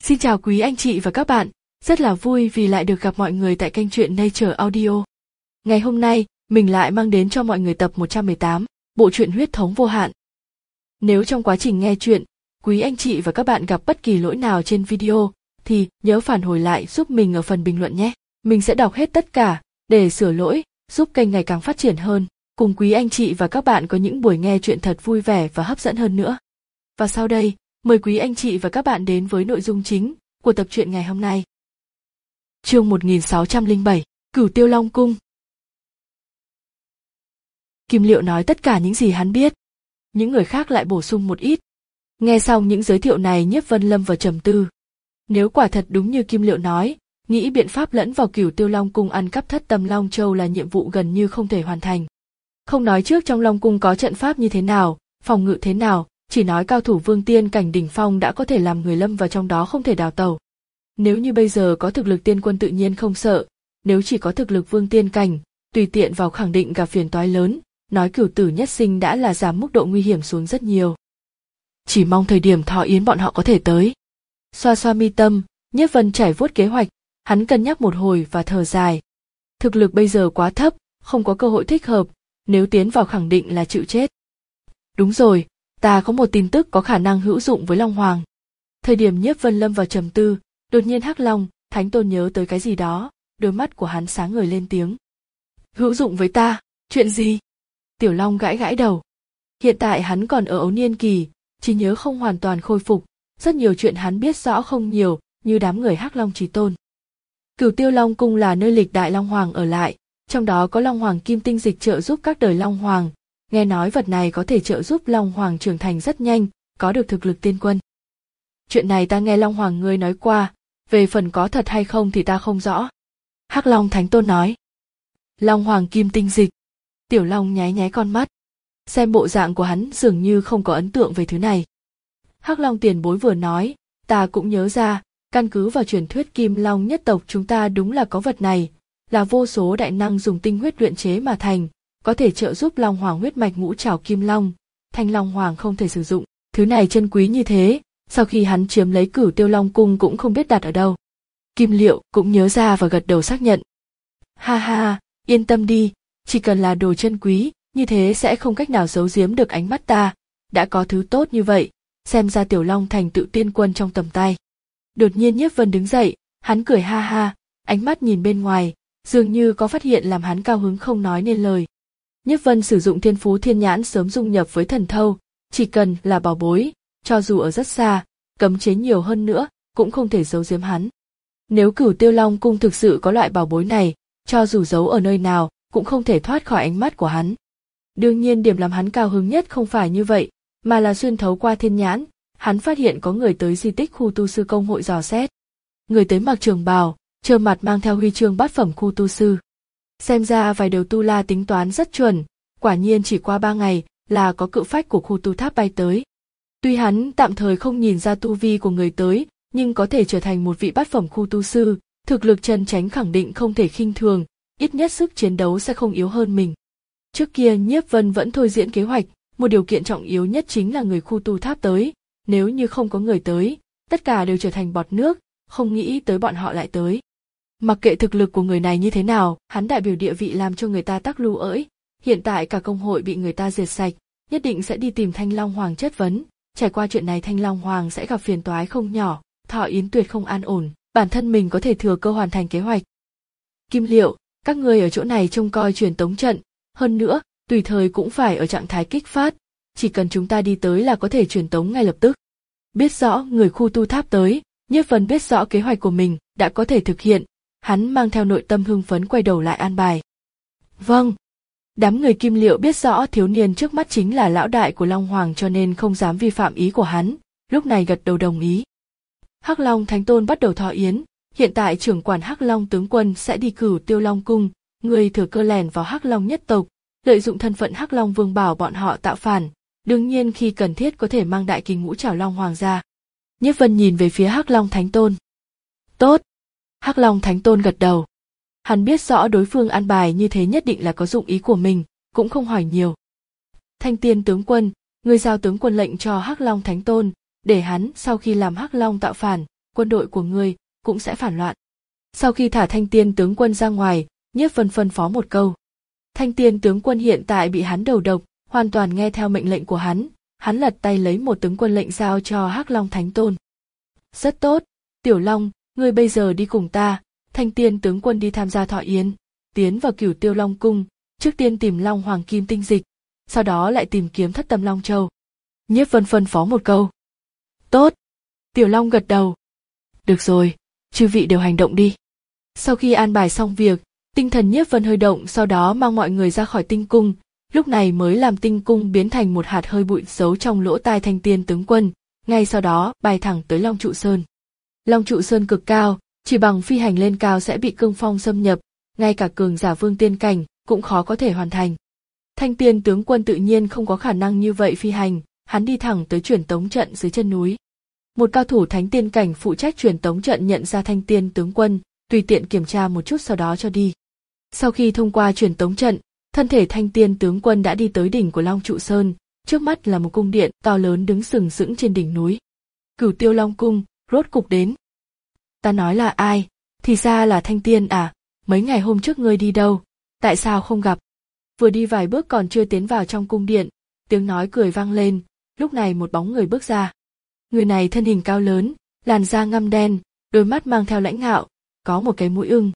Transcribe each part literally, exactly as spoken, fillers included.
Xin chào quý anh chị và các bạn, rất là vui vì lại được gặp mọi người tại kênh truyện Nature Audio. Ngày hôm nay, mình lại mang đến cho mọi người tập một trăm mười tám, bộ truyện Huyết thống vô hạn. Nếu trong quá trình nghe truyện, quý anh chị và các bạn gặp bất kỳ lỗi nào trên video, thì nhớ phản hồi lại giúp mình ở phần bình luận nhé. Mình sẽ đọc hết tất cả, để sửa lỗi, giúp kênh ngày càng phát triển hơn, cùng quý anh chị và các bạn có những buổi nghe truyện thật vui vẻ và hấp dẫn hơn nữa. Và sau đây, mời quý anh chị và các bạn đến với nội dung chính của tập truyện ngày hôm nay. Chương một nghìn sáu trăm lẻ bảy, Cửu Tiêu Long Cung. Kim Liệu nói tất cả những gì hắn biết. Những người khác lại bổ sung một ít. Nghe xong những giới thiệu này, Nhiếp Vân lâm vào trầm tư. Nếu quả thật đúng như Kim Liệu nói, nghĩ biện pháp lẫn vào Cửu Tiêu Long Cung ăn cắp Thất Tâm Long Châu là nhiệm vụ gần như không thể hoàn thành. Không nói trước trong Long Cung có trận pháp như thế nào, phòng ngự thế nào, chỉ nói cao thủ vương tiên cảnh đỉnh phong đã có thể làm người lâm vào trong đó không thể đào tẩu. Nếu như bây giờ có thực lực tiên quân tự nhiên không sợ, nếu chỉ có thực lực vương tiên cảnh, tùy tiện vào khẳng định gặp phiền toái lớn, nói cửu tử nhất sinh đã là giảm mức độ nguy hiểm xuống rất nhiều. Chỉ mong thời điểm thọ yến bọn họ có thể tới. Xoa xoa mi tâm, Nhiếp Vân trải vuốt kế hoạch, hắn cân nhắc một hồi và thở dài. Thực lực bây giờ quá thấp, không có cơ hội thích hợp, nếu tiến vào khẳng định là chịu chết. Đúng rồi, ta có một tin tức có khả năng hữu dụng với Long Hoàng. Thời điểm Nhiếp Vân lâm vào trầm tư, đột nhiên Hắc Long, Thánh Tôn nhớ tới cái gì đó, đôi mắt của hắn sáng ngời lên tiếng. Hữu dụng với ta, chuyện gì? Tiểu Long gãi gãi đầu. Hiện tại hắn còn ở ấu niên kỳ, trí nhớ không hoàn toàn khôi phục, rất nhiều chuyện hắn biết rõ không nhiều, như đám người Hắc Long Chí Tôn. Cửu Tiêu Long Cung là nơi lịch đại Long Hoàng ở lại, trong đó có Long Hoàng Kim Tinh Dịch trợ giúp các đời Long Hoàng. Nghe nói vật này có thể trợ giúp Long Hoàng trưởng thành rất nhanh, có được thực lực tiên quân. Chuyện này ta nghe Long Hoàng ngươi nói qua, về phần có thật hay không thì ta không rõ. Hắc Long Thánh Tôn nói. Long Hoàng Kim Tinh Dịch. Tiểu Long nháy nháy con mắt. Xem bộ dạng của hắn dường như không có ấn tượng về thứ này. Hắc Long tiền bối vừa nói, ta cũng nhớ ra, căn cứ vào truyền thuyết Kim Long nhất tộc chúng ta đúng là có vật này, là vô số đại năng dùng tinh huyết luyện chế mà thành, có thể trợ giúp Long Hoàng huyết mạch ngũ trảo Kim Long, Thanh Long Hoàng không thể sử dụng. Thứ này chân quý như thế, sau khi hắn chiếm lấy Cửu Tiêu Long Cung cũng không biết đặt ở đâu. Kim Liệu cũng nhớ ra và gật đầu xác nhận. Ha ha, yên tâm đi, chỉ cần là đồ chân quý, như thế sẽ không cách nào giấu giếm được ánh mắt ta, đã có thứ tốt như vậy, xem ra Tiểu Long thành tựu tiên quân trong tầm tay. Đột nhiên Nhiếp Vân đứng dậy, hắn cười ha ha, ánh mắt nhìn bên ngoài, dường như có phát hiện làm hắn cao hứng không nói nên lời. Nhiếp Vân sử dụng thiên phú thiên nhãn sớm dung nhập với thần thâu, chỉ cần là bảo bối, cho dù ở rất xa, cấm chế nhiều hơn nữa, cũng không thể giấu giếm hắn. Nếu Cửu Tiêu Long Cung thực sự có loại bảo bối này, cho dù giấu ở nơi nào, cũng không thể thoát khỏi ánh mắt của hắn. Đương nhiên điểm làm hắn cao hứng nhất không phải như vậy, mà là xuyên thấu qua thiên nhãn, hắn phát hiện có người tới di tích khu tu sư công hội dò xét. Người tới mặc trường bào, trơ mặt mang theo huy chương bát phẩm khu tu sư. Xem ra vài đầu tu la tính toán rất chuẩn, quả nhiên chỉ qua ba ngày là có cự phách của khu tu tháp bay tới. Tuy hắn tạm thời không nhìn ra tu vi của người tới, nhưng có thể trở thành một vị bát phẩm khu tu sư, thực lực chân chánh khẳng định không thể khinh thường, ít nhất sức chiến đấu sẽ không yếu hơn mình. Trước kia Nhiếp Vân vẫn thôi diễn kế hoạch, một điều kiện trọng yếu nhất chính là người khu tu tháp tới, nếu như không có người tới, tất cả đều trở thành bọt nước, không nghĩ tới bọn họ lại tới. Mặc kệ thực lực của người này như thế nào, hắn đại biểu địa vị làm cho người ta tắc lưu ỡi, hiện tại cả công hội bị người ta diệt sạch, nhất định sẽ đi tìm Thanh Long Hoàng chất vấn, trải qua chuyện này Thanh Long Hoàng sẽ gặp phiền toái không nhỏ, thọ yến tuyệt không an ổn, bản thân mình có thể thừa cơ hoàn thành kế hoạch. Kim Liệu, các ngươi ở chỗ này trông coi truyền tống trận, hơn nữa, tùy thời cũng phải ở trạng thái kích phát, chỉ cần chúng ta đi tới là có thể truyền tống ngay lập tức. Biết rõ người khu tu tháp tới, Nhiếp Vân biết rõ kế hoạch của mình đã có thể thực hiện, hắn mang theo nội tâm hưng phấn quay đầu lại an bài. Vâng. Đám người Kim Liệu biết rõ thiếu niên trước mắt chính là lão đại của Long Hoàng cho nên không dám vi phạm ý của hắn, lúc này gật đầu đồng ý. Hắc Long Thánh Tôn bắt đầu thọ yến, hiện tại trưởng quản Hắc Long tướng quân sẽ đi Cửu Tiêu Long Cung, người thừa cơ lẻn vào Hắc Long nhất tộc, lợi dụng thân phận Hắc Long Vương bảo bọn họ tạo phản, đương nhiên khi cần thiết có thể mang đại kình ngũ trảo Long Hoàng ra. Nhiếp Vân nhìn về phía Hắc Long Thánh Tôn. Tốt. Hắc Long Thánh Tôn gật đầu. Hắn biết rõ đối phương an bài như thế nhất định là có dụng ý của mình, cũng không hỏi nhiều. Thanh Tiên tướng quân, người giao tướng quân lệnh cho Hắc Long Thánh Tôn, để hắn sau khi làm Hắc Long tạo phản, quân đội của ngươi cũng sẽ phản loạn. Sau khi thả Thanh Tiên tướng quân ra ngoài, Nhiếp Vân phân phó một câu. Thanh Tiên tướng quân hiện tại bị hắn đầu độc, hoàn toàn nghe theo mệnh lệnh của hắn, hắn lật tay lấy một tướng quân lệnh giao cho Hắc Long Thánh Tôn. Rất tốt, Tiểu Long, ngươi bây giờ đi cùng ta, Thanh Tiên tướng quân đi tham gia thọ yến, tiến vào Cửu Tiêu Long cung, trước tiên tìm Long Hoàng Kim tinh dịch, sau đó lại tìm kiếm Thất Tâm Long Châu. Nhiếp Vân phân phó một câu. Tốt. Tiểu Long gật đầu. Được rồi, chư vị đều hành động đi. Sau khi an bài xong việc, tinh thần Nhiếp Vân hơi động, sau đó mang mọi người ra khỏi tinh cung, lúc này mới làm tinh cung biến thành một hạt hơi bụi giấu trong lỗ tai Thanh Tiên tướng quân, ngay sau đó bay thẳng tới Long Trụ Sơn. Long Trụ Sơn cực cao, chỉ bằng phi hành lên cao sẽ bị cương phong xâm nhập, ngay cả cường giả vương tiên cảnh cũng khó có thể hoàn thành. Thanh Tiên tướng quân tự nhiên không có khả năng như vậy phi hành, hắn đi thẳng tới truyền tống trận dưới chân núi. Một cao thủ thánh tiên cảnh phụ trách truyền tống trận nhận ra Thanh Tiên tướng quân, tùy tiện kiểm tra một chút sau đó cho đi. Sau khi thông qua truyền tống trận, thân thể Thanh Tiên tướng quân đã đi tới đỉnh của Long Trụ Sơn, trước mắt là một cung điện to lớn đứng sừng sững trên đỉnh núi. Cửu Tiêu Long cung, rốt cục đến. Ta nói là ai, thì ra là Thanh Tiên à, mấy ngày hôm trước ngươi đi đâu, tại sao không gặp? Vừa đi vài bước còn chưa tiến vào trong cung điện, tiếng nói cười vang lên, lúc này một bóng người bước ra. Người này thân hình cao lớn, làn da ngăm đen, đôi mắt mang theo lãnh ngạo, có một cái mũi ưng.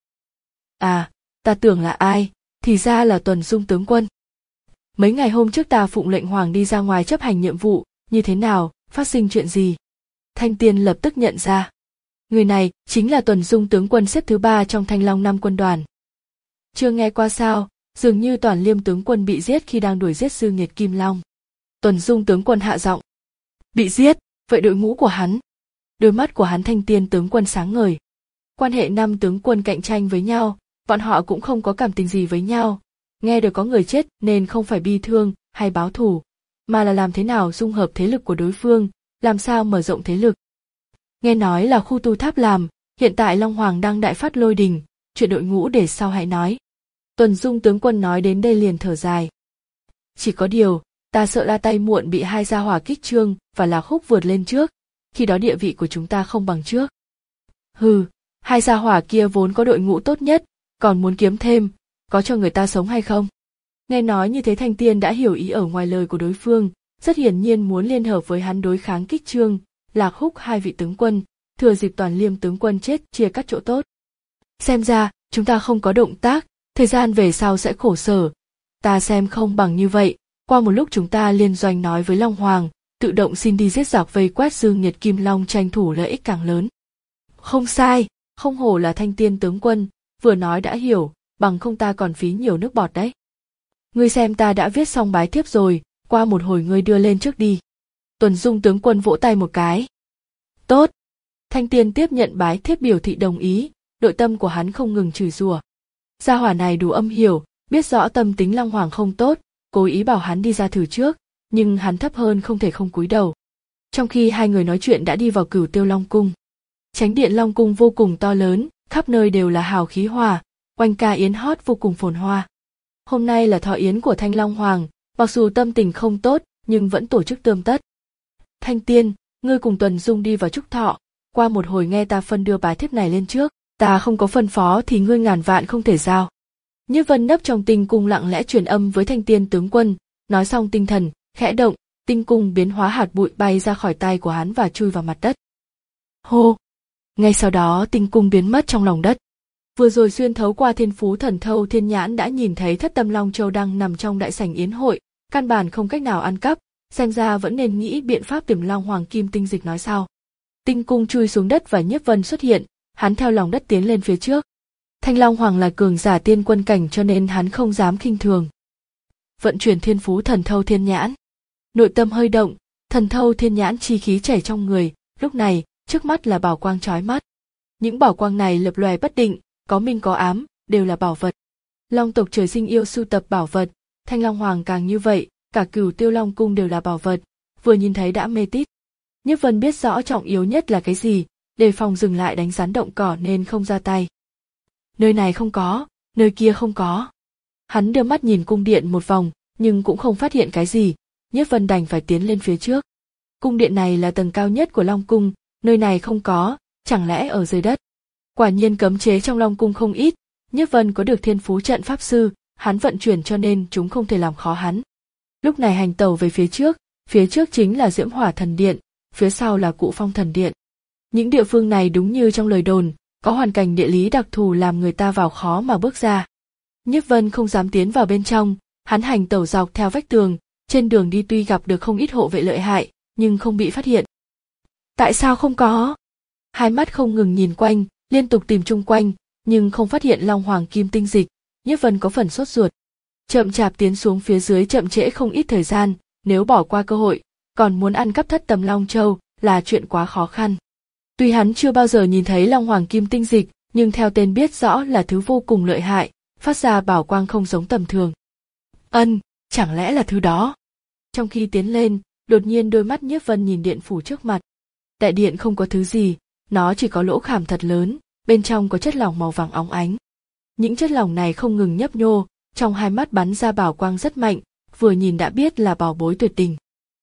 À, ta tưởng là ai, thì ra là Tuần Dung tướng quân. Mấy ngày hôm trước ta phụng lệnh Hoàng đi ra ngoài chấp hành nhiệm vụ, như thế nào, phát sinh chuyện gì? Thanh Tiên lập tức nhận ra. Người này chính là Tuần Dung tướng quân xếp thứ ba trong Thanh Long năm quân đoàn. Chưa nghe qua sao, dường như Toàn Liêm tướng quân bị giết khi đang đuổi giết sư nghiệt Kim Long. Tuần Dung tướng quân hạ giọng. Bị giết, vậy đội ngũ của hắn? Đôi mắt của hắn Thanh Tiên tướng quân sáng ngời. Quan hệ năm tướng quân cạnh tranh với nhau, bọn họ cũng không có cảm tình gì với nhau. Nghe được có người chết nên không phải bi thương hay báo thù, mà là làm thế nào dung hợp thế lực của đối phương, làm sao mở rộng thế lực. Nghe nói là khu tu tháp làm, hiện tại Long Hoàng đang đại phát lôi đình, chuyện đội ngũ để sau hãy nói. Tuần Dung tướng quân nói đến đây liền thở dài. Chỉ có điều, ta sợ La Tay Muộn bị hai gia hỏa Kích Trương và Lạc Húc vượt lên trước, khi đó địa vị của chúng ta không bằng trước. Hừ, hai gia hỏa kia vốn có đội ngũ tốt nhất, còn muốn kiếm thêm, có cho người ta sống hay không? Nghe nói như thế Thanh Tiên đã hiểu ý ở ngoài lời của đối phương, rất hiển nhiên muốn liên hợp với hắn đối kháng Kích Trương, Lạc Húc hai vị tướng quân, thừa dịp Toàn Liêm tướng quân chết chia cắt chỗ tốt. Xem ra, chúng ta không có động tác, thời gian về sau sẽ khổ sở. Ta xem không bằng như vậy, qua một lúc chúng ta liên doanh nói với Long Hoàng, tự động xin đi giết giặc vây quét Dương Nhiệt Kim Long tranh thủ lợi ích càng lớn. Không sai, không hổ là Thanh Tiên tướng quân, vừa nói đã hiểu, bằng không ta còn phí nhiều nước bọt đấy. Ngươi xem ta đã viết xong bái thiếp rồi, qua một hồi ngươi đưa lên trước đi. Tuần Dung tướng quân vỗ tay một cái. Tốt. Thanh Tiên tiếp nhận bái thiếp biểu thị đồng ý, nội tâm của hắn không ngừng chửi rủa. Gia hỏa này đủ âm hiểu, biết rõ tâm tính Long Hoàng không tốt, cố ý bảo hắn đi ra thử trước, nhưng hắn thấp hơn không thể không cúi đầu. Trong khi hai người nói chuyện đã đi vào Cửu Tiêu Long cung. Chánh điện Long cung vô cùng to lớn, khắp nơi đều là hào khí hòa, oanh ca yến hót vô cùng phồn hoa. Hôm nay là thọ yến của Thanh Long Hoàng, mặc dù tâm tình không tốt, nhưng vẫn tổ chức tươm tất. Thanh Tiên, ngươi cùng Tuần Dung đi vào chúc thọ, qua một hồi nghe ta phân đưa bái thiếp này lên trước, ta không có phân phó thì ngươi ngàn vạn không thể giao. Nhiếp Vân nấp trong tinh cung lặng lẽ truyền âm với Thanh Tiên tướng quân, nói xong tinh thần, khẽ động, tinh cung biến hóa hạt bụi bay ra khỏi tay của hắn và chui vào mặt đất. Hô! Ngay sau đó tinh cung biến mất trong lòng đất. Vừa rồi xuyên thấu qua Thiên Phú Thần Thâu Thiên Nhãn đã nhìn thấy Thất Tâm Long Châu đang nằm trong đại sảnh yến hội, căn bản không cách nào ăn cắp, xem ra vẫn nên nghĩ biện pháp tìm Long Hoàng Kim tinh dịch nói sau. Tinh cung chui xuống đất và Nhiếp Vân xuất hiện, hắn theo lòng đất tiến lên phía trước. Thanh Long Hoàng là cường giả tiên quân cảnh cho nên hắn không dám khinh thường. Vận chuyển Thiên Phú Thần Thâu Thiên Nhãn. Nội tâm hơi động, Thần Thâu Thiên Nhãn chi khí chảy trong người, lúc này, trước mắt là bảo quang chói mắt. Những bảo quang này lập lòe bất định, có minh có ám, đều là bảo vật. Long tộc trời sinh yêu sưu tập bảo vật, Thanh Long Hoàng càng như vậy, cả Cửu Tiêu Long cung đều là bảo vật, vừa nhìn thấy đã mê tít. Nhiếp Vân biết rõ trọng yếu nhất là cái gì, đề phòng dừng lại đánh rắn động cỏ nên không ra tay. Nơi này không có, nơi kia không có. Hắn đưa mắt nhìn cung điện một vòng, nhưng cũng không phát hiện cái gì, Nhiếp Vân đành phải tiến lên phía trước. Cung điện này là tầng cao nhất của Long cung, nơi này không có, chẳng lẽ ở dưới đất? Quả nhiên cấm chế trong Long cung không ít, Nhiếp Vân có được thiên phú trận pháp sư, hắn vận chuyển cho nên chúng không thể làm khó hắn. Lúc này hành tẩu về phía trước, phía trước chính là Diễm Hỏa Thần Điện, phía sau là Cụ Phong Thần Điện. Những địa phương này đúng như trong lời đồn, có hoàn cảnh địa lý đặc thù làm người ta vào khó mà bước ra. Nhiếp Vân không dám tiến vào bên trong, hắn hành tẩu dọc theo vách tường, trên đường đi tuy gặp được không ít hộ vệ lợi hại, nhưng không bị phát hiện. Tại sao không có? Hai mắt không ngừng nhìn quanh, liên tục tìm chung quanh, nhưng không phát hiện Long Hoàng Kim Tinh Dịch. Nhiếp Vân có phần sốt ruột. Chậm chạp tiến xuống phía dưới chậm trễ không ít thời gian, nếu bỏ qua cơ hội, còn muốn ăn cắp thất tầm Long Châu là chuyện quá khó khăn. Tuy hắn chưa bao giờ nhìn thấy Long Hoàng Kim Tinh Dịch, nhưng theo tên biết rõ là thứ vô cùng lợi hại, phát ra bảo quang không giống tầm thường. Ân, chẳng lẽ là thứ đó? Trong khi tiến lên, đột nhiên đôi mắt Nhiếp Vân nhìn điện phủ trước mặt. Đại điện không có thứ gì, nó chỉ có lỗ khảm thật lớn, bên trong có chất lỏng màu vàng óng ánh. Những chất lỏng này không ngừng nhấp nhô, trong hai mắt bắn ra bảo quang rất mạnh, vừa nhìn đã biết là bảo bối tuyệt tình.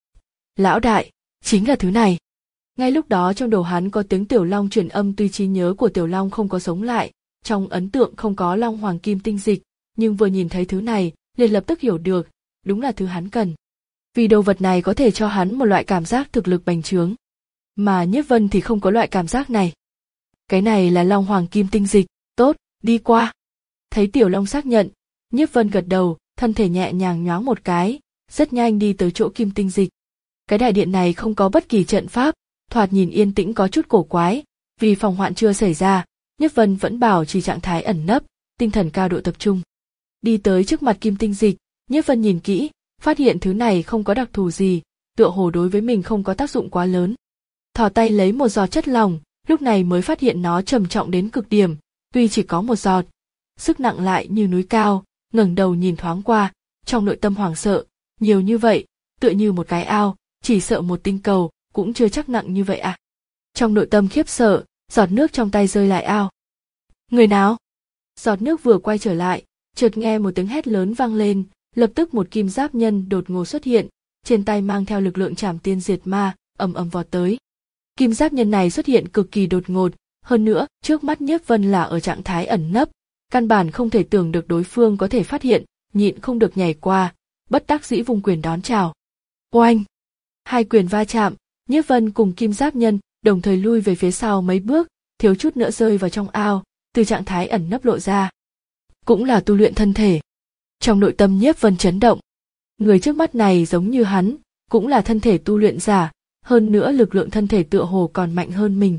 Lão đại, chính là thứ này. Ngay lúc đó trong đầu hắn có tiếng Tiểu Long truyền âm, tuy trí nhớ của Tiểu Long không có sống lại, trong ấn tượng không có Long Hoàng Kim Tinh Dịch, nhưng vừa nhìn thấy thứ này, liền lập tức hiểu được, đúng là thứ hắn cần. Vì đồ vật này có thể cho hắn một loại cảm giác thực lực bành trướng. Mà Nhiếp Vân thì không có loại cảm giác này. Cái này là Long Hoàng Kim Tinh Dịch, tốt, đi qua. Thấy Tiểu Long xác nhận, Nhiếp Vân gật đầu, thân thể nhẹ nhàng nhoáng một cái, rất nhanh đi tới chỗ Kim Tinh Dịch. Cái đại điện này không có bất kỳ trận pháp, thoạt nhìn yên tĩnh có chút cổ quái, vì phòng hoạn chưa xảy ra, Nhiếp Vân vẫn bảo trì trạng thái ẩn nấp, tinh thần cao độ tập trung. Đi tới trước mặt Kim Tinh Dịch, Nhiếp Vân nhìn kỹ, phát hiện thứ này không có đặc thù gì, tựa hồ đối với mình không có tác dụng quá lớn. Thò tay lấy một giọt chất lỏng, lúc này mới phát hiện nó trầm trọng đến cực điểm, tuy chỉ có một giọt, sức nặng lại như núi cao, ngẩng đầu nhìn thoáng qua, trong nội tâm hoảng sợ, nhiều như vậy, tựa như một cái ao, chỉ sợ một tinh cầu, cũng chưa chắc nặng như vậy à. Trong nội tâm khiếp sợ, giọt nước trong tay rơi lại ao. Người nào? Giọt nước vừa quay trở lại, chợt nghe một tiếng hét lớn vang lên, lập tức một kim giáp nhân đột ngột xuất hiện, trên tay mang theo lực lượng trảm tiên diệt ma, ầm ầm vọt tới. Kim giáp nhân này xuất hiện cực kỳ đột ngột, hơn nữa, trước mắt Nhiếp Vân là ở trạng thái ẩn nấp, căn bản không thể tưởng được đối phương có thể phát hiện, nhịn không được nhảy qua, bất đắc dĩ vung quyền đón chào. Oanh! Hai quyền va chạm, Nhiếp Vân cùng kim giáp nhân đồng thời lui về phía sau mấy bước, thiếu chút nữa rơi vào trong ao, từ trạng thái ẩn nấp lộ ra. Cũng là tu luyện thân thể. Trong nội tâm Nhiếp Vân chấn động. Người trước mắt này giống như hắn, cũng là thân thể tu luyện giả, hơn nữa lực lượng thân thể tựa hồ còn mạnh hơn mình.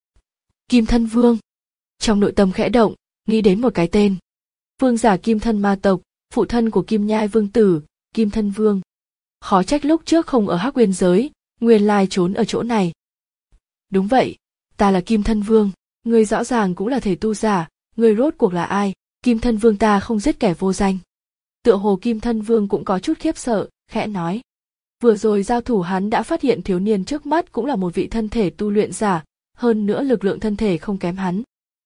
Kim Thân Vương. Trong nội tâm khẽ động, nghĩ đến một cái tên. Vương giả Kim Thân ma tộc, phụ thân của Kim Nhai Vương tử, Kim Thân Vương. Khó trách lúc trước không ở Hắc Nguyên giới, nguyên lai trốn ở chỗ này. Đúng vậy, ta là Kim Thân Vương, ngươi rõ ràng cũng là thể tu giả, ngươi rốt cuộc là ai? Kim Thân Vương ta không giết kẻ vô danh. Tựa hồ Kim Thân Vương cũng có chút khiếp sợ, khẽ nói. Vừa rồi giao thủ hắn đã phát hiện thiếu niên trước mắt cũng là một vị thân thể tu luyện giả, hơn nữa lực lượng thân thể không kém hắn.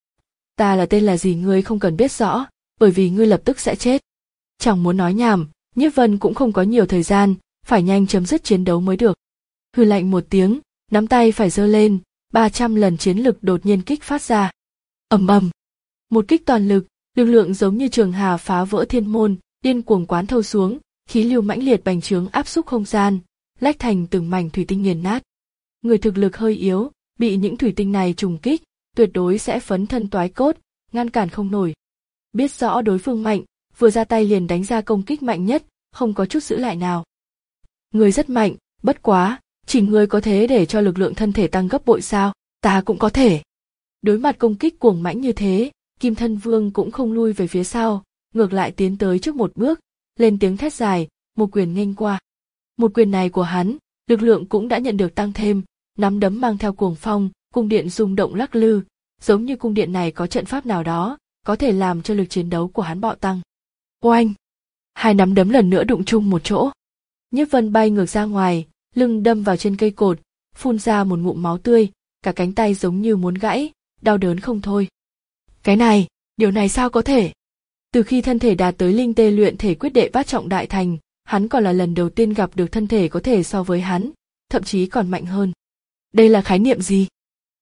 Ta là tên là gì ngươi không cần biết rõ, bởi vì ngươi lập tức sẽ chết. Chẳng muốn nói nhảm, Nhiếp Vân cũng không có nhiều thời gian, phải nhanh chấm dứt chiến đấu mới được. Hừ lạnh một tiếng, nắm tay phải giơ lên, ba trăm lần chiến lực đột nhiên kích phát ra. Ầm ầm, một kích toàn lực, lực lượng giống như trường hà phá vỡ thiên môn, điên cuồng quán thâu xuống, khí lưu mãnh liệt bành trướng áp xúc không gian, lách thành từng mảnh thủy tinh nghiền nát. Người thực lực hơi yếu, bị những thủy tinh này trùng kích, tuyệt đối sẽ phấn thân toái cốt, ngăn cản không nổi. Biết rõ đối phương mạnh, vừa ra tay liền đánh ra công kích mạnh nhất, không có chút giữ lại nào. Người rất mạnh, bất quá, chỉ người có thể để cho lực lượng thân thể tăng gấp bội sao, ta cũng có thể. Đối mặt công kích cuồng mãnh như thế, Kim Thân Vương cũng không lui về phía sau, ngược lại tiến tới trước một bước, lên tiếng thét dài, một quyền nghênh qua. Một quyền này của hắn, lực lượng cũng đã nhận được tăng thêm, nắm đấm mang theo cuồng phong, cung điện rung động lắc lư, giống như cung điện này có trận pháp nào đó, có thể làm cho lực chiến đấu của hắn bạo tăng. Oanh! Hai nắm đấm lần nữa đụng chung một chỗ. Nhiếp Vân bay ngược ra ngoài, lưng đâm vào trên cây cột, phun ra một ngụm máu tươi, cả cánh tay giống như muốn gãy, đau đớn không thôi. Cái này, điều này sao có thể? Từ khi thân thể đạt tới linh tê luyện thể quyết đệ bát trọng đại thành, hắn còn là lần đầu tiên gặp được thân thể có thể so với hắn, thậm chí còn mạnh hơn. Đây là khái niệm gì?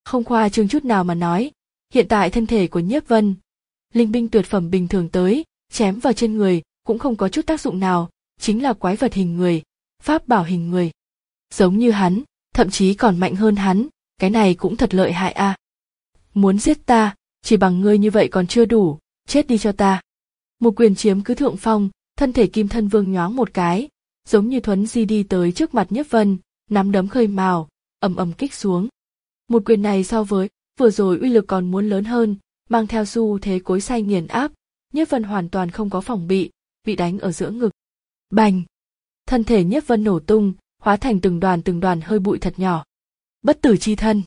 Không khoa trương chút nào mà nói, hiện tại thân thể của Nhiếp Vân, linh binh tuyệt phẩm bình thường tới, chém vào trên người cũng không có chút tác dụng nào, chính là quái vật hình người, pháp bảo hình người. Giống như hắn, thậm chí còn mạnh hơn hắn, cái này cũng thật lợi hại a. À. Muốn giết ta, chỉ bằng ngươi như vậy còn chưa đủ, chết đi cho ta. Một quyền chiếm cứ thượng phong, thân thể Kim Thân Vương nhoáng một cái, giống như thuấn di đi tới trước mặt Nhiếp Vân, nắm đấm khơi mào, ầm ầm kích xuống. Một quyền này so với vừa rồi uy lực còn muốn lớn hơn, mang theo xu thế cối xay nghiền áp, Nhiếp Vân hoàn toàn không có phòng bị, bị đánh ở giữa ngực. Bành! Thân thể Nhiếp Vân nổ tung, hóa thành từng đoàn từng đoàn hơi bụi thật nhỏ. Bất tử chi thân.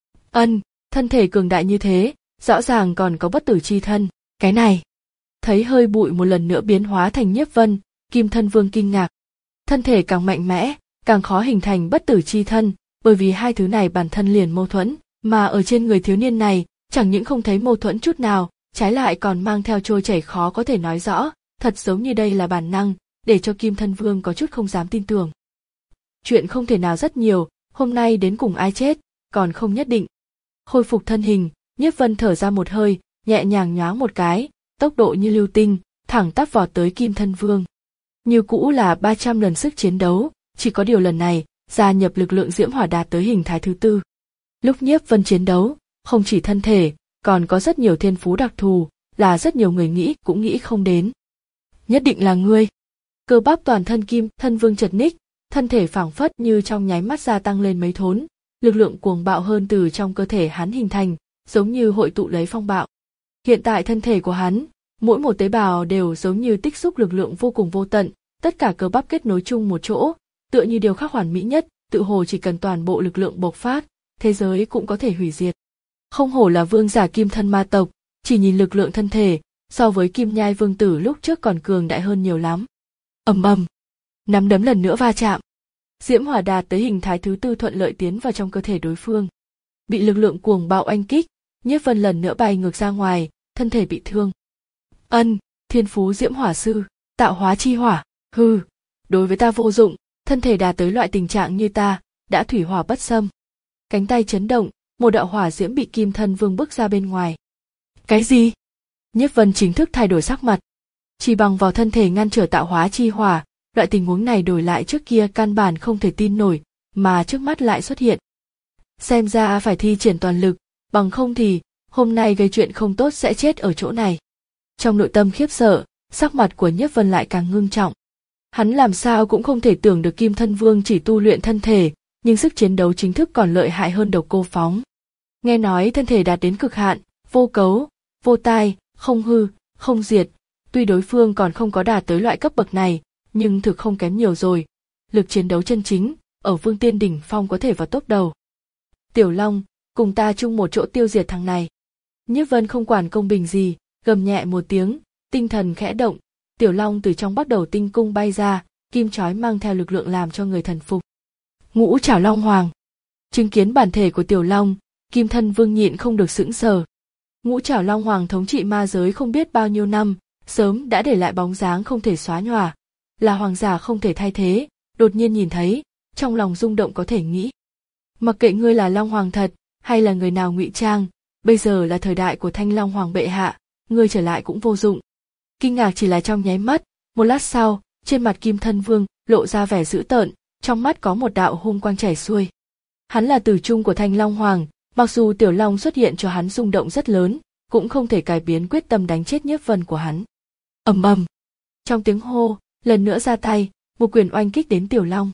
Ân, thân thể cường đại như thế, rõ ràng còn có bất tử chi thân, cái này. Thấy hơi bụi một lần nữa biến hóa thành Nhiếp Vân, Kim Thân Vương kinh ngạc. Thân thể càng mạnh mẽ, càng khó hình thành bất tử chi thân, bởi vì hai thứ này bản thân liền mâu thuẫn, mà ở trên người thiếu niên này, chẳng những không thấy mâu thuẫn chút nào, trái lại còn mang theo trôi chảy khó có thể nói rõ, thật giống như đây là bản năng, để cho Kim Thân Vương có chút không dám tin tưởng. Chuyện không thể nào rất nhiều, hôm nay đến cùng ai chết, còn không nhất định. Khôi phục thân hình, Nhiếp Vân thở ra một hơi, nhẹ nhàng nhoáng một cái, tốc độ như lưu tinh, thẳng tắp vọt tới Kim Thân Vương. Như cũ là ba trăm lần sức chiến đấu, chỉ có điều lần này, gia nhập lực lượng diễm hỏa đạt tới hình thái thứ tư. Lúc Nhiếp Vân chiến đấu, không chỉ thân thể, còn có rất nhiều thiên phú đặc thù, là rất nhiều người nghĩ cũng nghĩ không đến. Nhất định là ngươi. Cơ bắp toàn thân Kim Thân Vương chật ních, thân thể phảng phất như trong nháy mắt gia tăng lên mấy thốn, lực lượng cuồng bạo hơn từ trong cơ thể hắn hình thành, giống như hội tụ lấy phong bạo. Hiện tại thân thể của hắn, mỗi một tế bào đều giống như tích xúc lực lượng vô cùng vô tận, tất cả cơ bắp kết nối chung một chỗ, tựa như điều khắc hoàn mỹ nhất, tự hồ chỉ cần toàn bộ lực lượng bộc phát, thế giới cũng có thể hủy diệt. Không hổ là vương giả Kim Thân ma tộc, chỉ nhìn lực lượng thân thể, so với Kim Nhai Vương tử lúc trước còn cường đại hơn nhiều lắm. Ầm ầm, nắm đấm lần nữa va chạm. Diễm hỏa đạt tới hình thái thứ tư thuận lợi tiến vào trong cơ thể đối phương. Bị lực lượng cuồng bạo oanh kích, Nhiếp Vân lần nữa bay ngược ra ngoài, thân thể bị thương. Ân, thiên phú diễm hỏa sư, tạo hóa chi hỏa, hừ, đối với ta vô dụng, thân thể đạt tới loại tình trạng như ta, đã thủy hỏa bất xâm. Cánh tay chấn động, một đạo hỏa diễm bị Kim Thân Vương bức ra bên ngoài. Cái gì? Nhiếp Vân chính thức thay đổi sắc mặt. Chỉ bằng vào thân thể ngăn trở tạo hóa chi hỏa, loại tình huống này đổi lại trước kia căn bản không thể tin nổi, mà trước mắt lại xuất hiện. Xem ra phải thi triển toàn lực, bằng không thì, hôm nay gây chuyện không tốt sẽ chết ở chỗ này. Trong nội tâm khiếp sợ, sắc mặt của Nhiếp Vân lại càng ngưng trọng. Hắn làm sao cũng không thể tưởng được Kim Thân Vương chỉ tu luyện thân thể, nhưng sức chiến đấu chính thức còn lợi hại hơn Độc Cô Phóng. Nghe nói thân thể đạt đến cực hạn, vô cấu, vô tai, không hư, không diệt, tuy đối phương còn không có đạt tới loại cấp bậc này, nhưng thực không kém nhiều rồi. Lực chiến đấu chân chính, ở Vương Tiên đỉnh phong có thể vào top đầu. Tiểu Long, cùng ta chung một chỗ tiêu diệt thằng này. Nhiếp Vân không quản công bình gì, gầm nhẹ một tiếng, tinh thần khẽ động, Tiểu Long từ trong bắt đầu tinh cung bay ra, kim chói mang theo lực lượng làm cho người thần phục. Ngũ Trảo Long Hoàng. Chứng kiến bản thể của Tiểu Long, Kim Thân Vương nhịn không được sững sờ. Ngũ Trảo Long Hoàng thống trị ma giới không biết bao nhiêu năm, sớm đã để lại bóng dáng không thể xóa nhòa, là hoàng giả không thể thay thế, đột nhiên nhìn thấy, trong lòng rung động có thể nghĩ. Mặc kệ ngươi là Long Hoàng thật, hay là người nào ngụy trang, bây giờ là thời đại của Thanh Long Hoàng bệ hạ, ngươi trở lại cũng vô dụng. Kinh ngạc chỉ là trong nháy mắt, một lát sau, trên mặt Kim Thân Vương lộ ra vẻ dữ tợn, trong mắt có một đạo hung quang chảy xuôi. Hắn là tử trung của Thanh Long Hoàng, mặc dù Tiểu Long xuất hiện cho hắn rung động rất lớn, cũng không thể cải biến quyết tâm đánh chết Nhiếp Vân của hắn. Ầm ầm, trong tiếng hô, lần nữa ra tay, một quyền oanh kích đến Tiểu Long.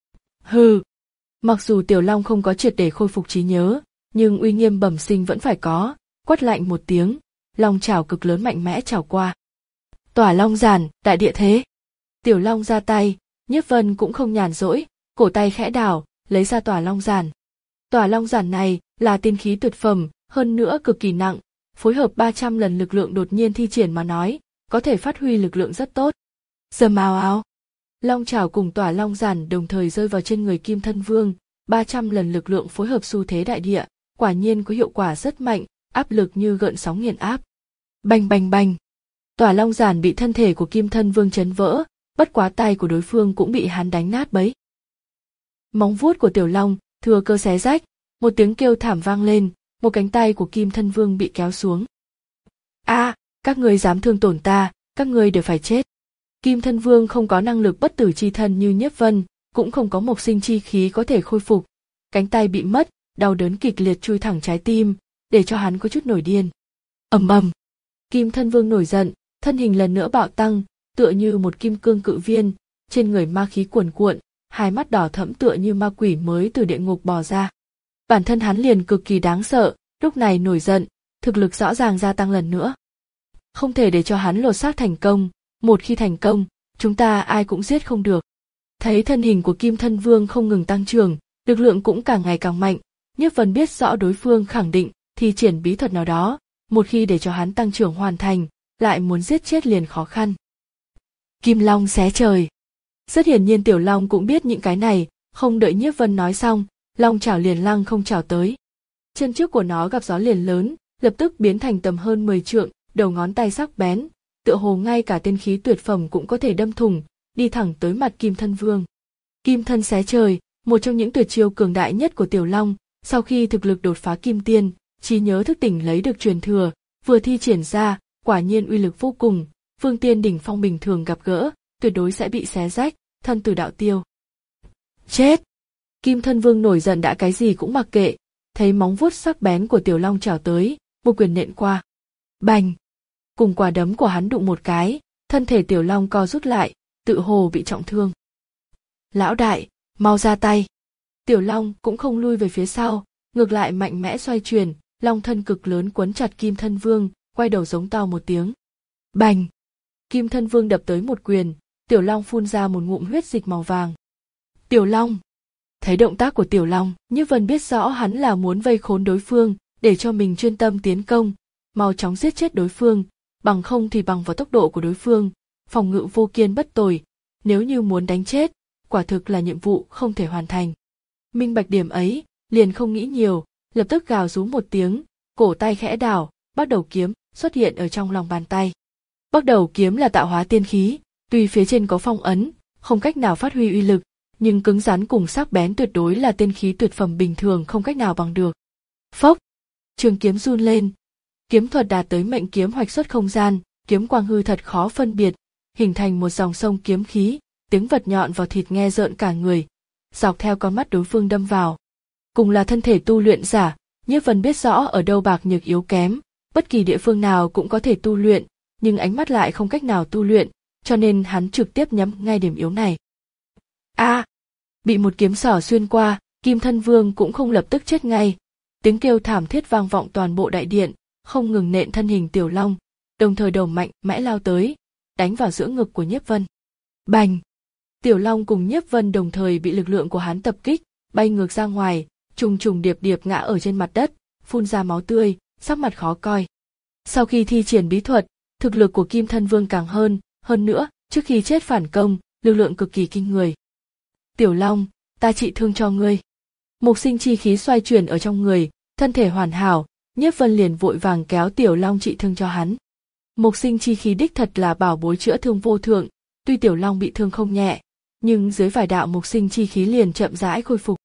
Hừ, mặc dù Tiểu Long không có triệt để khôi phục trí nhớ, nhưng uy nghiêm bẩm sinh vẫn phải có, quát lạnh một tiếng, long chảo cực lớn mạnh mẽ chảo qua. Tỏa Long Giản, đại địa thế. Tiểu Long ra tay, Nhiếp Vân cũng không nhàn rỗi, cổ tay khẽ đảo, lấy ra Tỏa Long Giản. Tỏa Long Giản này là tiên khí tuyệt phẩm, hơn nữa cực kỳ nặng, phối hợp ba trăm lần lực lượng đột nhiên thi triển mà nói, có thể phát huy lực lượng rất tốt. Rầm ào ào, long chảo cùng Tỏa Long Giản đồng thời rơi vào trên người Kim Thân Vương, ba trăm lần lực lượng phối hợp xu thế đại địa, quả nhiên có hiệu quả rất mạnh, áp lực như gợn sóng nghiền áp. Bành bành bành, Tỏa Long Giản bị thân thể của Kim Thân Vương chấn vỡ, bất quá tay của đối phương cũng bị hắn đánh nát bấy. Móng vuốt của Tiểu Long thừa cơ xé rách, Một tiếng kêu thảm vang lên, một cánh tay của Kim Thân Vương bị kéo xuống. A, à, các ngươi dám thương tổn ta, các ngươi đều phải chết. Kim Thân Vương không có năng lực bất tử chi thân như Nhiếp Vân, cũng không có mộc sinh chi khí có thể khôi phục. Cánh tay bị mất, đau đớn kịch liệt chui thẳng trái tim, để cho hắn có chút nổi điên. Ầm ầm. Kim Thân Vương nổi giận, thân hình lần nữa bạo tăng, tựa như một kim cương cự viên, trên người ma khí cuồn cuộn, hai mắt đỏ thẫm tựa như ma quỷ mới từ địa ngục bò ra. Bản thân hắn liền cực kỳ đáng sợ, lúc này nổi giận, thực lực rõ ràng gia tăng lần nữa. Không thể để cho hắn lột xác thành công, một khi thành công, chúng ta ai cũng giết không được. Thấy thân hình của Kim Thân Vương không ngừng tăng trưởng, lực lượng cũng càng ngày càng mạnh, Nhiếp Vân biết rõ đối phương khẳng định thi triển bí thuật nào đó, một khi để cho hắn tăng trưởng hoàn thành, lại muốn giết chết liền khó khăn. Kim Long xé trời. Rất hiển nhiên Tiểu Long cũng biết những cái này, không đợi Nhiếp Vân nói xong, long chảo liền lăng không chảo tới. Chân trước của nó gặp gió liền lớn, lập tức biến thành tầm hơn mười trượng, đầu ngón tay sắc bén, tựa hồ ngay cả tiên khí tuyệt phẩm cũng có thể đâm thủng, đi thẳng tới mặt Kim Thân Vương. Kim Thân xé trời, một trong những tuyệt chiêu cường đại nhất của Tiểu Long, sau khi thực lực đột phá kim tiên, trí nhớ thức tỉnh lấy được truyền thừa, vừa thi triển ra, quả nhiên uy lực vô cùng, vương tiên đỉnh phong bình thường gặp gỡ, tuyệt đối sẽ bị xé rách, thân tử đạo tiêu. Chết! Kim Thân Vương nổi giận đã cái gì cũng mặc kệ, thấy móng vuốt sắc bén của Tiểu Long chảo tới, một quyền nện qua. Bành! Cùng quả đấm của hắn đụng một cái, thân thể Tiểu Long co rút lại, tự hồ bị trọng thương. Lão đại, mau ra tay! Tiểu Long cũng không lui về phía sau, ngược lại mạnh mẽ xoay chuyển, long thân cực lớn quấn chặt Kim Thân Vương, quay đầu giống to một tiếng. Bành! Kim Thân Vương đập tới một quyền, Tiểu Long phun ra một ngụm huyết dịch màu vàng. Tiểu Long! Thấy động tác của Tiểu Long, Nhiếp Vân biết rõ hắn là muốn vây khốn đối phương, để cho mình chuyên tâm tiến công, mau chóng giết chết đối phương, bằng không thì bằng vào tốc độ của đối phương, phòng ngự vô kiên bất tồi, nếu như muốn đánh chết, quả thực là nhiệm vụ không thể hoàn thành. Minh bạch điểm ấy, liền không nghĩ nhiều, lập tức gào rú một tiếng, cổ tay khẽ đảo, bắt đầu kiếm xuất hiện ở trong lòng bàn tay. Bắt đầu kiếm là tạo hóa tiên khí, tuy phía trên có phong ấn, không cách nào phát huy uy lực, nhưng cứng rắn cùng sắc bén tuyệt đối là tiên khí tuyệt phẩm bình thường không cách nào bằng được. Phốc! Trường kiếm run lên, kiếm thuật đạt tới mệnh kiếm hoạch xuất không gian, kiếm quang hư thật khó phân biệt, hình thành một dòng sông kiếm khí, tiếng vật nhọn vào thịt nghe rợn cả người, dọc theo con mắt đối phương đâm vào. Cùng là thân thể tu luyện giả, Nhiếp Vân biết rõ ở đâu bạc nhược yếu kém, bất kỳ địa phương nào cũng có thể tu luyện, nhưng ánh mắt lại không cách nào tu luyện, cho nên hắn trực tiếp nhắm ngay điểm yếu này. A! À, bị một kiếm xỏ xuyên qua, Kim Thân Vương cũng không lập tức chết ngay. Tiếng kêu thảm thiết vang vọng toàn bộ đại điện, không ngừng nện thân hình Tiểu Long, đồng thời đầu mạnh mẽ lao tới, đánh vào giữa ngực của Nhiếp Vân. Bành! Tiểu Long cùng Nhiếp Vân đồng thời bị lực lượng của hắn tập kích, bay ngược ra ngoài, trùng trùng điệp điệp ngã ở trên mặt đất, phun ra máu tươi, sắc mặt khó coi. Sau khi thi triển bí thuật, thực lực của Kim Thân Vương càng hơn, hơn nữa, trước khi chết phản công, lực lượng cực kỳ kinh người. Tiểu Long, ta trị thương cho ngươi. Mộc sinh chi khí xoay chuyển ở trong người, thân thể hoàn hảo, Nhiếp Vân liền vội vàng kéo Tiểu Long trị thương cho hắn. Mộc sinh chi khí đích thật là bảo bối chữa thương vô thượng, tuy Tiểu Long bị thương không nhẹ, nhưng dưới vài đạo mộc sinh chi khí liền chậm rãi khôi phục.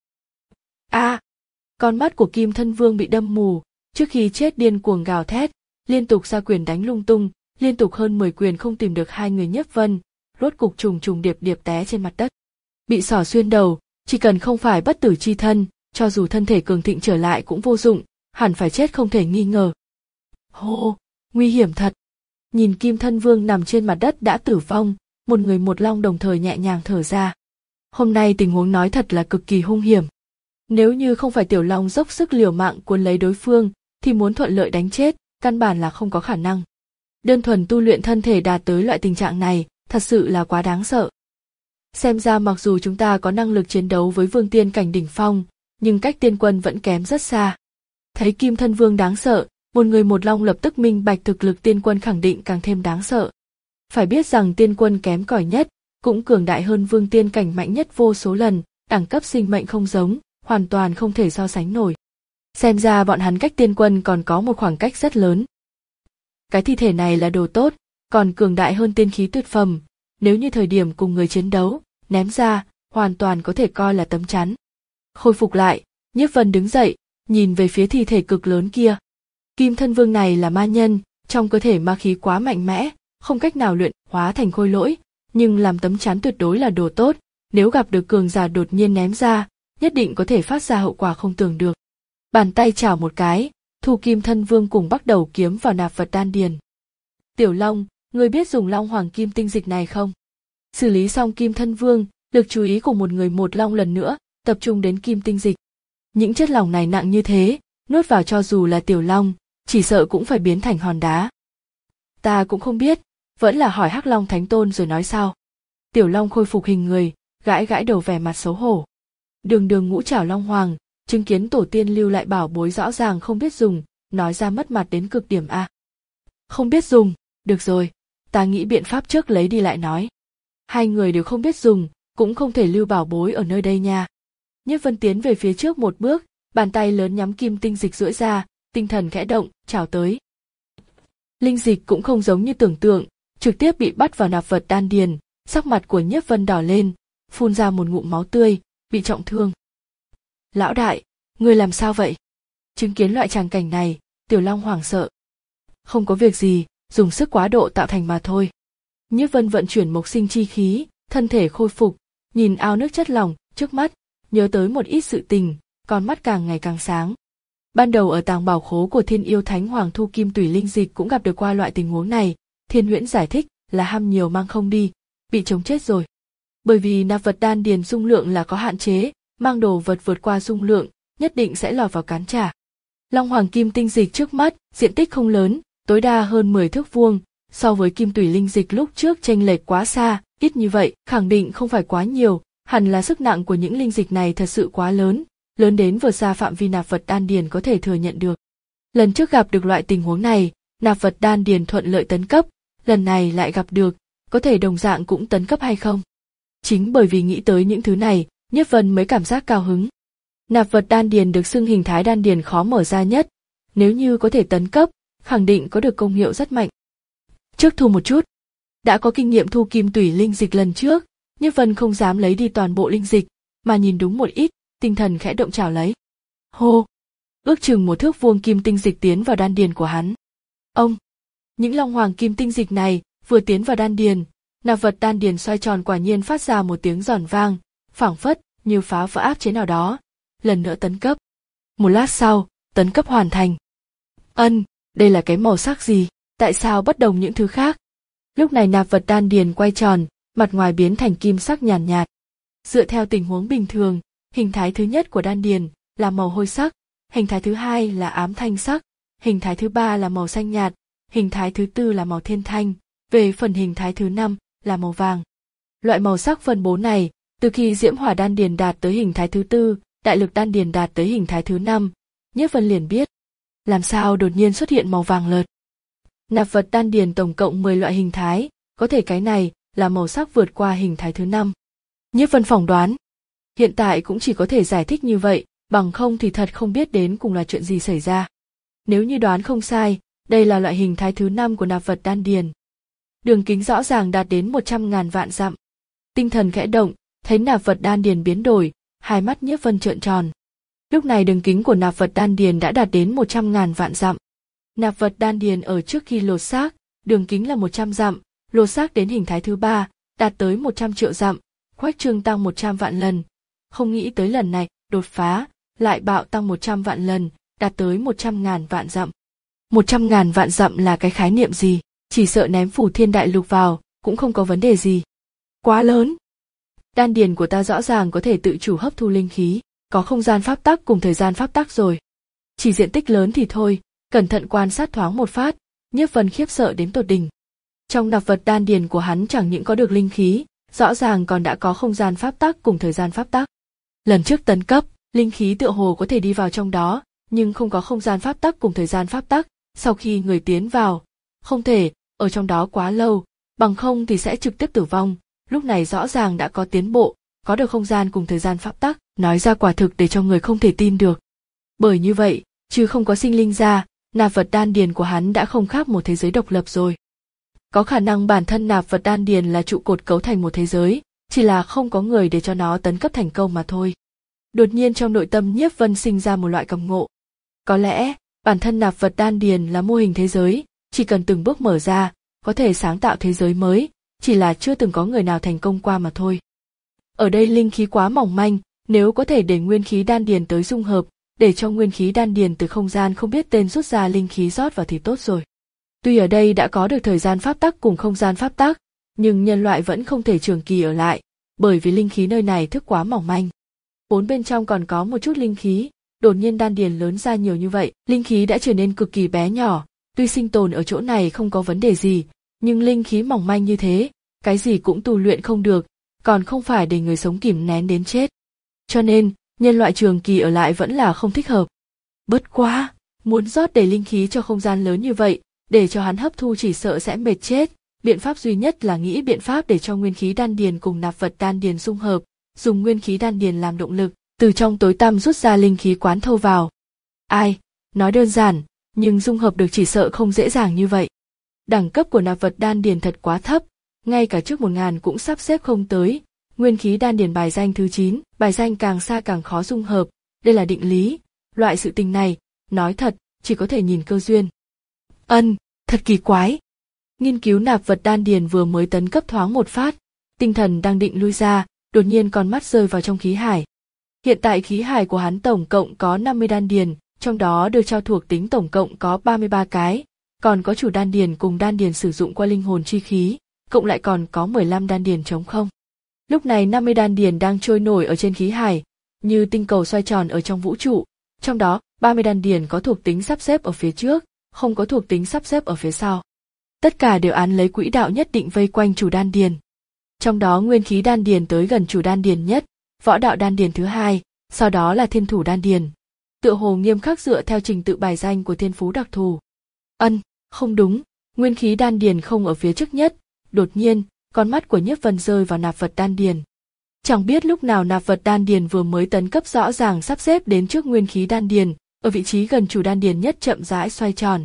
A! À, con mắt của Kim Thân Vương bị đâm mù, trước khi chết điên cuồng gào thét, liên tục ra quyền đánh lung tung, liên tục hơn mười quyền không tìm được hai người Nhiếp Vân, rốt cục trùng trùng điệp điệp té trên mặt đất. Bị xỏ xuyên đầu, chỉ cần không phải bất tử chi thân, cho dù thân thể cường thịnh trở lại cũng vô dụng, hẳn phải chết không thể nghi ngờ. Hô, nguy hiểm thật. Nhìn Kim Thân Vương nằm trên mặt đất đã tử vong, một người một long đồng thời nhẹ nhàng thở ra. Hôm nay tình huống nói thật là cực kỳ hung hiểm. Nếu như không phải Tiểu Long dốc sức liều mạng cuốn lấy đối phương, thì muốn thuận lợi đánh chết, căn bản là không có khả năng. Đơn thuần tu luyện thân thể đạt tới loại tình trạng này, thật sự là quá đáng sợ. Xem ra mặc dù chúng ta có năng lực chiến đấu với vương tiên cảnh đỉnh phong, nhưng cách tiên quân vẫn kém rất xa. Thấy Kim Thân Vương đáng sợ, một người một long lập tức minh bạch thực lực tiên quân khẳng định càng thêm đáng sợ. Phải biết rằng tiên quân kém cỏi nhất, cũng cường đại hơn vương tiên cảnh mạnh nhất vô số lần, đẳng cấp sinh mệnh không giống, hoàn toàn không thể so sánh nổi. Xem ra bọn hắn cách tiên quân còn có một khoảng cách rất lớn. Cái thi thể này là đồ tốt, còn cường đại hơn tiên khí tuyệt phẩm, nếu như thời điểm cùng người chiến đấu, ném ra, hoàn toàn có thể coi là tấm chắn. Khôi phục lại, Nhiếp Vân đứng dậy, nhìn về phía thi thể cực lớn kia. Kim thân vương này là ma nhân, trong cơ thể ma khí quá mạnh mẽ, không cách nào luyện hóa thành khôi lỗi, nhưng làm tấm chắn tuyệt đối là đồ tốt, nếu gặp được cường giả đột nhiên ném ra, nhất định có thể phát ra hậu quả không tưởng được. Bàn tay chảo một cái, thu kim thân vương cùng bắt đầu kiếm vào nạp vật đan điền. Tiểu Long, ngươi biết dùng long hoàng kim tinh dịch này không? Xử lý xong kim thân vương, lực chú ý của một người một long lần nữa, tập trung đến kim tinh dịch. Những chất lỏng này nặng như thế, nuốt vào cho dù là Tiểu Long, chỉ sợ cũng phải biến thành hòn đá. Ta cũng không biết, vẫn là hỏi Hắc Long Thánh Tôn rồi nói sau. Tiểu Long khôi phục hình người, gãi gãi đầu vẻ mặt xấu hổ. Đường đường ngũ trảo long hoàng, chứng kiến tổ tiên lưu lại bảo bối rõ ràng không biết dùng, nói ra mất mặt đến cực điểm a. Không biết dùng, được rồi, ta nghĩ biện pháp trước lấy đi lại nói. Hai người đều không biết dùng, cũng không thể lưu bảo bối ở nơi đây nha. Nhiếp Vân tiến về phía trước một bước, bàn tay lớn nhắm kim tinh dịch duỗi ra, tinh thần khẽ động, chào tới. Linh dịch cũng không giống như tưởng tượng, trực tiếp bị bắt vào nạp vật đan điền, sắc mặt của Nhiếp Vân đỏ lên, phun ra một ngụm máu tươi, bị trọng thương. Lão đại, ngươi làm sao vậy? Chứng kiến loại tràng cảnh này, Tiểu Long hoảng sợ. Không có việc gì, dùng sức quá độ tạo thành mà thôi. Nhiếp Vân vận chuyển mộc sinh chi khí, thân thể khôi phục, nhìn ao nước chất lỏng trước mắt, nhớ tới một ít sự tình, con mắt càng ngày càng sáng. Ban đầu ở tàng bảo khố của Thiên Yêu Thánh Hoàng thu kim tủy linh dịch cũng gặp được qua loại tình huống này, Thiên Huyễn giải thích là ham nhiều mang không đi, bị chống chết rồi. Bởi vì nạp vật đan điền dung lượng là có hạn chế, mang đồ vật vượt qua dung lượng, nhất định sẽ lọt vào cán trả. Long hoàng kim tinh dịch trước mắt, diện tích không lớn, tối đa hơn mười thước vuông, so với kim tủy linh dịch lúc trước chênh lệch quá xa, ít như vậy, khẳng định không phải quá nhiều, hẳn là sức nặng của những linh dịch này thật sự quá lớn, lớn đến vượt xa phạm vi nạp vật đan điền có thể thừa nhận được. Lần trước gặp được loại tình huống này, nạp vật đan điền thuận lợi tấn cấp, lần này lại gặp được, có thể đồng dạng cũng tấn cấp hay không? Chính bởi vì nghĩ tới những thứ này, Nhiếp Vân mới cảm giác cao hứng. Nạp vật đan điền được xưng hình thái đan điền khó mở ra nhất, nếu như có thể tấn cấp, khẳng định có được công hiệu rất mạnh. Trước thu một chút, đã có kinh nghiệm thu kim tủy linh dịch lần trước, Nhiếp Vân không dám lấy đi toàn bộ linh dịch, mà nhìn đúng một ít, tinh thần khẽ động chảo lấy. Hô! Ước chừng một thước vuông kim tinh dịch tiến vào đan điền của hắn. Ông! Những long hoàng kim tinh dịch này vừa tiến vào đan điền, nạp vật đan điền xoay tròn quả nhiên phát ra một tiếng giòn vang, phảng phất như phá vỡ áp chế nào đó, lần nữa tấn cấp. Một lát sau, tấn cấp hoàn thành. Ân, đây là cái màu sắc gì? Tại sao bất đồng những thứ khác? Lúc này nạp vật đan điền quay tròn, mặt ngoài biến thành kim sắc nhàn nhạt, nhạt. Dựa theo tình huống bình thường, hình thái thứ nhất của đan điền là màu hôi sắc, hình thái thứ hai là ám thanh sắc, hình thái thứ ba là màu xanh nhạt, hình thái thứ tư là màu thiên thanh, về phần hình thái thứ năm là màu vàng. Loại màu sắc phân bố này, từ khi diễm hỏa đan điền đạt tới hình thái thứ tư, đại lực đan điền đạt tới hình thái thứ năm, Nhiếp Vân liền biết. Làm sao đột nhiên xuất hiện màu vàng lợt? Nạp vật đan điền tổng cộng mười loại hình thái, có thể cái này là màu sắc vượt qua hình thái thứ năm. Nhiếp Vân phỏng đoán. Hiện tại cũng chỉ có thể giải thích như vậy, bằng không thì thật không biết đến cùng là chuyện gì xảy ra. Nếu như đoán không sai, đây là loại hình thái thứ năm của nạp vật đan điền. Đường kính rõ ràng đạt đến một trăm ngàn vạn dặm. Tinh thần khẽ động, thấy nạp vật đan điền biến đổi, hai mắt Nhiếp Vân trợn tròn. Lúc này đường kính của nạp vật đan điền đã đạt đến một trăm ngàn vạn dặm. Nạp vật đan điền ở trước khi lột xác, đường kính là một trăm dặm, lột xác đến hình thái thứ ba, đạt tới một trăm triệu dặm, khoách trương tăng một trăm vạn lần. Không nghĩ tới lần này, đột phá, lại bạo tăng một trăm vạn lần, đạt tới một trăm ngàn vạn dặm. một trăm ngàn vạn dặm là cái khái niệm gì? Chỉ sợ ném phủ thiên đại lục vào, cũng không có vấn đề gì. Quá lớn. Đan điền của ta rõ ràng có thể tự chủ hấp thu linh khí, có không gian pháp tắc cùng thời gian pháp tắc rồi. Chỉ diện tích lớn thì thôi, cẩn thận quan sát thoáng một phát, Nhiếp Vân khiếp sợ đến tột đỉnh. Trong nạp vật đan điền của hắn chẳng những có được linh khí, rõ ràng còn đã có không gian pháp tắc cùng thời gian pháp tắc. Lần trước tấn cấp, linh khí tựa hồ có thể đi vào trong đó, nhưng không có không gian pháp tắc cùng thời gian pháp tắc, sau khi người tiến vào, không thể ở trong đó quá lâu, bằng không thì sẽ trực tiếp tử vong. Lúc này rõ ràng đã có tiến bộ, có được không gian cùng thời gian pháp tắc, nói ra quả thực để cho người không thể tin được. Bởi như vậy, chứ không có sinh linh ra, nạp vật đan điền của hắn đã không khác một thế giới độc lập rồi. Có khả năng bản thân nạp vật đan điền là trụ cột cấu thành một thế giới, chỉ là không có người để cho nó tấn cấp thành công mà thôi. Đột nhiên trong nội tâm Nhiếp Vân sinh ra một loại cảm ngộ, Có lẽ, bản thân nạp vật đan điền là mô hình thế giới, chỉ cần từng bước mở ra, có thể sáng tạo thế giới mới, chỉ là chưa từng có người nào thành công qua mà thôi. Ở đây linh khí quá mỏng manh, nếu có thể để nguyên khí đan điền tới dung hợp, để cho nguyên khí đan điền từ không gian không biết tên rút ra linh khí rót vào thì tốt rồi. Tuy ở đây đã có được thời gian pháp tắc cùng không gian pháp tắc, nhưng nhân loại vẫn không thể trường kỳ ở lại, bởi vì linh khí nơi này thức quá mỏng manh. Vốn bên trong còn có một chút linh khí, đột nhiên đan điền lớn ra nhiều như vậy, linh khí đã trở nên cực kỳ bé nhỏ, tuy sinh tồn ở chỗ này không có vấn đề gì, nhưng linh khí mỏng manh như thế, cái gì cũng tu luyện không được, còn không phải để người sống kìm nén đến chết. Cho nên, nhân loại trường kỳ ở lại vẫn là không thích hợp. Bất quá, muốn rót đầy linh khí cho không gian lớn như vậy, để cho hắn hấp thu chỉ sợ sẽ mệt chết, biện pháp duy nhất là nghĩ biện pháp để cho nguyên khí đan điền cùng nạp vật đan điền dung hợp, dùng nguyên khí đan điền làm động lực, từ trong tối tăm rút ra linh khí quán thâu vào. Ai, nói đơn giản, nhưng dung hợp được chỉ sợ không dễ dàng như vậy. Đẳng cấp của nạp vật đan điền thật quá thấp, ngay cả trước một ngàn cũng sắp xếp không tới, nguyên khí đan điền bài danh thứ chín, bài danh càng xa càng khó dung hợp, đây là định lý, loại sự tình này, nói thật, chỉ có thể nhìn cơ duyên. Ân, thật kỳ quái. Nghiên cứu nạp vật đan điền vừa mới tấn cấp thoáng một phát, tinh thần đang định lui ra, đột nhiên con mắt rơi vào trong khí hải. Hiện tại khí hải của hắn tổng cộng có năm mươi đan điền, trong đó được trao thuộc tính tổng cộng có ba mươi ba cái, còn có chủ đan điền cùng đan điền sử dụng qua linh hồn chi khí, cộng lại còn có mười lăm đan điền trống không. Lúc này năm mươi đan điền đang trôi nổi ở trên khí hải, như tinh cầu xoay tròn ở trong vũ trụ, trong đó ba mươi đan điền có thuộc tính sắp xếp ở phía trước, không có thuộc tính sắp xếp ở phía sau. Tất cả đều án lấy quỹ đạo nhất định vây quanh chủ đan điền. Trong đó nguyên khí đan điền tới gần chủ đan điền nhất, võ đạo đan điền thứ hai, sau đó là thiên thủ đan điền. Tựa hồ nghiêm khắc dựa theo trình tự bài danh của thiên phú đặc thù. Ân, không đúng, nguyên khí đan điền không ở phía trước nhất, đột nhiên, con mắt của Nhiếp Vân rơi vào nạp vật đan điền. Chẳng biết lúc nào nạp vật đan điền vừa mới tấn cấp rõ ràng sắp xếp đến trước nguyên khí đan điền, ở vị trí gần chủ đan điền nhất chậm rãi xoay tròn.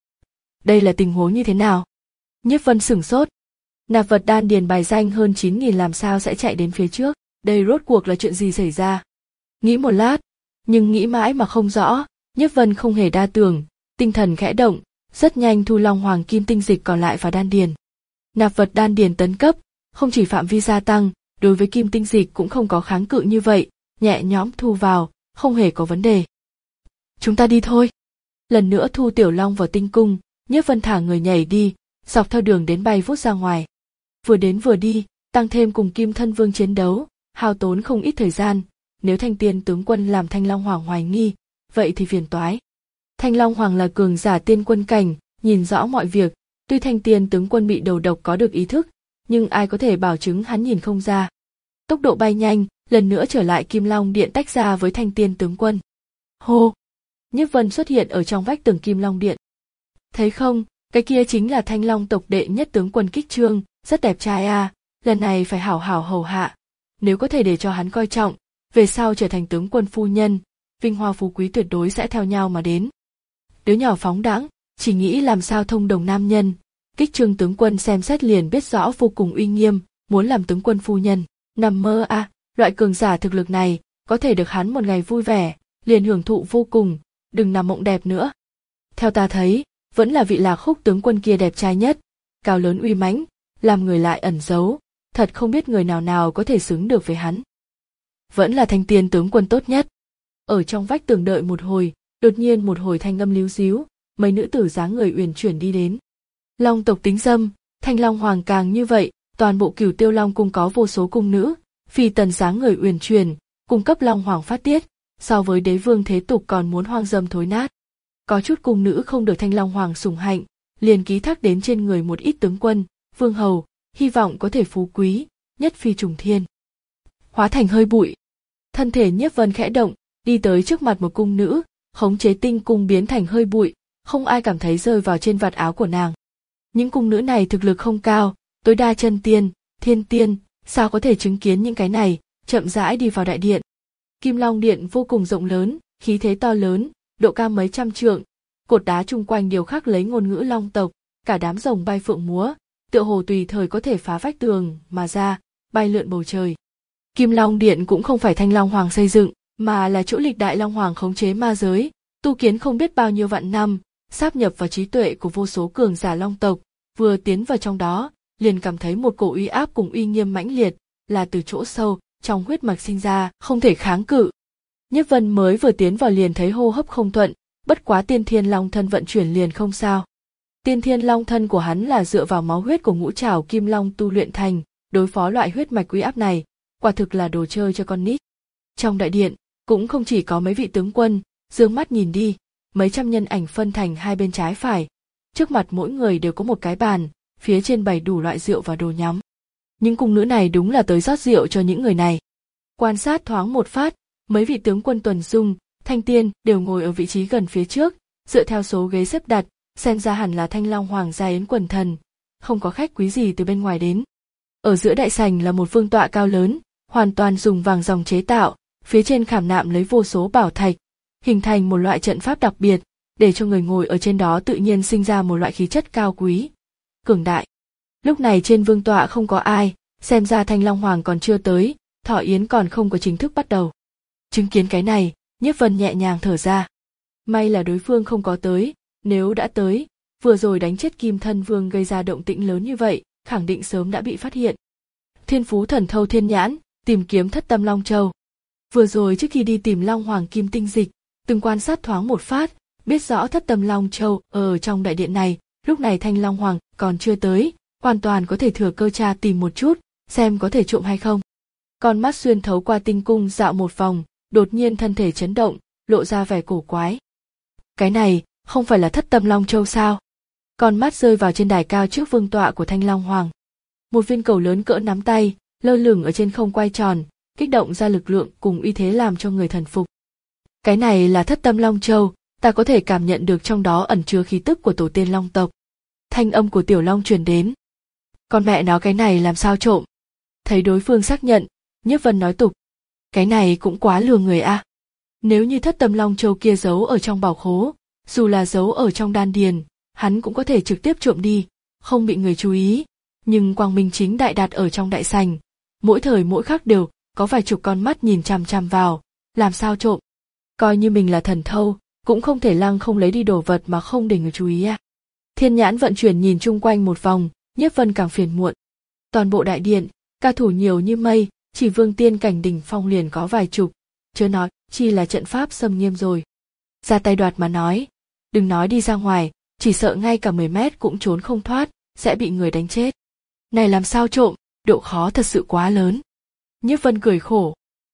Đây là tình huống như thế nào? Nhiếp Vân sửng sốt. Nạp vật đan điền bài danh hơn chín nghìn làm sao sẽ chạy đến phía trước, đây rốt cuộc là chuyện gì xảy ra? Nghĩ một lát, nhưng nghĩ mãi mà không rõ, Nhiếp Vân không hề đa tưởng, tinh thần khẽ động, rất nhanh thu long hoàng kim tinh dịch còn lại vào đan điền. Nạp vật đan điền tấn cấp, không chỉ phạm vi gia tăng, đối với kim tinh dịch cũng không có kháng cự như vậy, nhẹ nhõm thu vào, không hề có vấn đề. Chúng ta đi thôi. Lần nữa thu tiểu long vào tinh cung, Nhiếp Vân thả người nhảy đi, dọc theo đường đến bay vút ra ngoài. Vừa đến vừa đi, tăng thêm cùng Kim Thân Vương chiến đấu, hao tốn không ít thời gian, nếu Thanh Tiên tướng quân làm Thanh Long Hoàng hoài nghi, vậy thì phiền toái. Thanh Long Hoàng là cường giả tiên quân cảnh, nhìn rõ mọi việc, tuy Thanh Tiên tướng quân bị đầu độc có được ý thức, nhưng ai có thể bảo chứng hắn nhìn không ra. Tốc độ bay nhanh, lần nữa trở lại Kim Long Điện tách ra với Thanh Tiên tướng quân. Hô! Nhiếp Vân xuất hiện ở trong vách tường Kim Long Điện. Thấy không, cái kia chính là Thanh Long tộc đệ nhất tướng quân Kích Trương, rất đẹp trai à, lần này phải hảo hảo hầu hạ. Nếu có thể để cho hắn coi trọng, về sau trở thành tướng quân phu nhân, vinh hoa phú quý tuyệt đối sẽ theo nhau mà đến. Đứa nhỏ phóng đãng, chỉ nghĩ làm sao thông đồng nam nhân, Kích Trương tướng quân xem xét liền biết rõ vô cùng uy nghiêm, muốn làm tướng quân phu nhân, nằm mơ à, loại cường giả thực lực này, có thể được hắn một ngày vui vẻ, liền hưởng thụ vô cùng, đừng nằm mộng đẹp nữa. Theo ta thấy, vẫn là vị Lạc Khúc tướng quân kia đẹp trai nhất, cao lớn uy mãnh, làm người lại ẩn giấu, thật không biết người nào nào có thể xứng được với hắn. Vẫn là Thanh Tiên tướng quân tốt nhất. Ở trong vách tường đợi một hồi, đột nhiên một hồi thanh âm líu ríu, mấy nữ tử dáng người uyển chuyển đi đến. Long tộc tính dâm, Thanh Long Hoàng càng như vậy, toàn bộ Cửu Tiêu Long cung có vô số cung nữ, phi tần dáng người uyển chuyển, cung cấp Long Hoàng phát tiết, so với đế vương thế tục còn muốn hoang dâm thối nát. Có chút cung nữ không được Thanh Long Hoàng sủng hạnh, liền ký thác đến trên người một ít tướng quân, vương hầu, hy vọng có thể phú quý, nhất phi trùng thiên. Hóa thành hơi bụi. Thân thể Nhiếp Vân khẽ động, đi tới trước mặt một cung nữ, khống chế tinh cung biến thành hơi bụi, không ai cảm thấy rơi vào trên vạt áo của nàng. Những cung nữ này thực lực không cao, tối đa chân tiên, thiên tiên, sao có thể chứng kiến những cái này, chậm rãi đi vào đại điện. Kim Long Điện vô cùng rộng lớn, khí thế to lớn, độ cao mấy trăm trượng, cột đá chung quanh điều khắc lấy ngôn ngữ Long tộc, cả đám rồng bay phượng múa, tựa hồ tùy thời có thể phá vách tường mà ra, bay lượn bầu trời. Kim Long Điện cũng không phải Thanh Long Hoàng xây dựng, mà là chỗ lịch đại Long Hoàng khống chế ma giới, Tu kiến không biết bao nhiêu vạn năm, sáp nhập vào trí tuệ của vô số cường giả long tộc, vừa tiến vào trong đó, liền cảm thấy một cổ uy áp cùng uy nghiêm mãnh liệt, là từ chỗ sâu, trong huyết mạch sinh ra, không thể kháng cự. Nhiếp Vân mới vừa tiến vào liền thấy hô hấp không thuận, bất quá tiên thiên long thân vận chuyển liền không sao. Tiên thiên long thân của hắn là dựa vào máu huyết của ngũ trảo kim long tu luyện thành, đối phó loại huyết mạch uy áp này, quả thực là đồ chơi cho con nít. Trong đại điện, cũng không chỉ có mấy vị tướng quân, dương mắt nhìn đi, mấy trăm nhân ảnh phân thành hai bên trái phải, trước mặt mỗi người đều có một cái bàn, phía trên bày đủ loại rượu và đồ nhắm. Những cung nữ này đúng là tới rót rượu cho những người này. Quan sát thoáng một phát, mấy vị tướng quân Tuần Dung, Thanh Tiên đều ngồi ở vị trí gần phía trước, dựa theo số ghế xếp đặt, xem ra hẳn là Thanh Long Hoàng gia yến quần thần, không có khách quý gì từ bên ngoài đến. Ở giữa đại sảnh là một vương tọa cao lớn, hoàn toàn dùng vàng ròng chế tạo, phía trên khảm nạm lấy vô số bảo thạch, hình thành một loại trận pháp đặc biệt, để cho người ngồi ở trên đó tự nhiên sinh ra một loại khí chất cao quý, cường đại. Lúc này trên vương tọa không có ai, xem ra Thanh Long Hoàng còn chưa tới, thọ yến còn không có chính thức bắt đầu. Chứng kiến cái này, Nhiếp Vân nhẹ nhàng thở ra. May là đối phương không có tới, nếu đã tới, vừa rồi đánh chết Kim Thân Vương gây ra động tĩnh lớn như vậy, khẳng định sớm đã bị phát hiện. Thiên Phú Thần Thâu Thiên Nhãn, tìm kiếm Thất Tâm Long Châu. Vừa rồi trước khi đi tìm Long Hoàng Kim Tinh Dịch, từng quan sát thoáng một phát, biết rõ Thất Tâm Long Châu ở trong đại điện này, lúc này Thanh Long Hoàng còn chưa tới, hoàn toàn có thể thừa cơ tra tìm một chút, xem có thể trộm hay không. Con mắt xuyên thấu qua tinh cung dạo một vòng, đột nhiên thân thể chấn động, lộ ra vẻ cổ quái. Cái này, không phải là Thất Tâm Long Châu sao? Con mắt rơi vào trên đài cao trước vương tọa của Thanh Long Hoàng. Một viên cầu lớn cỡ nắm tay, lơ lửng ở trên không quay tròn, kích động ra lực lượng cùng uy thế làm cho người thần phục. Cái này là Thất Tâm Long Châu, ta có thể cảm nhận được trong đó ẩn chứa khí tức của tổ tiên long tộc. Thanh âm của Tiểu Long truyền đến. Con mẹ nó, cái này làm sao trộm? Thấy đối phương xác nhận, Nhiếp Vân nói tục. Cái này cũng quá lừa người a. À. Nếu như Thất Tâm Long Châu kia giấu ở trong bảo khố, dù là giấu ở trong đan điền, hắn cũng có thể trực tiếp trộm đi, không bị người chú ý. Nhưng quang minh chính đại đặt ở trong đại sảnh, mỗi thời mỗi khắc đều có vài chục con mắt nhìn chằm chằm vào, làm sao trộm? Coi như mình là thần thâu, cũng không thể lăng không lấy đi đồ vật mà không để người chú ý à. Thiên nhãn vận chuyển nhìn chung quanh một vòng, Nhiếp Vân càng phiền muộn. Toàn bộ đại điện, ca thủ nhiều như mây, chỉ vương tiên cảnh đỉnh phong liền có vài chục, chớ nói chi là trận pháp xâm nghiêm rồi. Ra tay đoạt mà nói, đừng nói đi ra ngoài, chỉ sợ ngay cả mười mét cũng trốn không thoát, sẽ bị người đánh chết. Này làm sao trộm, độ khó thật sự quá lớn. Nhiếp Vân cười khổ.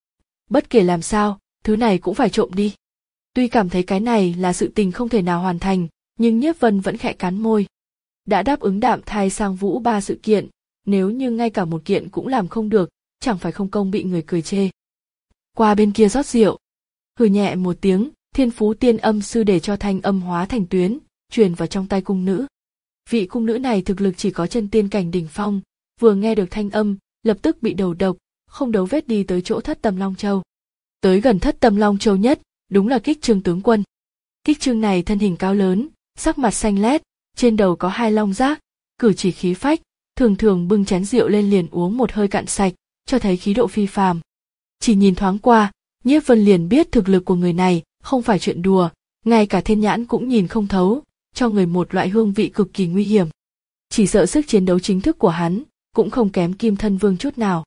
Bất kể làm sao, thứ này cũng phải trộm đi. Tuy cảm thấy cái này là sự tình không thể nào hoàn thành, nhưng Nhiếp Vân vẫn khẽ cắn môi. Đã đáp ứng đạm thai sang vũ ba sự kiện, nếu như ngay cả một kiện cũng làm không được, chẳng phải không công bị người cười chê. Qua bên kia rót rượu. Hừ nhẹ một tiếng, Thiên Phú Tiên Âm Sư để cho thanh âm hóa thành tuyến, truyền vào trong tay cung nữ. Vị cung nữ này thực lực chỉ có chân tiên cảnh đỉnh phong, vừa nghe được thanh âm, lập tức bị đầu độc, không đấu vết đi tới chỗ Thất Tâm Long Châu. Tới gần Thất Tâm Long Châu nhất, đúng là Kích Trương tướng quân. Kích Trương này thân hình cao lớn, sắc mặt xanh lét, trên đầu có hai long giác, cử chỉ khí phách, thường thường bưng chén rượu lên liền uống một hơi cạn sạch, cho thấy khí độ phi phàm. Chỉ nhìn thoáng qua, Nhiếp Vân liền biết thực lực của người này không phải chuyện đùa, ngay cả thiên nhãn cũng nhìn không thấu, cho người một loại hương vị cực kỳ nguy hiểm. Chỉ sợ sức chiến đấu chính thức của hắn cũng không kém Kim Thân Vương chút nào.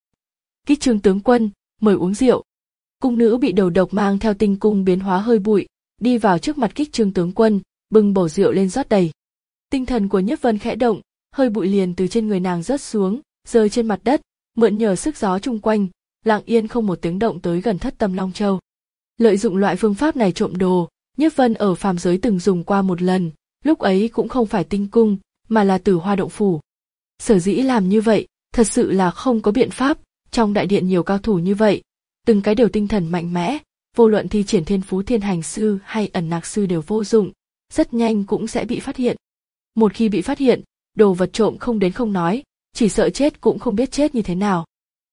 Kích Trương tướng quân, mời uống rượu. Cung nữ bị đầu độc mang theo tinh cung biến hóa hơi bụi, đi vào trước mặt Kích Trương tướng quân, bưng bầu rượu lên rót đầy. Tinh thần của Nhiếp Vân khẽ động, hơi bụi liền từ trên người nàng rớt xuống, rơi trên mặt đất, mượn nhờ sức gió chung quanh, lặng yên không một tiếng động tới gần Thất Tâm Long Châu. Lợi dụng loại phương pháp này trộm đồ, Nhiếp Vân ở phàm giới từng dùng qua một lần, lúc ấy cũng không phải tinh cung, mà là Tử Hoa động phủ. Sở dĩ làm như vậy, thật sự là không có biện pháp, trong đại điện nhiều cao thủ như vậy, từng cái đều tinh thần mạnh mẽ, vô luận thi triển Thiên Phú Thiên Hành Sư hay ẩn nặc sư đều vô dụng, rất nhanh cũng sẽ bị phát hiện. Một khi bị phát hiện, đồ vật trộm không đến không nói, chỉ sợ chết cũng không biết chết như thế nào.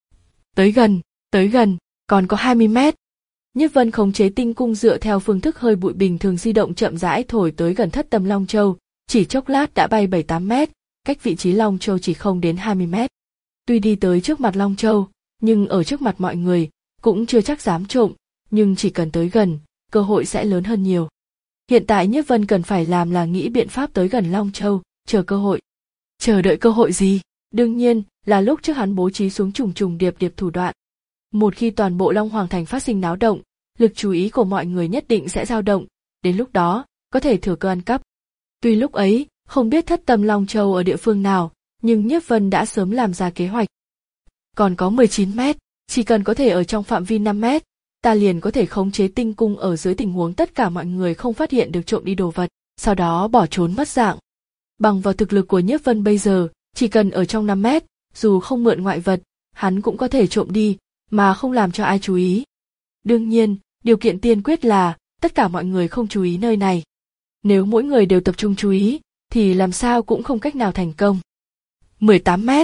Tới gần, tới gần, còn có hai mươi mét. Nhiếp Vân khống chế tinh cung dựa theo phương thức hơi bụi bình thường di động chậm rãi thổi tới gần Thất Tâm Long Châu, chỉ chốc lát đã bay bảy tám mét, cách vị trí Long Châu chỉ không đến hai mươi mét. Tuy đi tới trước mặt Long Châu, nhưng ở trước mặt mọi người, cũng chưa chắc dám trộm, nhưng chỉ cần tới gần, cơ hội sẽ lớn hơn nhiều. Hiện tại Nhiếp Vân cần phải làm là nghĩ biện pháp tới gần Long Châu, chờ cơ hội. Chờ đợi cơ hội gì? Đương nhiên là lúc trước hắn bố trí xuống trùng trùng điệp điệp thủ đoạn. Một khi toàn bộ Long Hoàng Thành phát sinh náo động, lực chú ý của mọi người nhất định sẽ dao động, đến lúc đó, có thể thừa cơ ăn cắp. Tuy lúc ấy, không biết thất tâm Long Châu ở địa phương nào, nhưng Nhiếp Vân đã sớm làm ra kế hoạch. Còn có mười chín mét, chỉ cần có thể ở trong phạm vi năm mét, ta liền có thể khống chế tinh cung ở dưới tình huống tất cả mọi người không phát hiện được trộm đi đồ vật, sau đó bỏ trốn mất dạng. Bằng vào thực lực của Nhiếp Vân bây giờ, chỉ cần ở trong năm mét, dù không mượn ngoại vật, hắn cũng có thể trộm đi, mà không làm cho ai chú ý. Đương nhiên, điều kiện tiên quyết là tất cả mọi người không chú ý nơi này. Nếu mỗi người đều tập trung chú ý, thì làm sao cũng không cách nào thành công. mười tám mét,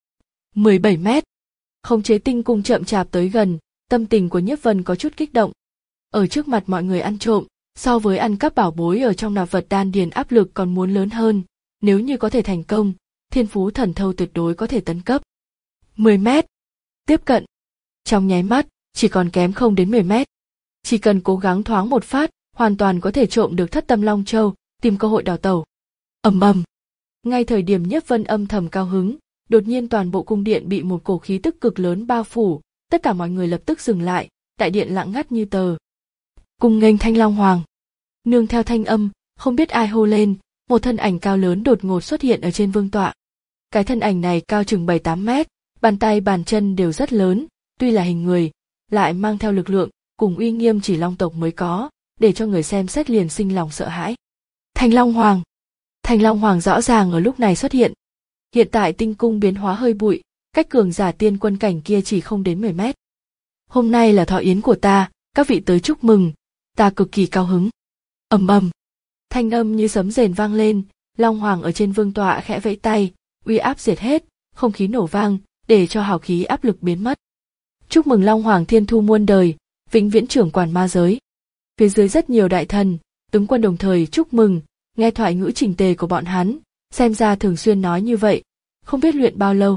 mười bảy mét, khống chế tinh cung chậm chạp tới gần, tâm tình của Nhiếp Vân có chút kích động. Ở trước mặt mọi người ăn trộm, so với ăn cắp bảo bối ở trong nạp vật đan điền áp lực còn muốn lớn hơn, nếu như có thể thành công, thiên phú thần thâu tuyệt đối có thể tấn cấp. mười mét, tiếp cận. Trong nháy mắt, chỉ còn kém không đến mười mét. Chỉ cần cố gắng thoáng một phát, hoàn toàn có thể trộm được thất tâm Long Châu, tìm cơ hội đào tẩu. Ầm ầm. Ngay thời điểm Nhiếp Vân âm thầm cao hứng, đột nhiên toàn bộ cung điện bị một cổ khí tức cực lớn bao phủ, tất cả mọi người lập tức dừng lại, đại điện lặng ngắt như tờ. Cung nghênh Thanh Long Hoàng. Nương theo thanh âm, không biết ai hô lên, một thân ảnh cao lớn đột ngột xuất hiện ở trên vương tọa. Cái thân ảnh này cao chừng bảy tám mét, bàn tay bàn chân đều rất lớn, tuy là hình người, lại mang theo lực lượng, cùng uy nghiêm chỉ Long tộc mới có, để cho người xem xét liền sinh lòng sợ hãi. Thanh Long Hoàng. Thanh Long Hoàng rõ ràng ở lúc này xuất hiện. Hiện tại tinh cung biến hóa hơi bụi, cách cường giả tiên quân cảnh kia chỉ không đến mười mét. Hôm nay là thọ yến của ta, các vị tới chúc mừng, ta cực kỳ cao hứng. Ầm ầm. Thanh âm như sấm rền vang lên, Long Hoàng ở trên vương tọa khẽ vẫy tay, uy áp diệt hết, không khí nổ vang, để cho hào khí áp lực biến mất. Chúc mừng Long Hoàng thiên thu muôn đời, vĩnh viễn trưởng quản ma giới. Phía dưới rất nhiều đại thần, tướng quân đồng thời chúc mừng, nghe thoại ngữ chỉnh tề của bọn hắn, xem ra thường xuyên nói như vậy, không biết luyện bao lâu.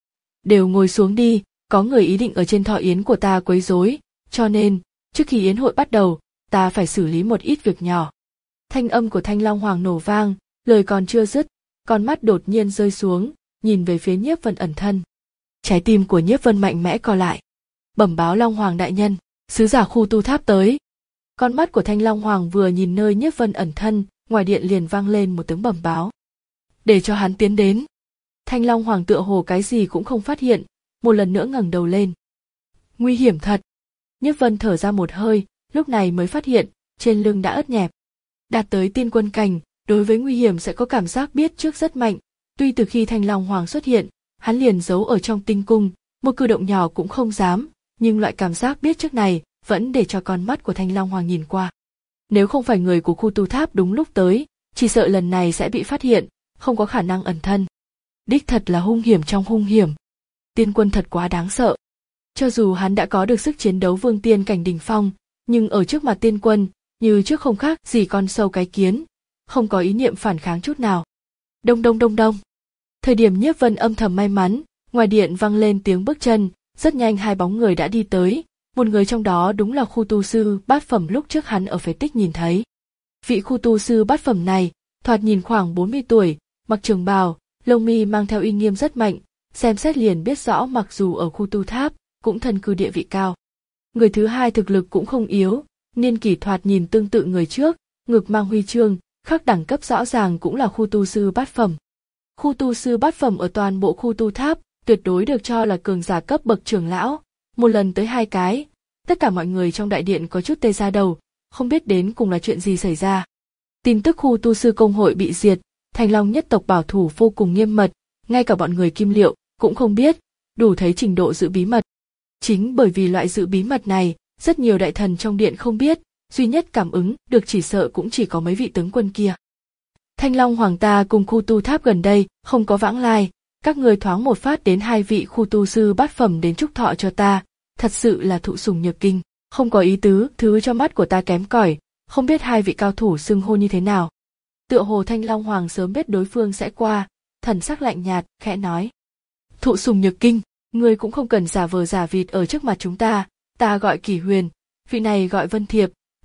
Đều ngồi xuống đi, có người ý định ở trên thọ yến của ta quấy rối, cho nên, trước khi yến hội bắt đầu, ta phải xử lý một ít việc nhỏ. Thanh âm của Thanh Long Hoàng nổ vang, lời còn chưa dứt, con mắt đột nhiên rơi xuống, nhìn về phía Nhiếp Vân ẩn thân. Trái tim của Nhiếp Vân mạnh mẽ co lại. Bẩm báo Long Hoàng đại nhân, sứ giả khu tu tháp tới. Con mắt của Thanh Long Hoàng vừa nhìn nơi Nhiếp Vân ẩn thân, ngoài điện liền vang lên một tiếng bẩm báo. Để cho hắn tiến đến. Thanh Long Hoàng tựa hồ cái gì cũng không phát hiện, một lần nữa ngẩng đầu lên. Nguy hiểm thật. Nhiếp Vân thở ra một hơi, lúc này mới phát hiện, trên lưng đã ướt nhẹp. Đạt tới tiên quân cảnh, đối với nguy hiểm sẽ có cảm giác biết trước rất mạnh, tuy từ khi Thanh Long Hoàng xuất hiện, hắn liền giấu ở trong tinh cung, một cử động nhỏ cũng không dám, nhưng loại cảm giác biết trước này vẫn để cho con mắt của Thanh Long Hoàng nhìn qua. Nếu không phải người của khu tu tháp đúng lúc tới, chỉ sợ lần này sẽ bị phát hiện, không có khả năng ẩn thân. Đích thật là hung hiểm trong hung hiểm. Tiên quân thật quá đáng sợ. Cho dù hắn đã có được sức chiến đấu vương tiên cảnh đỉnh phong, nhưng ở trước mặt tiên quân, như trước không khác gì con sâu cái kiến, không có ý niệm phản kháng chút nào. Đông đông đông đông. Thời điểm Nhiếp Vân âm thầm may mắn, ngoài điện vang lên tiếng bước chân, rất nhanh hai bóng người đã đi tới, một người trong đó đúng là khu tu sư bát phẩm lúc trước hắn ở phế tích nhìn thấy. Vị khu tu sư bát phẩm này, thoạt nhìn khoảng bốn mươi tuổi, mặc trường bào, lông mi mang theo uy nghiêm rất mạnh, xem xét liền biết rõ mặc dù ở khu tu tháp, cũng thân cư địa vị cao. Người thứ hai thực lực cũng không yếu, niên kỷ thoạt nhìn tương tự người trước, ngực mang huy chương, khắc đẳng cấp rõ ràng cũng là khu tu sư bát phẩm. Khu tu sư bát phẩm ở toàn bộ khu tu tháp, tuyệt đối được cho là cường giả cấp bậc trưởng lão, một lần tới hai cái, tất cả mọi người trong đại điện có chút tê da đầu, không biết đến cùng là chuyện gì xảy ra. Tin tức khu tu sư công hội bị diệt, Thanh Long nhất tộc bảo thủ vô cùng nghiêm mật, ngay cả bọn người Kim Liệu cũng không biết, đủ thấy trình độ giữ bí mật. Chính bởi vì loại giữ bí mật này, rất nhiều đại thần trong điện không biết, duy nhất cảm ứng được chỉ sợ cũng chỉ có mấy vị tướng quân kia. Thanh Long Hoàng ta cùng khu tu tháp gần đây, không có vãng lai, các người thoáng một phát đến hai vị khu tu sư bát phẩm đến chúc thọ cho ta, thật sự là thụ sủng nhược kinh, không có ý tứ, thứ cho mắt của ta kém cỏi, không biết hai vị cao thủ xưng hô như thế nào. Tựa hồ Thanh Long Hoàng sớm biết đối phương sẽ qua, thần sắc lạnh nhạt, khẽ nói. Thụ sủng nhược kinh, ngươi cũng không cần giả vờ giả vịt ở trước mặt chúng ta, ta gọi Kỷ Huyền, vị này gọi Vân Thiệp,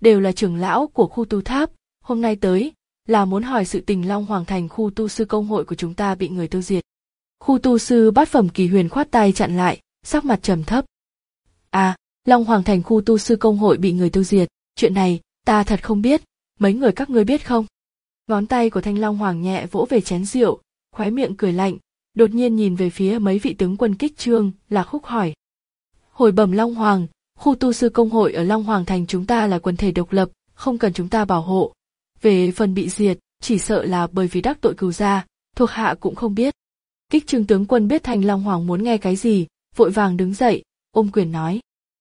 đều là trưởng lão của khu tu tháp, hôm nay tới là muốn hỏi sự tình Long Hoàng Thành khu tu sư công hội của chúng ta bị người tiêu diệt. Khu tu sư bát phẩm Kỳ Huyền khoát tay chặn lại, sắc mặt trầm thấp. À, Long Hoàng Thành khu tu sư công hội bị người tiêu diệt, chuyện này ta thật không biết, mấy người các ngươi biết không? Ngón tay của Thanh Long Hoàng nhẹ vỗ về chén rượu, khóe miệng cười lạnh, đột nhiên nhìn về phía mấy vị tướng quân Kích Trương, Lạc Húc hỏi. Hồi bẩm Long Hoàng, khu tu sư công hội ở Long Hoàng Thành chúng ta là quần thể độc lập, không cần chúng ta bảo hộ. Về phần bị diệt, chỉ sợ là bởi vì đắc tội cừu gia, thuộc hạ cũng không biết. Kích Trương tướng quân biết Thanh Long Hoàng muốn nghe cái gì, vội vàng đứng dậy, ôm quyền nói.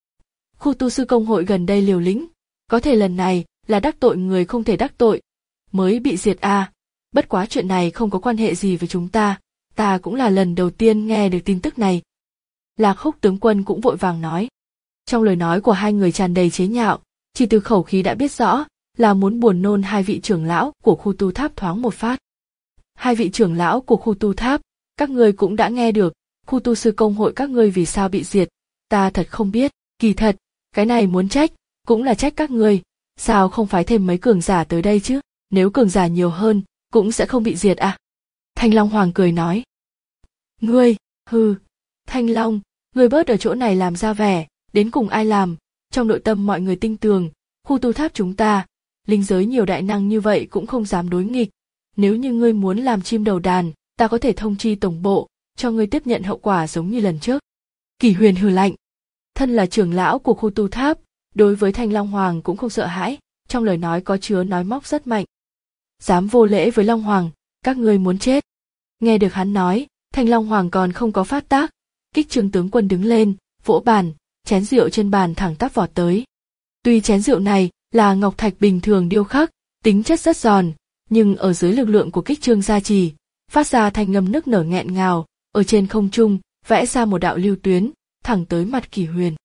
Khu tu sư công hội gần đây liều lĩnh, có thể lần này là đắc tội người không thể đắc tội, mới bị diệt à, bất quá chuyện này không có quan hệ gì với chúng ta, ta cũng là lần đầu tiên nghe được tin tức này. Lạc Húc tướng quân cũng vội vàng nói. Trong lời nói của hai người tràn đầy chế nhạo, chỉ từ khẩu khí đã biết rõ là muốn buồn nôn hai vị trưởng lão của khu tu tháp thoáng một phát. Hai vị trưởng lão của khu tu tháp, các ngươi cũng đã nghe được, khu tu sư công hội các ngươi vì sao bị diệt, ta thật không biết, kỳ thật, cái này muốn trách, cũng là trách các ngươi, sao không phái thêm mấy cường giả tới đây chứ, nếu cường giả nhiều hơn, cũng sẽ không bị diệt à. Thanh Long Hoàng cười nói. Ngươi, hừ, Thanh Long, ngươi bớt ở chỗ này làm ra vẻ, đến cùng ai làm, trong nội tâm mọi người tinh tường, khu tu tháp chúng ta, linh giới nhiều đại năng như vậy cũng không dám đối nghịch, nếu như ngươi muốn làm chim đầu đàn, ta có thể thông chi tổng bộ, cho ngươi tiếp nhận hậu quả giống như lần trước. Kỳ Huyền hừ lạnh. Thân là trưởng lão của khu tu tháp, đối với Thanh Long Hoàng cũng không sợ hãi, trong lời nói có chứa nói móc rất mạnh. Dám vô lễ với Long Hoàng, các ngươi muốn chết. Nghe được hắn nói, Thanh Long Hoàng còn không có phát tác, Kích Trương tướng quân đứng lên, vỗ bàn, chén rượu trên bàn thẳng tắp vọt tới. Tuy chén rượu này là ngọc thạch bình thường điêu khắc, tính chất rất giòn, nhưng ở dưới lực lượng của Kích Trương gia trì, phát ra thanh ngâm nức nở nghẹn ngào, ở trên không trung vẽ ra một đạo lưu tuyến, thẳng tới mặt Kỳ Huyền.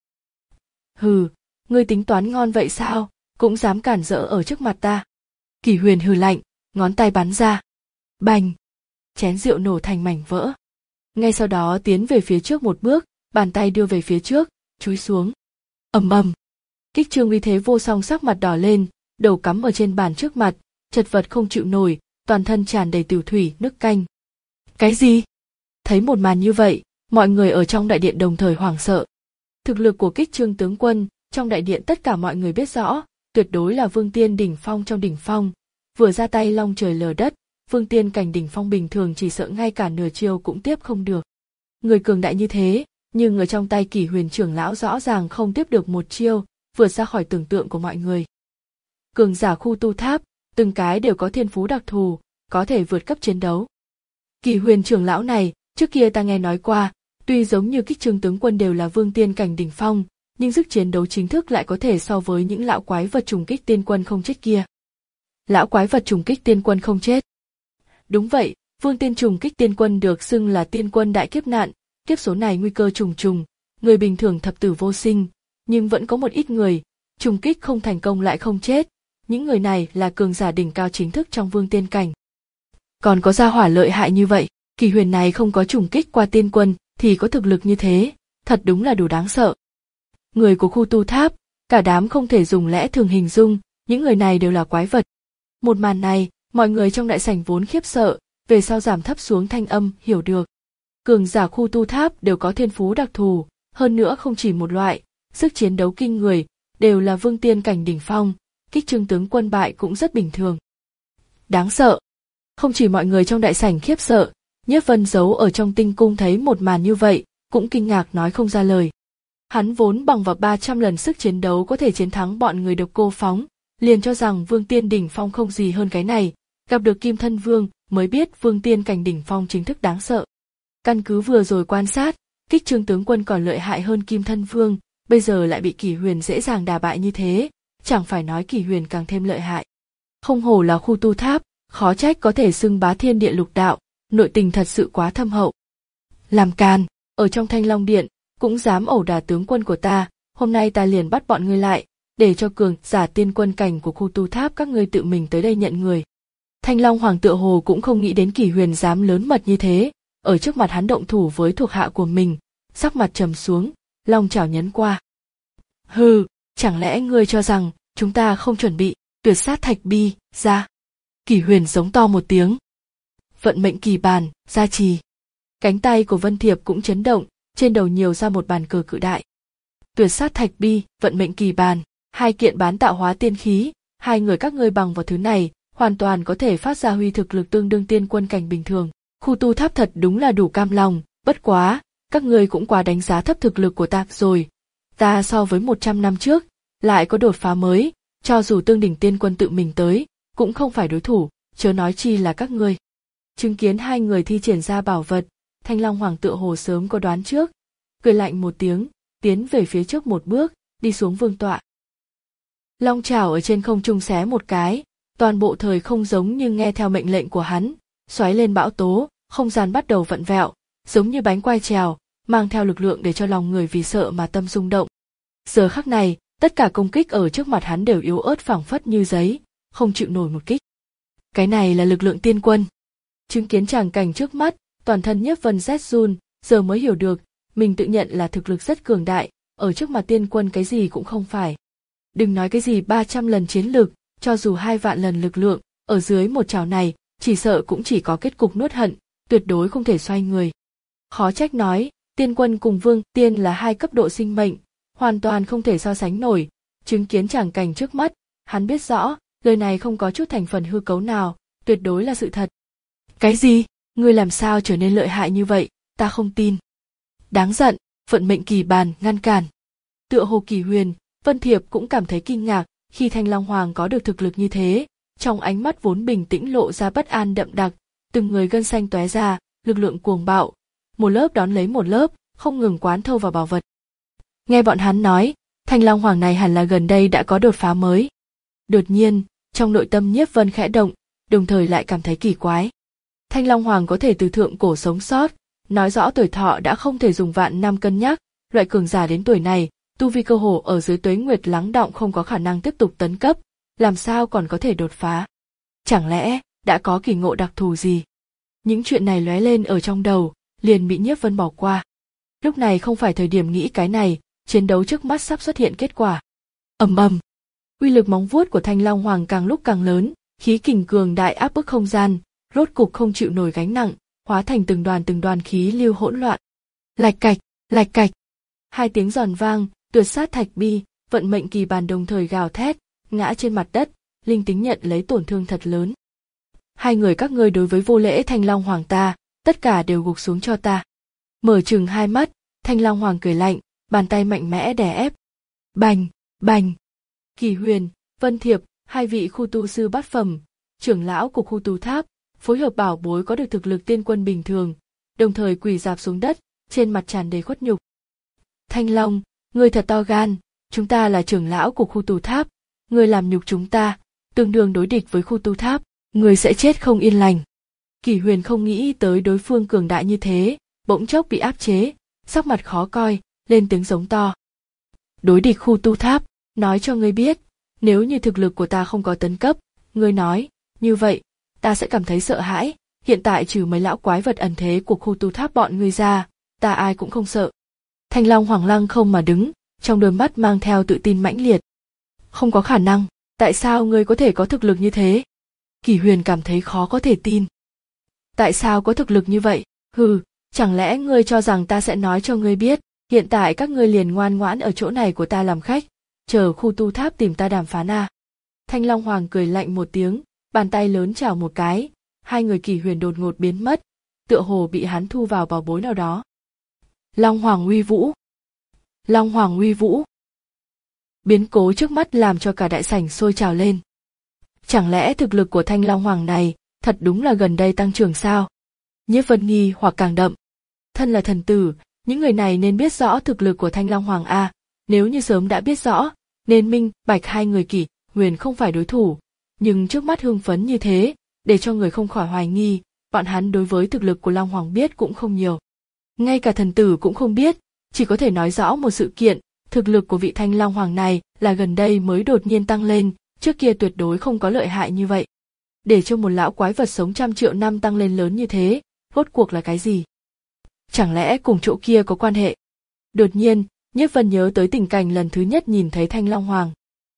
Hừ, ngươi tính toán ngon vậy sao, cũng dám cản rỡ ở trước mặt ta. Kỳ Huyền hừ lạnh, ngón tay bắn ra. Bành! Chén rượu nổ thành mảnh vỡ. Ngay sau đó tiến về phía trước một bước, bàn tay đưa về phía trước, chúi xuống. Ầm ầm! Kích Trương uy thế vô song sắc mặt đỏ lên, đầu cắm ở trên bàn trước mặt, chật vật không chịu nổi, toàn thân tràn đầy tiểu thủy, nước canh. Cái gì? Thấy một màn như vậy, mọi người ở trong đại điện đồng thời hoảng sợ. Thực lực của Kích Trương tướng quân, trong đại điện tất cả mọi người biết rõ, tuyệt đối là vương tiên đỉnh phong trong đỉnh phong, vừa ra tay long trời lở đất, vương tiên cảnh đỉnh phong bình thường chỉ sợ ngay cả nửa chiêu cũng tiếp không được. Người cường đại như thế, nhưng ở trong tay Kỳ Huyền trưởng lão rõ ràng không tiếp được một chiêu, vượt ra khỏi tưởng tượng của mọi người. Cường giả khu tu tháp, từng cái đều có thiên phú đặc thù, có thể vượt cấp chiến đấu. Kỳ Huyền trưởng lão này, trước kia ta nghe nói qua, tuy giống như Kích Trương tướng quân đều là vương tiên cảnh đỉnh phong, nhưng sức chiến đấu chính thức lại có thể so với những lão quái vật trùng kích tiên quân không chết kia. Lão quái vật trùng kích tiên quân không chết. Đúng vậy, vương tiên trùng kích tiên quân được xưng là tiên quân đại kiếp nạn, kiếp số này nguy cơ trùng trùng, người bình thường thập tử vô sinh, nhưng vẫn có một ít người, trùng kích không thành công lại không chết, những người này là cường giả đỉnh cao chính thức trong vương tiên cảnh. Còn có gia hỏa lợi hại như vậy, Kỳ Huyền này không có trùng kích qua tiên quân thì có thực lực như thế, thật đúng là đủ đáng sợ. Người của khu tu tháp, cả đám không thể dùng lẽ thường hình dung, những người này đều là quái vật. Một màn này, mọi người trong đại sảnh vốn khiếp sợ, về sau giảm thấp xuống thanh âm, hiểu được. Cường giả khu tu tháp đều có thiên phú đặc thù, hơn nữa không chỉ một loại, sức chiến đấu kinh người, đều là vương tiên cảnh đỉnh phong, Kích Trương tướng quân bại cũng rất bình thường. Đáng sợ. Không chỉ mọi người trong đại sảnh khiếp sợ, Nhiếp Vân giấu ở trong tinh cung thấy một màn như vậy, cũng kinh ngạc nói không ra lời. Hắn vốn bằng vào ba trăm lần sức chiến đấu có thể chiến thắng bọn người Độc Cô Phóng, liền cho rằng vương tiên đỉnh phong không gì hơn cái này, gặp được Kim Thân Vương mới biết vương tiên cảnh đỉnh phong chính thức đáng sợ. Căn cứ vừa rồi quan sát, Kích Trương tướng quân còn lợi hại hơn Kim Thân Vương, bây giờ lại bị Kỳ Huyền dễ dàng đả bại như thế, chẳng phải nói Kỳ Huyền càng thêm lợi hại. Không hổ là khu tu tháp, khó trách có thể xưng bá thiên địa lục đạo, nội tình thật sự quá thâm hậu. Làm càn, ở trong Thanh Long Điện, cũng dám ẩu đả tướng quân của ta, hôm nay ta liền bắt bọn ngươi lại, để cho cường giả tiên quân cảnh của khu tu tháp các ngươi tự mình tới đây nhận người. Thanh Long Hoàng tựa hồ cũng không nghĩ đến Kỳ Huyền dám lớn mật như thế, ở trước mặt hắn động thủ với thuộc hạ của mình, sắc mặt trầm xuống, long chảo nhấn qua. Hừ, chẳng lẽ ngươi cho rằng chúng ta không chuẩn bị. Tuyệt sát thạch bi, ra. Kỷ Huyền giống to một tiếng. Vận mệnh kỳ bàn, gia trì. Cánh tay của Vân Thiệp cũng chấn động, trên đầu nhiều ra một bàn cờ cự đại. Tuyệt sát thạch bi, vận mệnh kỳ bàn, hai kiện bán tạo hóa tiên khí, hai người các ngươi bằng vào thứ này, hoàn toàn có thể phát ra huy thực lực tương đương tiên quân cảnh bình thường. Khu tu tháp thật đúng là đủ cam lòng, bất quá, các ngươi cũng quá đánh giá thấp thực lực của ta rồi. Ta so với một trăm năm trước, lại có đột phá mới, cho dù tương đỉnh tiên quân tự mình tới, cũng không phải đối thủ, chớ nói chi là các ngươi. Chứng kiến hai người thi triển ra bảo vật, Thanh Long Hoàng tựa hồ sớm có đoán trước, cười lạnh một tiếng, tiến về phía trước một bước, đi xuống vương tọa. Long chảo ở trên không trung xé một cái, toàn bộ thời không giống như nghe theo mệnh lệnh của hắn, xoáy lên bão tố, không gian bắt đầu vặn vẹo, giống như bánh quai trèo, mang theo lực lượng để cho lòng người vì sợ mà tâm rung động. Giờ khắc này, tất cả công kích ở trước mặt hắn đều yếu ớt phảng phất như giấy, không chịu nổi một kích. Cái này là lực lượng tiên quân. Chứng kiến tràng cảnh trước mắt, toàn thân Nhiếp Vân rét run, giờ mới hiểu được, mình tự nhận là thực lực rất cường đại, ở trước mặt tiên quân cái gì cũng không phải. Đừng nói cái gì ba trăm lần chiến lực, cho dù hai vạn lần lực lượng, ở dưới một chảo này, chỉ sợ cũng chỉ có kết cục nuốt hận, tuyệt đối không thể xoay người. Khó trách nói, tiên quân cùng vương tiên là hai cấp độ sinh mệnh, hoàn toàn không thể so sánh nổi. Chứng kiến tràng cảnh trước mắt, hắn biết rõ, lời này không có chút thành phần hư cấu nào, tuyệt đối là sự thật. Cái gì? Ngươi làm sao trở nên lợi hại như vậy? Ta không tin. Đáng giận, vận mệnh kỳ bàn ngăn cản. Tựa hồ Kỷ Huyền, Vân Thiệp cũng cảm thấy kinh ngạc khi Thanh Long Hoàng có được thực lực như thế, trong ánh mắt vốn bình tĩnh lộ ra bất an đậm đặc, từng người gân xanh tóe ra, lực lượng cuồng bạo, một lớp đón lấy một lớp, không ngừng quán thâu vào bảo vật. Nghe bọn hắn nói, Thanh Long Hoàng này hẳn là gần đây đã có đột phá mới. Đột nhiên, trong nội tâm Nhiếp Vân khẽ động, đồng thời lại cảm thấy kỳ quái. Thanh Long Hoàng có thể từ thượng cổ sống sót, nói rõ tuổi thọ đã không thể dùng vạn năm cân nhắc, loại cường giả đến tuổi này, tu vi cơ hồ ở dưới tuế nguyệt lắng đọng không có khả năng tiếp tục tấn cấp, làm sao còn có thể đột phá? Chẳng lẽ đã có kỳ ngộ đặc thù gì? Những chuyện này lóe lên ở trong đầu, liền bị Nhiếp Vân bỏ qua. Lúc này không phải thời điểm nghĩ cái này, chiến đấu trước mắt sắp xuất hiện kết quả. Ầm ầm, uy lực móng vuốt của Thanh Long Hoàng càng lúc càng lớn, khí kình cường đại áp bức không gian, rốt cục không chịu nổi gánh nặng, hóa thành từng đoàn từng đoàn khí lưu hỗn loạn. Lạch cạch, lạch cạch, hai tiếng giòn vang, tuyệt sát thạch bi, vận mệnh kỳ bàn đồng thời gào thét, ngã trên mặt đất, linh tính nhận lấy tổn thương thật lớn. Hai người các ngươi đối với vô lễ Thanh Long Hoàng ta, tất cả đều gục xuống cho ta. Mở trừng hai mắt, Thanh Long Hoàng cười lạnh, bàn tay mạnh mẽ đè ép. Bành, bành. Kỷ Huyền, Vân Thiệp, hai vị khu tu sư bát phẩm, trưởng lão của khu tu tháp, phối hợp bảo bối có được thực lực tiên quân bình thường, đồng thời quỳ rạp xuống đất, trên mặt tràn đầy khuất nhục. Thanh Long, ngươi thật to gan, chúng ta là trưởng lão của khu tu tháp, ngươi làm nhục chúng ta, tương đương đối địch với khu tu tháp, ngươi sẽ chết không yên lành. Kỷ Huyền không nghĩ tới đối phương cường đại như thế, bỗng chốc bị áp chế, sắc mặt khó coi, lên tiếng giống to. Đối địch khu tu tháp, nói cho ngươi biết, nếu như thực lực của ta không có tấn cấp, ngươi nói, như vậy, ta sẽ cảm thấy sợ hãi, hiện tại trừ mấy lão quái vật ẩn thế của khu tu tháp bọn ngươi ra, ta ai cũng không sợ. Thanh Long Hoàng lăng không mà đứng, trong đôi mắt mang theo tự tin mãnh liệt. Không có khả năng, tại sao ngươi có thể có thực lực như thế? Kỷ Huyền cảm thấy khó có thể tin. Tại sao có thực lực như vậy? Hừ, chẳng lẽ ngươi cho rằng ta sẽ nói cho ngươi biết, hiện tại các ngươi liền ngoan ngoãn ở chỗ này của ta làm khách, chờ khu tu tháp tìm ta đàm phán à? Thanh Long Hoàng cười lạnh một tiếng, bàn tay lớn chảo một cái, hai người Kỷ Huyền đột ngột biến mất, tựa hồ bị hắn thu vào bảo bối nào đó. Long Hoàng uy vũ, Long Hoàng uy vũ. Biến cố trước mắt làm cho cả đại sảnh sôi trào lên. Chẳng lẽ thực lực của Thanh Long Hoàng này thật đúng là gần đây tăng trưởng sao? Nhiếp Vân nghi hoặc càng đậm. Thân là thần tử, những người này nên biết rõ thực lực của Thanh Long Hoàng a, nếu như sớm đã biết rõ, nên minh bạch hai người Kỷ Huyền không phải đối thủ, nhưng trước mắt hưng phấn như thế, để cho người không khỏi hoài nghi, bọn hắn đối với thực lực của Long Hoàng biết cũng không nhiều. Ngay cả thần tử cũng không biết, chỉ có thể nói rõ một sự kiện, thực lực của vị Thanh Long Hoàng này là gần đây mới đột nhiên tăng lên, trước kia tuyệt đối không có lợi hại như vậy. Để cho một lão quái vật sống trăm triệu năm tăng lên lớn như thế, rốt cuộc là cái gì? Chẳng lẽ cùng chỗ kia có quan hệ? Đột nhiên, Nhiếp Vân nhớ tới tình cảnh lần thứ nhất nhìn thấy Thanh Long Hoàng.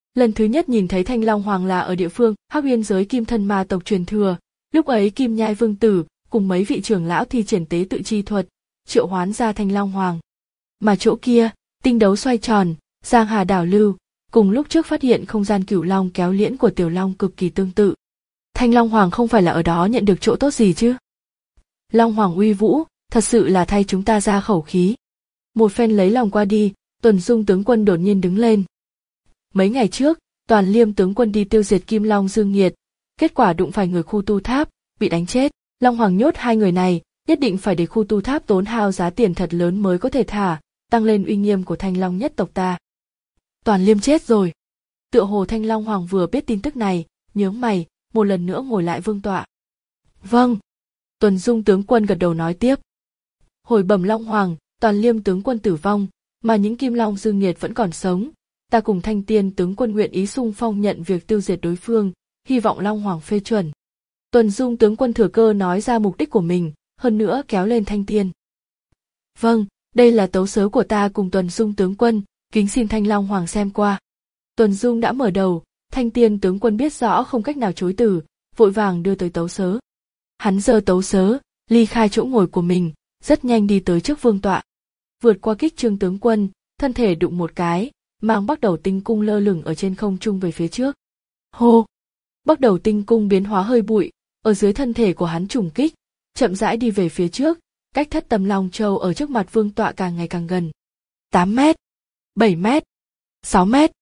Lần thứ nhất nhìn thấy Thanh Long Hoàng là ở địa phương Hắc Uyên giới Kim Thân Ma tộc truyền thừa, lúc ấy Kim Nhai Vương tử cùng mấy vị trưởng lão thi triển tế tự chi thuật, triệu hoán ra Thanh Long Hoàng. Mà chỗ kia, tinh đấu xoay tròn, giang hà đảo lưu, cùng lúc trước phát hiện không gian cửu long kéo liễn của Tiểu Long cực kỳ tương tự. Thanh Long Hoàng không phải là ở đó nhận được chỗ tốt gì chứ? Long Hoàng uy vũ, thật sự là thay chúng ta ra khẩu khí. Một phen lấy lòng qua đi, Tuần Dung tướng quân đột nhiên đứng lên. Mấy ngày trước, Toàn Liêm tướng quân đi tiêu diệt Kim Long Dương Nghiệt, kết quả đụng phải người khu tu tháp, bị đánh chết. Long Hoàng nhốt hai người này, nhất định phải để khu tu tháp tốn hao giá tiền thật lớn mới có thể thả, tăng lên uy nghiêm của Thanh Long nhất tộc ta. Toàn Liêm chết rồi. Tựa hồ Thanh Long Hoàng vừa biết tin tức này, nhướng mày, một lần nữa ngồi lại vương tọa. Vâng. Tuần Dung tướng quân gật đầu nói tiếp. Hồi bẩm Long Hoàng, Toàn Liêm tướng quân tử vong, mà những Kim Long Dương Nghiệt vẫn còn sống. Ta cùng Thanh Tiên tướng quân nguyện ý xung phong nhận việc tiêu diệt đối phương, hy vọng Long Hoàng phê chuẩn. Tuần Dung tướng quân thừa cơ nói ra mục đích của mình, hơn nữa kéo lên Thanh Tiên. Vâng, đây là tấu sớ của ta cùng Tuần Dung tướng quân, kính xin Thanh Long Hoàng xem qua. Tuần Dung đã mở đầu, Thanh Tiên tướng quân biết rõ không cách nào chối từ, vội vàng đưa tới tấu sớ. Hắn giơ tấu sớ, ly khai chỗ ngồi của mình, rất nhanh đi tới trước vương tọa. Vượt qua Kích Trương tướng quân, thân thể đụng một cái, mang Bắc Đầu Tinh cung lơ lửng ở trên không trung về phía trước. Hô! Bắc Đầu Tinh cung biến hóa hơi bụi, ở dưới thân thể của hắn trùng kích, chậm rãi đi về phía trước, cách Thất Tâm Long Châu ở trước mặt vương tọa càng ngày càng gần. tám mét, bảy mét, sáu mét,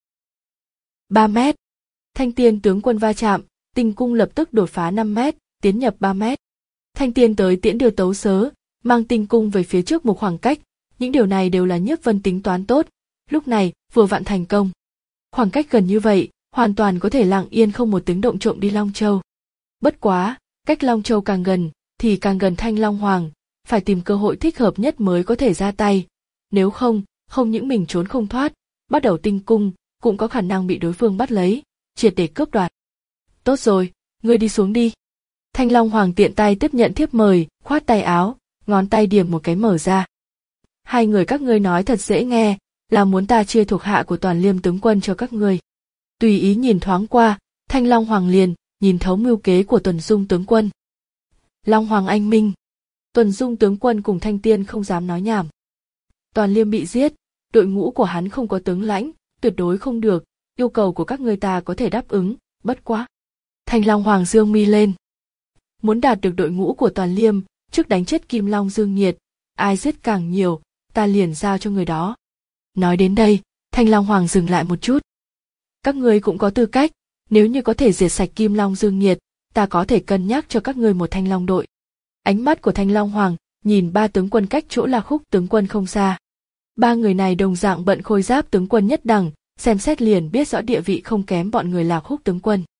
ba mét. Thanh Tiên tướng quân va chạm, tinh cung lập tức đột phá năm mét, tiến nhập ba mét. Thanh Tiên tới tiễn đưa tấu sớ, mang tinh cung về phía trước một khoảng cách, những điều này đều là Nhiếp Vân tính toán tốt, lúc này vừa vặn thành công. Khoảng cách gần như vậy, hoàn toàn có thể lặng yên không một tiếng động trộm đi Long Châu. Bất quá, cách Long Châu càng gần, thì càng gần Thanh Long Hoàng, phải tìm cơ hội thích hợp nhất mới có thể ra tay. Nếu không, không những mình trốn không thoát, bắt đầu tinh cung, cũng có khả năng bị đối phương bắt lấy, triệt để cướp đoạt. Tốt rồi, ngươi đi xuống đi. Thanh Long Hoàng tiện tay tiếp nhận thiếp mời, khoát tay áo, ngón tay điểm một cái mở ra. Hai người các ngươi nói thật dễ nghe, là muốn ta chia thuộc hạ của Toàn Liêm tướng quân cho các ngươi. Tùy ý nhìn thoáng qua, Thanh Long Hoàng liền nhìn thấu mưu kế của Tuần Dung tướng quân. Long Hoàng anh minh. Tuần Dung tướng quân cùng Thanh Tiên không dám nói nhảm. Toàn Liêm bị giết, đội ngũ của hắn không có tướng lãnh, tuyệt đối không được, yêu cầu của các ngươi ta có thể đáp ứng, bất quá. Thanh Long Hoàng dương mi lên. Muốn đạt được đội ngũ của Toàn Liêm, trước đánh chết Kim Long Dương Nghiệt, ai giết càng nhiều, ta liền giao cho người đó. Nói đến đây, Thanh Long Hoàng dừng lại một chút. Các ngươi cũng có tư cách, nếu như có thể diệt sạch Kim Long Dương Nghiệt, ta có thể cân nhắc cho các ngươi một Thanh Long đội. Ánh mắt của Thanh Long Hoàng nhìn ba tướng quân cách chỗ Lạc Khúc tướng quân không xa. Ba người này đồng dạng bận khôi giáp tướng quân nhất đẳng, xem xét liền biết rõ địa vị không kém bọn người Lạc Khúc tướng quân.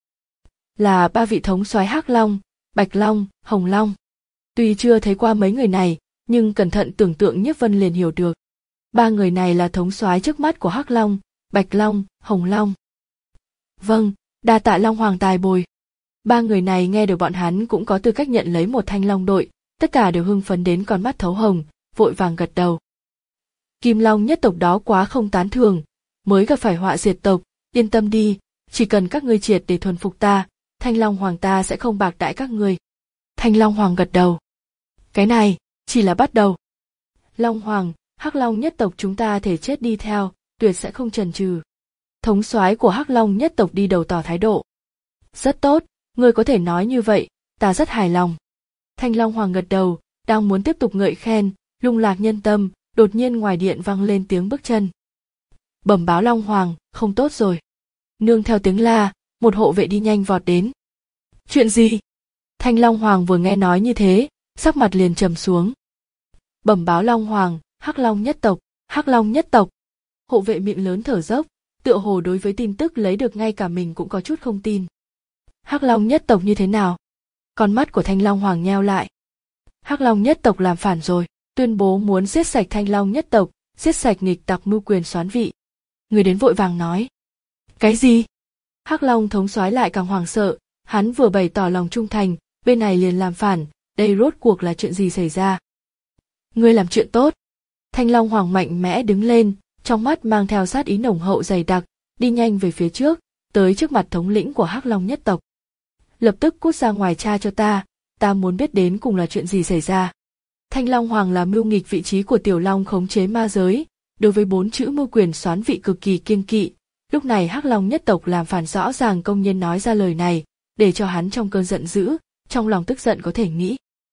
Là ba vị thống soái Hắc Long, Bạch Long, Hồng Long. Tuy chưa thấy qua mấy người này, nhưng cẩn thận tưởng tượng Nhiếp Vân liền hiểu được. Ba người này là thống soái trước mắt của Hắc Long, Bạch Long, Hồng Long. Vâng, đa tạ Long Hoàng tài bồi. Ba người này nghe được bọn hắn cũng có tư cách nhận lấy một Thanh Long đội, tất cả đều hưng phấn đến con mắt thấu hồng, vội vàng gật đầu. Kim Long nhất tộc đó quá không tán thường, mới gặp phải họa diệt tộc, yên tâm đi, chỉ cần các ngươi triệt để thuần phục ta, Thanh Long Hoàng ta sẽ không bạc đãi các ngươi. Thanh Long Hoàng gật đầu. Cái này, chỉ là bắt đầu. Long Hoàng, Hắc Long nhất tộc chúng ta thể chết đi theo, tuyệt sẽ không chần chừ. Thống soái của Hắc Long nhất tộc đi đầu tỏ thái độ. Rất tốt, ngươi có thể nói như vậy, ta rất hài lòng. Thanh Long Hoàng gật đầu, đang muốn tiếp tục ngợi khen, lung lạc nhân tâm, đột nhiên ngoài điện vang lên tiếng bước chân. Bẩm báo Long Hoàng, không tốt rồi. Nương theo tiếng la, một hộ vệ đi nhanh vọt đến. Chuyện gì? Thanh Long Hoàng vừa nghe nói như thế, sắc mặt liền trầm xuống. Bẩm báo Long Hoàng, Hắc Long nhất tộc, Hắc Long nhất tộc. Hộ vệ miệng lớn thở dốc, tựa hồ đối với tin tức lấy được ngay cả mình cũng có chút không tin. Hắc Long nhất tộc như thế nào? Con mắt của Thanh Long Hoàng nheo lại. Hắc Long nhất tộc làm phản rồi, tuyên bố muốn giết sạch Thanh Long nhất tộc, giết sạch nghịch tặc mưu quyền soán vị. Người đến vội vàng nói. Cái gì? Hắc Long thống soái lại càng hoảng sợ, hắn vừa bày tỏ lòng trung thành, bên này liền làm phản, đây rốt cuộc là chuyện gì xảy ra? Ngươi làm chuyện tốt. Thanh Long Hoàng mạnh mẽ đứng lên, trong mắt mang theo sát ý nồng hậu dày đặc, đi nhanh về phía trước, tới trước mặt thống lĩnh của Hắc Long nhất tộc. Lập tức cút ra ngoài tra cho ta, ta muốn biết đến cùng là chuyện gì xảy ra. Thanh Long Hoàng là mưu nghịch vị trí của Tiểu Long khống chế ma giới, đối với bốn chữ mưu quyền soán vị cực kỳ kiêng kỵ. Lúc này Hắc Long nhất tộc làm phản rõ ràng công nhiên nói ra lời này, để cho hắn trong cơn giận dữ, trong lòng tức giận có thể nghĩ.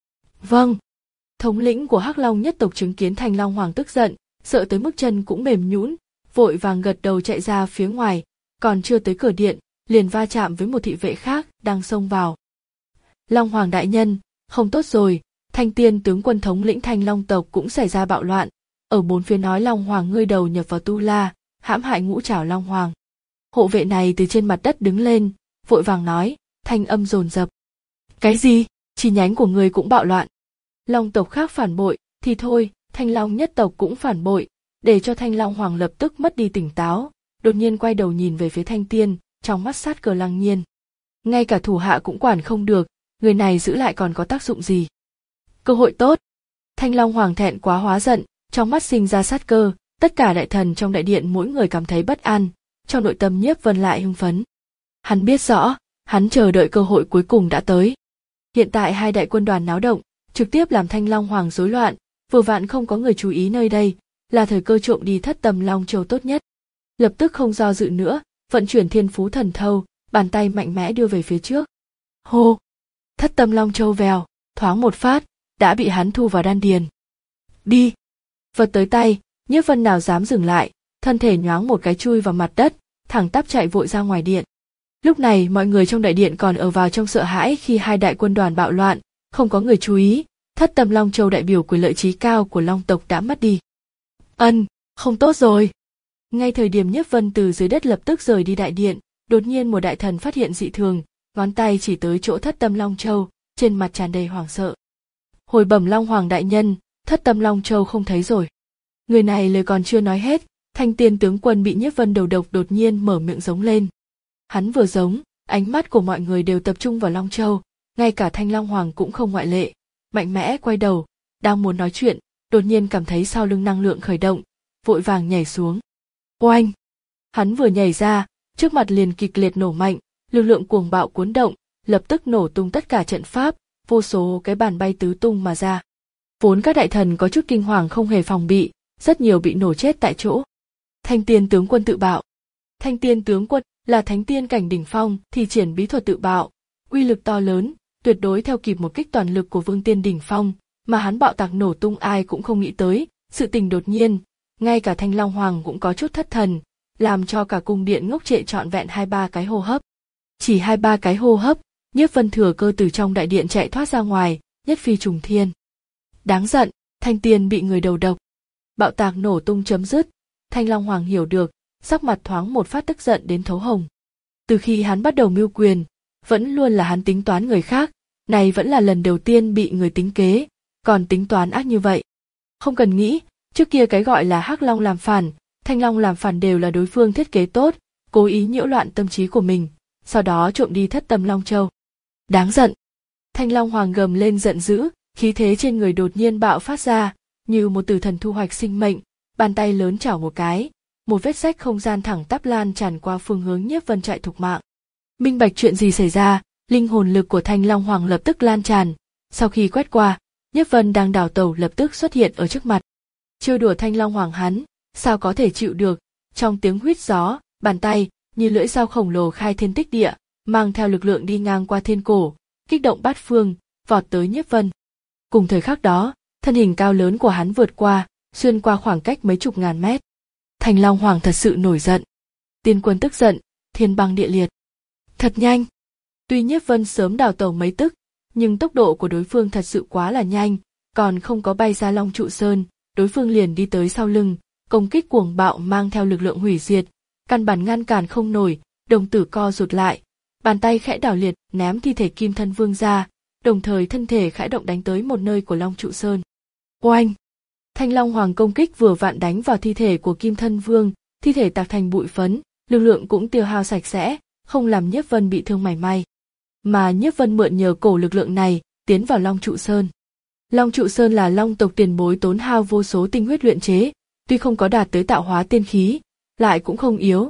Vâng. Thống lĩnh của Hắc Long nhất tộc chứng kiến Thanh Long Hoàng tức giận, sợ tới mức chân cũng mềm nhũn, vội vàng gật đầu chạy ra phía ngoài, còn chưa tới cửa điện, liền va chạm với một thị vệ khác đang xông vào. Long Hoàng đại nhân, không tốt rồi, Thanh Tiên tướng quân thống lĩnh Thanh Long tộc cũng xảy ra bạo loạn, ở bốn phía nói Long Hoàng ngươi đầu nhập vào Tu La, hãm hại ngũ trảo Long Hoàng. Hộ vệ này từ trên mặt đất đứng lên, vội vàng nói, thanh âm dồn dập. Cái gì? Chi nhánh của ngươi cũng bạo loạn. Long tộc khác phản bội, thì thôi, Thanh Long nhất tộc cũng phản bội, để cho Thanh Long Hoàng lập tức mất đi tỉnh táo, đột nhiên quay đầu nhìn về phía Thanh Tiên, trong mắt sát cờ lăng nhiên. Ngay cả thủ hạ cũng quản không được, người này giữ lại còn có tác dụng gì? Cơ hội tốt. Thanh Long Hoàng thẹn quá hóa giận, trong mắt sinh ra sát cơ, tất cả đại thần trong đại điện mỗi người cảm thấy bất an, trong nội tâm Nhiếp Vân lại hưng phấn. Hắn biết rõ, hắn chờ đợi cơ hội cuối cùng đã tới. Hiện tại hai đại quân đoàn náo động, trực tiếp làm Thanh Long Hoàng rối loạn, vừa vặn không có người chú ý nơi đây, là thời cơ trộm đi Thất Tâm Long Châu tốt nhất. Lập tức không do dự nữa, vận chuyển Thiên Phú Thần Thâu, bàn tay mạnh mẽ đưa về phía trước. Hô! Thất Tâm Long Châu vèo, thoáng một phát, đã bị hắn thu vào đan điền. Đi! Vật tới tay, Nhiếp Vân nào dám dừng lại, thân thể nhoáng một cái chui vào mặt đất, thẳng tắp chạy vội ra ngoài điện. Lúc này mọi người trong đại điện còn ở vào trong sợ hãi khi hai đại quân đoàn bạo loạn, không có người chú ý, Thất Tâm Long Châu đại biểu quyền lợi trí cao của Long tộc đã mất đi. Ân, không tốt rồi. Ngay thời điểm Nhiếp Vân từ dưới đất lập tức rời đi đại điện, đột nhiên một đại thần phát hiện dị thường, ngón tay chỉ tới chỗ Thất Tâm Long Châu, trên mặt tràn đầy hoảng sợ. Hồi bẩm Long Hoàng đại nhân, Thất Tâm Long Châu không thấy rồi. Người này lời còn chưa nói hết, Thanh Tiên tướng quân bị Nhiếp Vân đầu độc đột nhiên mở miệng giống lên. Hắn vừa giống, ánh mắt của mọi người đều tập trung vào Long Châu, ngay cả Thanh Long Hoàng cũng không ngoại lệ, mạnh mẽ quay đầu, đang muốn nói chuyện, đột nhiên cảm thấy sau lưng năng lượng khởi động, vội vàng nhảy xuống. Oanh! Hắn vừa nhảy ra, trước mặt liền kịch liệt nổ mạnh, lực lượng cuồng bạo cuốn động, lập tức nổ tung tất cả trận pháp, vô số cái bàn bay tứ tung mà ra. Vốn các đại thần có chút kinh hoàng không hề phòng bị, rất nhiều bị nổ chết tại chỗ. Thanh Tiên tướng quân tự bạo. Thanh Tiên tướng quân là thánh tiên cảnh đỉnh phong thì triển bí thuật tự bạo, uy lực to lớn, tuyệt đối theo kịp một kích toàn lực của vương tiên đỉnh phong, mà hắn bạo tạc nổ tung ai cũng không nghĩ tới, sự tình đột nhiên, ngay cả Thanh Long Hoàng cũng có chút thất thần, làm cho cả cung điện ngốc trệ trọn vẹn hai ba cái hô hấp. Chỉ hai ba cái hô hấp, Nhiếp Vân thừa cơ từ trong đại điện chạy thoát ra ngoài, nhất phi trùng thiên. Đáng giận, Thanh Tiên bị người đầu độc. Bạo tạc nổ tung chấm dứt, Thanh Long Hoàng hiểu được, sắc mặt thoáng một phát tức giận đến thấu hồng. Từ khi hắn bắt đầu mưu quyền, vẫn luôn là hắn tính toán người khác, này vẫn là lần đầu tiên bị người tính kế, còn tính toán ác như vậy. Không cần nghĩ, trước kia cái gọi là Hắc Long làm phản, Thanh Long làm phản đều là đối phương thiết kế tốt, cố ý nhiễu loạn tâm trí của mình, sau đó trộm đi Thất Tâm Long Châu. Đáng giận. Thanh Long Hoàng gầm lên giận dữ, khí thế trên người đột nhiên bạo phát ra, như một tử thần thu hoạch sinh mệnh, bàn tay lớn chảo một cái, một vết rách không gian thẳng tắp lan tràn qua phương hướng Nhiếp Vân chạy thục mạng. Minh bạch chuyện gì xảy ra, linh hồn lực của Thanh Long Hoàng lập tức lan tràn, sau khi quét qua, Nhiếp Vân đang đảo tẩu lập tức xuất hiện ở trước mặt. Trêu đùa Thanh Long Hoàng hắn, sao có thể chịu được, trong tiếng huýt gió, bàn tay như lưỡi dao khổng lồ khai thiên tích địa, mang theo lực lượng đi ngang qua thiên cổ, kích động bát phương, vọt tới Nhiếp Vân. Cùng thời khắc đó, thân hình cao lớn của hắn vượt qua, xuyên qua khoảng cách mấy chục ngàn mét. Thanh Long Hoàng thật sự nổi giận. Tiên quân tức giận, thiên băng địa liệt. Thật nhanh. Tuy Nhiếp Vân sớm đào tẩu mấy tức, nhưng tốc độ của đối phương thật sự quá là nhanh, còn không có bay ra Long Trụ Sơn, đối phương liền đi tới sau lưng, công kích cuồng bạo mang theo lực lượng hủy diệt, căn bản ngăn cản không nổi, đồng tử co rụt lại, bàn tay khẽ đảo liệt ném thi thể Kim Thân Vương ra, đồng thời thân thể khẽ động đánh tới một nơi của Long Trụ Sơn. Oanh! Thanh Long Hoàng công kích vừa vặn đánh vào thi thể của Kim Thân Vương, thi thể tạc thành bụi phấn, lực lượng cũng tiêu hao sạch sẽ, không làm Nhiếp Vân bị thương mảy may. Mà Nhiếp Vân mượn nhờ cổ lực lượng này, tiến vào Long Trụ Sơn. Long Trụ Sơn là Long tộc tiền bối tốn hao vô số tinh huyết luyện chế, tuy không có đạt tới tạo hóa tiên khí, lại cũng không yếu,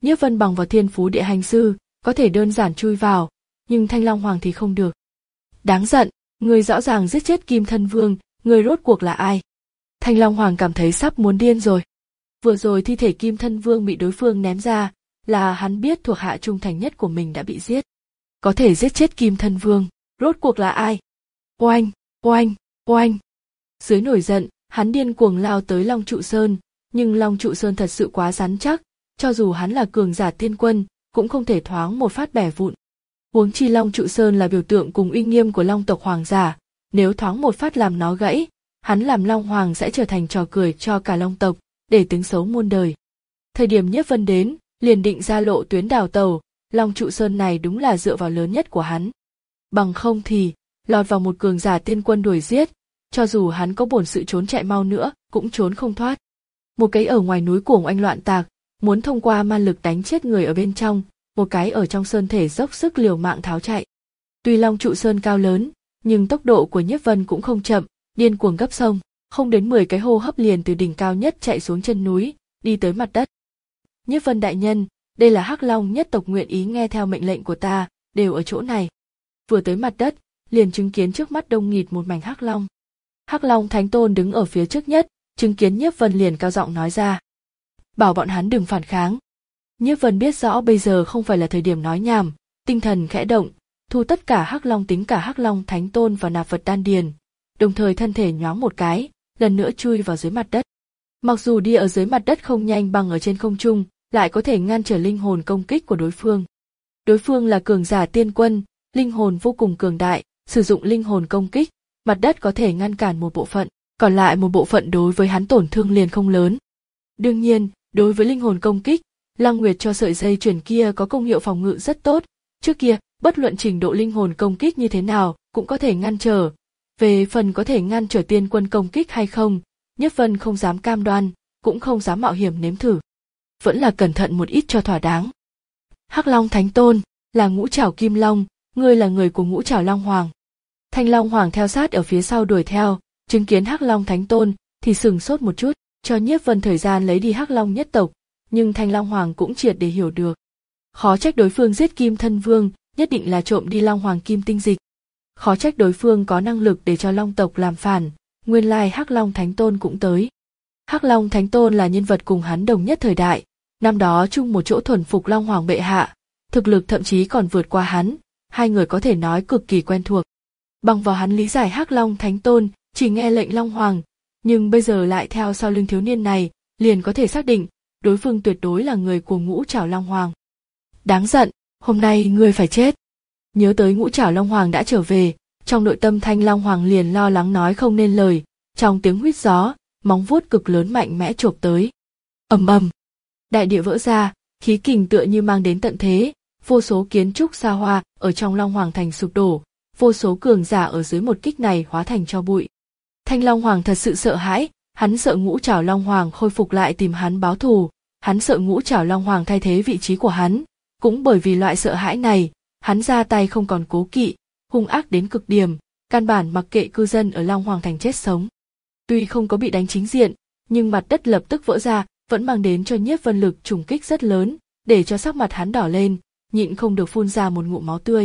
Nhiếp Vân bằng vào thiên phú địa hành sư, có thể đơn giản chui vào, nhưng Thanh Long Hoàng thì không được. Đáng giận, người rõ ràng giết chết Kim Thân Vương, người rốt cuộc là ai? Thanh Long Hoàng cảm thấy sắp muốn điên rồi. Vừa rồi thi thể Kim Thân Vương bị đối phương ném ra, là hắn biết thuộc hạ trung thành nhất của mình đã bị giết. Có thể giết chết Kim Thân Vương, rốt cuộc là ai? Oanh, oanh, oanh. Dưới nổi giận, hắn điên cuồng lao tới Long Trụ Sơn, nhưng Long Trụ Sơn thật sự quá rắn chắc, cho dù hắn là cường giả tiên quân, cũng không thể thoáng một phát bẻ vụn. Huống chi Long Trụ Sơn là biểu tượng cùng uy nghiêm của Long tộc hoàng giả, nếu thoáng một phát làm nó gãy, hắn làm Long Hoàng sẽ trở thành trò cười cho cả Long tộc, để tiếng xấu muôn đời. Thời điểm Nhiếp Vân đến, liền định ra lộ tuyến đào tẩu, Long Trụ Sơn này đúng là dựa vào lớn nhất của hắn. Bằng không thì, lọt vào một cường giả tiên quân đuổi giết, cho dù hắn có bổn sự trốn chạy mau nữa, cũng trốn không thoát. Một cái ở ngoài núi cuồng oanh loạn tạc, muốn thông qua ma lực đánh chết người ở bên trong, một cái ở trong sơn thể dốc sức liều mạng tháo chạy. Tuy Long Trụ Sơn cao lớn, nhưng tốc độ của Nhiếp Vân cũng không chậm, điên cuồng gấp sông, không đến mười cái hô hấp liền từ đỉnh cao nhất chạy xuống chân núi, đi tới mặt đất. Nhiếp Vân đại nhân, đây là Hắc Long nhất tộc nguyện ý nghe theo mệnh lệnh của ta, đều ở chỗ này. Vừa tới mặt đất, liền chứng kiến trước mắt đông nghịt một mảnh Hắc Long. Hắc Long Thánh Tôn đứng ở phía trước nhất, chứng kiến Nhiếp Vân liền cao giọng nói ra. Bảo bọn hắn đừng phản kháng. Nhiếp Vân biết rõ bây giờ không phải là thời điểm nói nhảm, tinh thần khẽ động, thu tất cả Hắc Long tính cả Hắc Long Thánh Tôn và nạp vật đan điền, đồng thời thân thể nhoáng một cái, lần nữa chui vào dưới mặt đất. Mặc dù đi ở dưới mặt đất không nhanh bằng ở trên không trung, lại có thể ngăn trở linh hồn công kích của đối phương. Đối phương là cường giả tiên quân, linh hồn vô cùng cường đại, sử dụng linh hồn công kích, mặt đất có thể ngăn cản một bộ phận, còn lại một bộ phận đối với hắn tổn thương liền không lớn. Đương nhiên, đối với linh hồn công kích, Lăng Nguyệt cho sợi dây chuyền kia có công hiệu phòng ngự rất tốt, trước kia, bất luận trình độ linh hồn công kích như thế nào, cũng có thể ngăn trở. Về phần có thể ngăn trở tiên quân công kích hay không, Nhiếp Vân không dám cam đoan, cũng không dám mạo hiểm nếm thử. Vẫn là cẩn thận một ít cho thỏa đáng. Hắc Long Thánh Tôn, là ngũ trảo Kim Long, ngươi là người của ngũ trảo Long Hoàng. Thanh Long Hoàng theo sát ở phía sau đuổi theo, chứng kiến Hắc Long Thánh Tôn, thì sừng sốt một chút, cho Nhiếp Vân thời gian lấy đi Hắc Long nhất tộc, nhưng Thanh Long Hoàng cũng triệt để hiểu được. Khó trách đối phương giết Kim Thân Vương, nhất định là trộm đi Long Hoàng Kim tinh dịch. Khó trách đối phương có năng lực để cho Long tộc làm phản, nguyên lai Hắc Long Thánh Tôn cũng tới. Hắc Long Thánh Tôn là nhân vật cùng hắn đồng nhất thời đại, năm đó chung một chỗ thuần phục Long Hoàng bệ hạ, thực lực thậm chí còn vượt qua hắn, hai người có thể nói cực kỳ quen thuộc. Bằng vào hắn lý giải Hắc Long Thánh Tôn chỉ nghe lệnh Long Hoàng, nhưng bây giờ lại theo sau lưng thiếu niên này, liền có thể xác định đối phương tuyệt đối là người của ngũ trảo Long Hoàng. Đáng giận, hôm nay ngươi phải chết. Nhớ tới ngũ trảo Long Hoàng đã trở về, trong nội tâm Thanh Long Hoàng liền lo lắng nói không nên lời, trong tiếng huýt gió, móng vuốt cực lớn mạnh mẽ chộp tới. Ầm ầm, đại địa vỡ ra, khí kình tựa như mang đến tận thế, vô số kiến trúc xa hoa ở trong Long Hoàng thành sụp đổ, vô số cường giả ở dưới một kích này hóa thành tro bụi. Thanh Long Hoàng thật sự sợ hãi, hắn sợ ngũ trảo Long Hoàng khôi phục lại tìm hắn báo thù, hắn sợ ngũ trảo Long Hoàng thay thế vị trí của hắn, cũng bởi vì loại sợ hãi này, hắn ra tay không còn cố kỵ, hung ác đến cực điểm, căn bản mặc kệ cư dân ở Long Hoàng thành chết sống. Tuy không có bị đánh chính diện, nhưng mặt đất lập tức vỡ ra, vẫn mang đến cho Nhiếp Vân lực trùng kích rất lớn, để cho sắc mặt hắn đỏ lên, nhịn không được phun ra một ngụm máu tươi.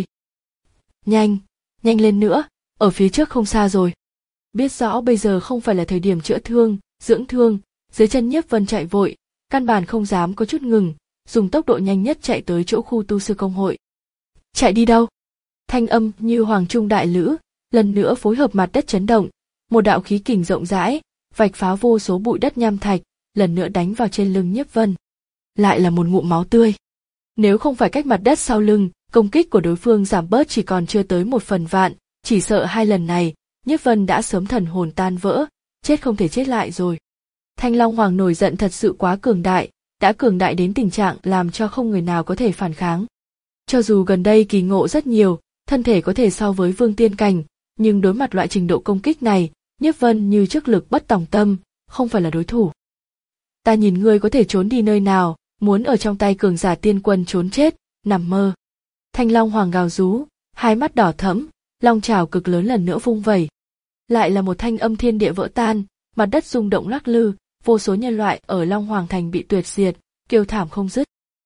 Nhanh, nhanh lên nữa, ở phía trước không xa rồi. Biết rõ bây giờ không phải là thời điểm chữa thương, dưỡng thương, dưới chân Nhiếp Vân chạy vội, căn bản không dám có chút ngừng, dùng tốc độ nhanh nhất chạy tới chỗ khu tu sư công hội. Chạy đi đâu? Thanh âm như hoàng trung đại lữ, lần nữa phối hợp mặt đất chấn động, một đạo khí kình rộng rãi, vạch phá vô số bụi đất nham thạch, lần nữa đánh vào trên lưng Nhiếp Vân. Lại là một ngụm máu tươi. Nếu không phải cách mặt đất sau lưng, công kích của đối phương giảm bớt chỉ còn chưa tới một phần vạn, chỉ sợ hai lần này, Nhiếp Vân đã sớm thần hồn tan vỡ, chết không thể chết lại rồi. Thanh Long Hoàng nổi giận thật sự quá cường đại, đã cường đại đến tình trạng làm cho không người nào có thể phản kháng. Cho dù gần đây kỳ ngộ rất nhiều, thân thể có thể so với vương tiên cảnh, nhưng đối mặt loại trình độ công kích này, Nhiếp Vân như trước lực bất tòng tâm, không phải là đối thủ. Ta nhìn ngươi có thể trốn đi nơi nào, muốn ở trong tay cường giả tiên quân trốn chết, nằm mơ. Thanh Long Hoàng gào rú, hai mắt đỏ thẫm, long trảo cực lớn lần nữa vung vẩy. Lại là một thanh âm thiên địa vỡ tan, mặt đất rung động lắc lư, vô số nhân loại ở Long Hoàng thành bị tuyệt diệt, kêu thảm không dứt.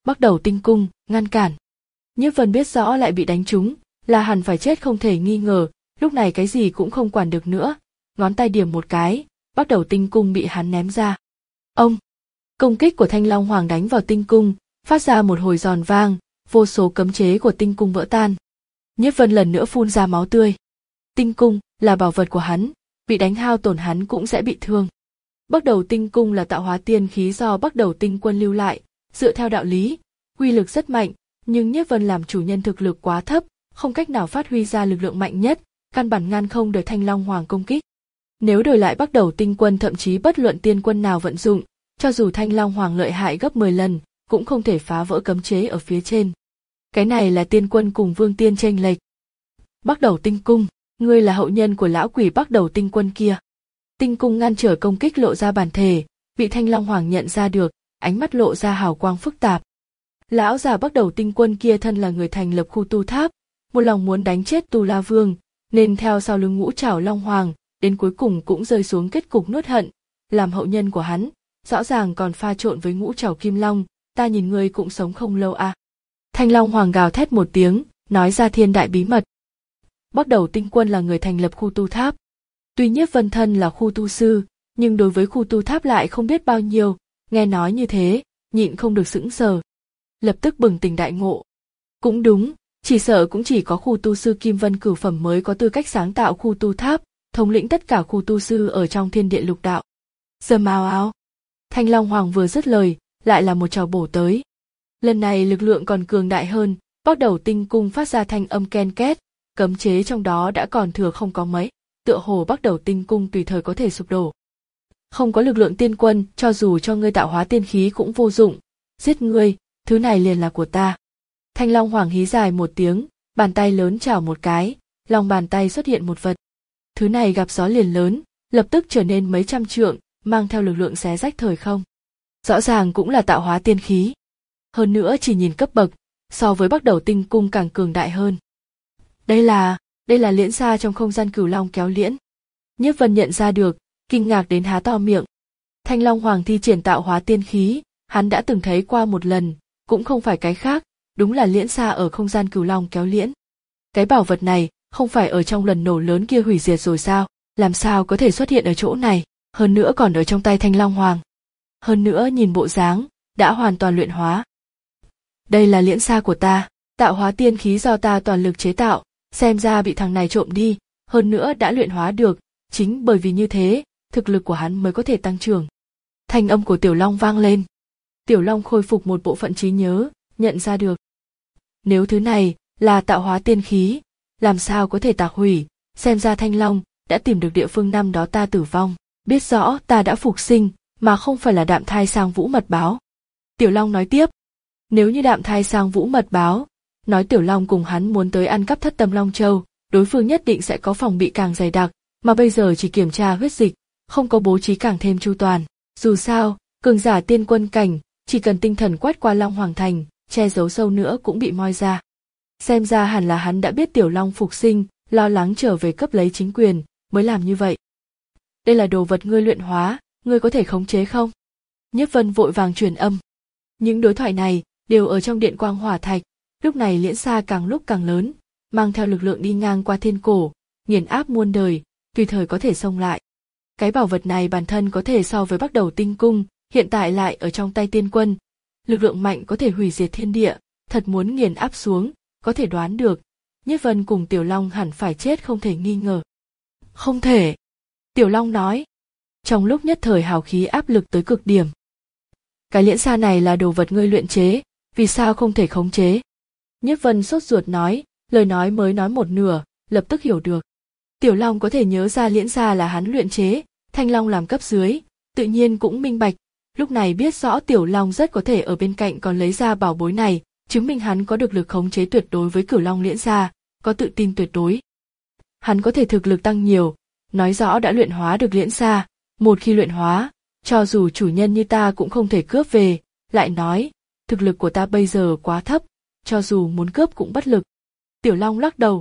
Bắt đầu tinh cung, ngăn cản. Nhiếp Vân biết rõ lại bị đánh trúng, là hẳn phải chết không thể nghi ngờ, lúc này cái gì cũng không quản được nữa, ngón tay điểm một cái, bắt đầu tinh cung bị hắn ném ra. Ông! Công kích của Thanh Long Hoàng đánh vào tinh cung, phát ra một hồi giòn vang, vô số cấm chế của tinh cung vỡ tan. Nhiếp Vân lần nữa phun ra máu tươi. Tinh cung là bảo vật của hắn, bị đánh hao tổn hắn cũng sẽ bị thương. Bắt đầu tinh cung là tạo hóa tiên khí do Bắt Đầu Tinh Quân lưu lại, dựa theo đạo lý, uy lực rất mạnh, nhưng Nhiếp Vân làm chủ nhân thực lực quá thấp, không cách nào phát huy ra lực lượng mạnh nhất, căn bản ngăn không được Thanh Long Hoàng công kích. Nếu đổi lại Bắt Đầu Tinh Quân, thậm chí bất luận tiên quân nào vận dụng, cho dù Thanh Long Hoàng lợi hại gấp mười lần, cũng không thể phá vỡ cấm chế ở phía trên. Cái này là tiên quân cùng vương tiên chênh lệch. Bắt Đầu Tinh Cung, ngươi là hậu nhân của lão quỷ Bắt Đầu Tinh Quân kia. Tinh cung ngăn trở công kích lộ ra bản thể, bị Thanh Long Hoàng nhận ra được, ánh mắt lộ ra hào quang phức tạp. Lão già Bắt Đầu Tinh Quân kia thân là người thành lập khu tu tháp, một lòng muốn đánh chết Tu La Vương, nên theo sau lưng Ngũ Trảo Long Hoàng, đến cuối cùng cũng rơi xuống kết cục nuốt hận. Làm hậu nhân của hắn, rõ ràng còn pha trộn với Ngũ Trảo Kim Long, ta nhìn ngươi cũng sống không lâu à. Thanh Long Hoàng gào thét một tiếng, nói ra thiên đại bí mật. Bắt Đầu Tinh Quân là người thành lập khu tu tháp. Tuy Nhiếp Vân thân là khu tu sư, nhưng đối với khu tu tháp lại không biết bao nhiêu, nghe nói như thế, nhịn không được sững sờ. Lập tức bừng tỉnh đại ngộ. Cũng đúng, chỉ sợ cũng chỉ có khu tu sư Kim Vân cửu phẩm mới có tư cách sáng tạo khu tu tháp, thống lĩnh tất cả khu tu sư ở trong thiên địa lục đạo. Dầm ào ào. Thanh Long Hoàng vừa dứt lời, lại là một trào bổ tới. Lần này lực lượng còn cường đại hơn, Bắt Đầu Tinh Cung phát ra thanh âm ken két, cấm chế trong đó đã còn thừa không có mấy, tựa hồ Bắt Đầu Tinh Cung tùy thời có thể sụp đổ. Không có lực lượng tiên quân, cho dù cho ngươi tạo hóa tiên khí cũng vô dụng, giết ngươi, thứ này liền là của ta. Thanh Long Hoàng hí dài một tiếng, bàn tay lớn chảo một cái, lòng bàn tay xuất hiện một vật. Thứ này gặp gió liền lớn, lập tức trở nên mấy trăm trượng, mang theo lực lượng xé rách thời không. Rõ ràng cũng là tạo hóa tiên khí. Hơn nữa chỉ nhìn cấp bậc, so với Bắt Đầu Tinh Cung càng cường đại hơn. Đây là, đây là liễn xa trong không gian Cửu Long kéo liễn. Nhiếp Vân nhận ra được, kinh ngạc đến há to miệng. Thanh Long Hoàng thi triển tạo hóa tiên khí, hắn đã từng thấy qua một lần, cũng không phải cái khác, đúng là liễn xa ở không gian Cửu Long kéo liễn. Cái bảo vật này, không phải ở trong lần nổ lớn kia hủy diệt rồi sao, làm sao có thể xuất hiện ở chỗ này, hơn nữa còn ở trong tay Thanh Long Hoàng. Hơn nữa nhìn bộ dáng, đã hoàn toàn luyện hóa. Đây là liễn xa của ta, tạo hóa tiên khí do ta toàn lực chế tạo, xem ra bị thằng này trộm đi, hơn nữa đã luyện hóa được, chính bởi vì như thế, thực lực của hắn mới có thể tăng trưởng. Thanh âm của Tiểu Long vang lên. Tiểu Long khôi phục một bộ phận trí nhớ, nhận ra được. Nếu thứ này là tạo hóa tiên khí, làm sao có thể tạc hủy, xem ra Thanh Long đã tìm được địa phương năm đó ta tử vong, biết rõ ta đã phục sinh, mà không phải là đạm thai sang vũ mật báo. Tiểu Long nói tiếp, nếu như đạm thai sang vũ mật báo, nói Tiểu Long cùng hắn muốn tới ăn cắp Thất Tâm Long Châu, đối phương nhất định sẽ có phòng bị càng dày đặc, mà bây giờ chỉ kiểm tra huyết dịch, không có bố trí càng thêm chu toàn. Dù sao, cường giả tiên quân cảnh, chỉ cần tinh thần quét qua Long Hoàng Thành, che giấu sâu nữa cũng bị moi ra. Xem ra hẳn là hắn đã biết Tiểu Long phục sinh, lo lắng trở về cấp lấy chính quyền, mới làm như vậy. Đây là đồ vật ngươi luyện hóa, ngươi có thể khống chế không? Nhiếp Vân vội vàng truyền âm. Những đối thoại này đều ở trong điện quang hỏa thạch, lúc này liễn xa càng lúc càng lớn, mang theo lực lượng đi ngang qua thiên cổ, nghiền áp muôn đời, tùy thời có thể xông lại. Cái bảo vật này bản thân có thể so với Bắt Đầu Tinh Cung, hiện tại lại ở trong tay tiên quân, lực lượng mạnh có thể hủy diệt thiên địa, thật muốn nghiền áp xuống, có thể đoán được, Nhiếp Vân cùng Tiểu Long hẳn phải chết không thể nghi ngờ. Không thể, Tiểu Long nói. Trong lúc nhất thời hào khí áp lực tới cực điểm. Cái liễn xa này là đồ vật ngươi luyện chế, vì sao không thể khống chế? Nhiếp Vân sốt ruột nói, lời nói mới nói một nửa, lập tức hiểu được. Tiểu Long có thể nhớ ra liễn xa là hắn luyện chế, Thanh Long làm cấp dưới, tự nhiên cũng minh bạch, lúc này biết rõ Tiểu Long rất có thể ở bên cạnh còn lấy ra bảo bối này, chứng minh hắn có được lực khống chế tuyệt đối với Cửu Long liễn xa, có tự tin tuyệt đối. Hắn có thể thực lực tăng nhiều, nói rõ đã luyện hóa được liễn xa, một khi luyện hóa, cho dù chủ nhân như ta cũng không thể cướp về, lại nói, thực lực của ta bây giờ quá thấp, cho dù muốn cướp cũng bất lực. Tiểu Long lắc đầu.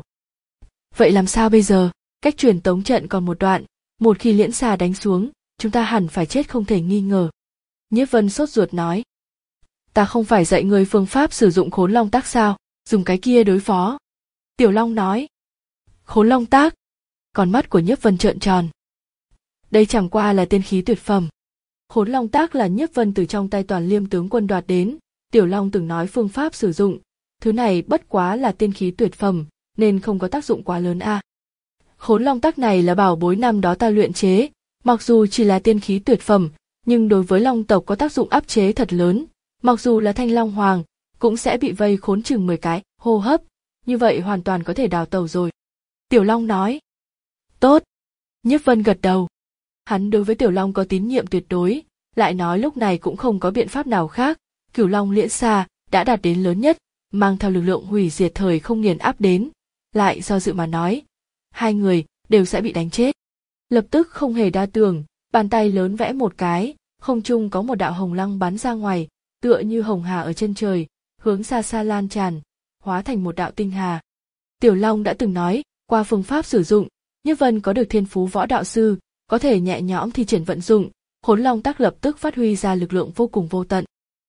Vậy làm sao bây giờ? Cách truyền tống trận còn một đoạn, một khi liễn xa đánh xuống, chúng ta hẳn phải chết không thể nghi ngờ. Nhiếp Vân sốt ruột nói. ta không phải dạy ngươi phương pháp sử dụng khốn long tác sao, dùng cái kia đối phó. Tiểu Long nói. Khốn long tác. Con mắt của Nhiếp Vân trợn tròn. Đây chẳng qua là tiên khí tuyệt phẩm. Khốn long tác là Nhiếp Vân từ trong tay Toàn Liêm tướng quân đoạt đến, Tiểu Long từng nói phương pháp sử dụng, thứ này bất quá là tiên khí tuyệt phẩm, nên không có tác dụng quá lớn a. À. Khốn long tác này là bảo bối năm đó ta luyện chế, mặc dù chỉ là tiên khí tuyệt phẩm, nhưng đối với long tộc có tác dụng áp chế thật lớn, mặc dù là Thanh Long Hoàng, cũng sẽ bị vây khốn chừng mười cái hô hấp, như vậy hoàn toàn có thể đào tẩu rồi. Tiểu Long nói. Tốt. Nhiếp Vân gật đầu. Hắn đối với Tiểu Long có tín nhiệm tuyệt đối, lại nói lúc này cũng không có biện pháp nào khác, Cửu Long Liễn Xa đã đạt đến lớn nhất, mang theo lực lượng hủy diệt thời không nghiền áp đến, lại do dự mà nói, hai người đều sẽ bị đánh chết. Lập tức không hề đa tưởng, bàn tay lớn vẽ một cái, không trung có một đạo hồng lăng bắn ra ngoài, tựa như hồng hà ở chân trời, hướng xa xa lan tràn, hóa thành một đạo tinh hà. Tiểu Long đã từng nói, qua phương pháp sử dụng, Nhiếp Vân có được thiên phú võ đạo sư, có thể nhẹ nhõm thi triển vận dụng, khốn long tác lập tức phát huy ra lực lượng vô cùng vô tận.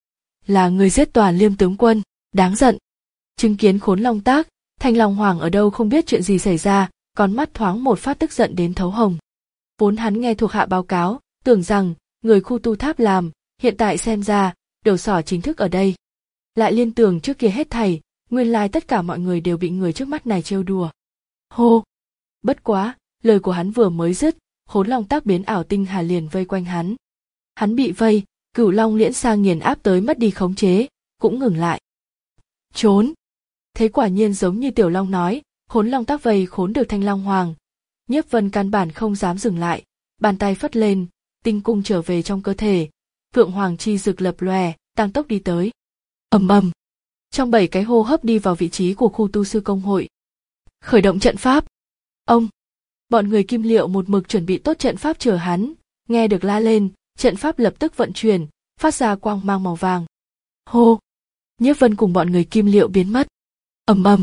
Là người giết Toàn Liêm tướng quân, đáng giận. Chứng kiến khốn long tác, Thanh Long Hoàng ở đâu không biết chuyện gì xảy ra, con mắt thoáng một phát tức giận đến thấu hồng. Vốn hắn nghe thuộc hạ báo cáo, tưởng rằng người khu tu tháp làm, hiện tại xem ra, đầu sỏ chính thức ở đây. Lại liên tưởng trước kia hết thảy, nguyên lai tất cả mọi người đều bị người trước mắt này trêu đùa. Hô! Bất quá, lời của hắn vừa mới dứt, khốn long tác biến ảo tinh hà liền vây quanh hắn. Hắn bị vây, Cửu Long Liễn Xa nghiền áp tới mất đi khống chế, cũng ngừng lại. Trốn! Thế quả nhiên giống như Tiểu Long nói, khốn long tác vây khốn được Thanh Long Hoàng. Nhiếp Vân căn bản không dám dừng lại, bàn tay phất lên, tinh cung trở về trong cơ thể, Phượng Hoàng chi rực lập lòe, tăng tốc đi tới. Ầm ầm! Trong bảy cái hô hấp đi vào vị trí của khu tu sư công hội. Khởi động trận pháp. Ông! Bọn người Kim Liệu một mực chuẩn bị tốt trận pháp chờ hắn, nghe được la lên, trận pháp lập tức vận chuyển, phát ra quang mang màu vàng. Hô! Nhiếp Vân cùng bọn người Kim Liệu biến mất. Ầm ầm!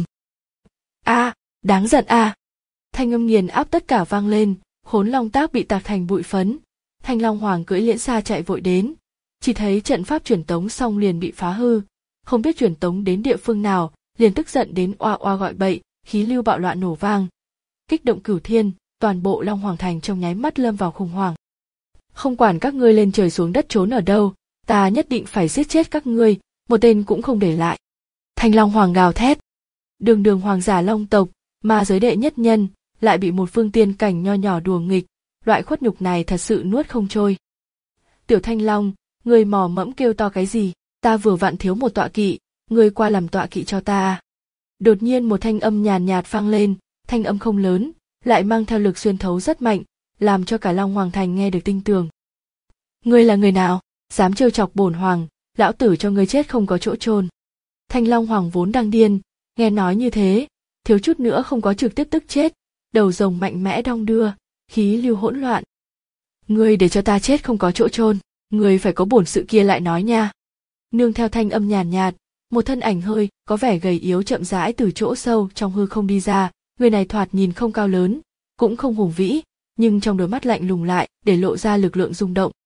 A, à, đáng giận a! À. Thanh âm nghiền áp tất cả vang lên, khốn long tác bị tạc thành bụi phấn. Thanh Long Hoàng cưỡi liễn xa chạy vội đến, chỉ thấy trận pháp truyền tống xong liền bị phá hư, không biết truyền tống đến địa phương nào, liền tức giận đến oa oa gọi bậy, khí lưu bạo loạn nổ vang. Kích động cửu thiên, toàn bộ Long Hoàng thành trong nháy mắt lâm vào khủng hoảng. Không quản các ngươi lên trời xuống đất trốn ở đâu, ta nhất định phải giết chết các ngươi, một tên cũng không để lại. Thanh Long Hoàng gào thét. Đường đường hoàng giả Long tộc, mà giới đệ nhất nhân, lại bị một phương tiên cảnh nho nhỏ đùa nghịch, loại khuất nhục này thật sự nuốt không trôi. Tiểu Thanh Long, ngươi mò mẫm kêu to cái gì, ta vừa vặn thiếu một tọa kỵ, ngươi qua làm tọa kỵ cho ta. Đột nhiên một thanh âm nhàn nhạt vang lên, thanh âm không lớn, lại mang theo lực xuyên thấu rất mạnh, làm cho cả Long Hoàng thành nghe được tinh tường. Ngươi là người nào, dám trêu chọc bổn hoàng, lão tử cho ngươi chết không có chỗ chôn. Thanh Long Hoàng vốn đang điên, nghe nói như thế, thiếu chút nữa không có trực tiếp tức chết, đầu rồng mạnh mẽ đong đưa, khí lưu hỗn loạn. Ngươi để cho ta chết không có chỗ chôn, ngươi phải có bổn sự kia lại nói nha. Nương theo thanh âm nhàn nhạt, một thân ảnh hơi có vẻ gầy yếu chậm rãi từ chỗ sâu trong hư không đi ra, người này thoạt nhìn không cao lớn, cũng không hùng vĩ, nhưng trong đôi mắt lạnh lùng lại để lộ ra lực lượng rung động.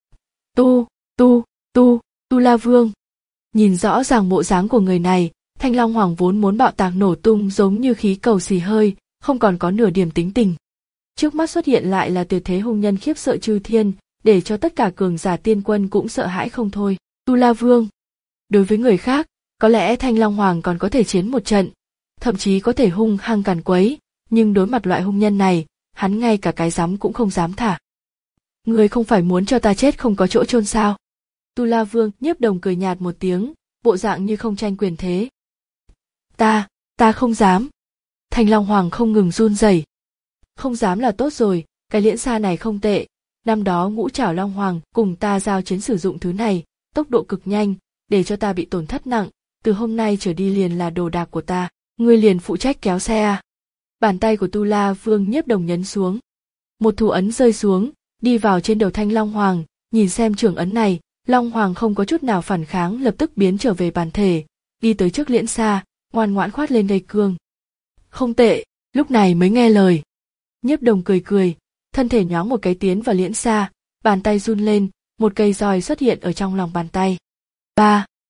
Tu, tu, tu, tu La Vương. Nhìn rõ ràng bộ dáng của người này, Thanh Long Hoàng vốn muốn bạo tạc nổ tung giống như khí cầu xì hơi, không còn có nửa điểm tính tình. Trước mắt xuất hiện lại là tuyệt thế hung nhân khiếp sợ chư thiên, để cho tất cả cường giả tiên quân cũng sợ hãi không thôi. Tu La Vương. Đối với người khác, có lẽ Thanh Long Hoàng còn có thể chiến một trận, thậm chí có thể hung hăng càn quấy, nhưng đối mặt loại hung nhân này, hắn ngay cả cái dám cũng không dám thả. Ngươi không phải muốn cho ta chết không có chỗ chôn sao? Tu La Vương Nhiếp Đồng cười nhạt một tiếng, bộ dạng như không tranh quyền thế. Ta, ta không dám. Thanh Long Hoàng không ngừng run rẩy. Không dám là tốt rồi, cái liễn xa này không tệ. Năm đó Ngũ Trảo Long Hoàng cùng ta giao chiến sử dụng thứ này, tốc độ cực nhanh, để cho ta bị tổn thất nặng. Từ hôm nay trở đi liền là đồ đạc của ta, ngươi liền phụ trách kéo xe à? Bàn tay của Tu La Vương Nhiếp Đồng nhấn xuống. Một thủ ấn rơi xuống, đi vào trên đầu Thanh Long Hoàng, nhìn xem trường ấn này, Long Hoàng không có chút nào phản kháng, lập tức biến trở về bản thể, đi tới trước liễn xa, ngoan ngoãn khoát lên dây cương. Không tệ, lúc này mới nghe lời. Nhiếp Đồng cười cười, thân thể nhoáng một cái tiến vào liễn xa, bàn tay run lên, một cây roi xuất hiện ở trong lòng bàn tay. Ba,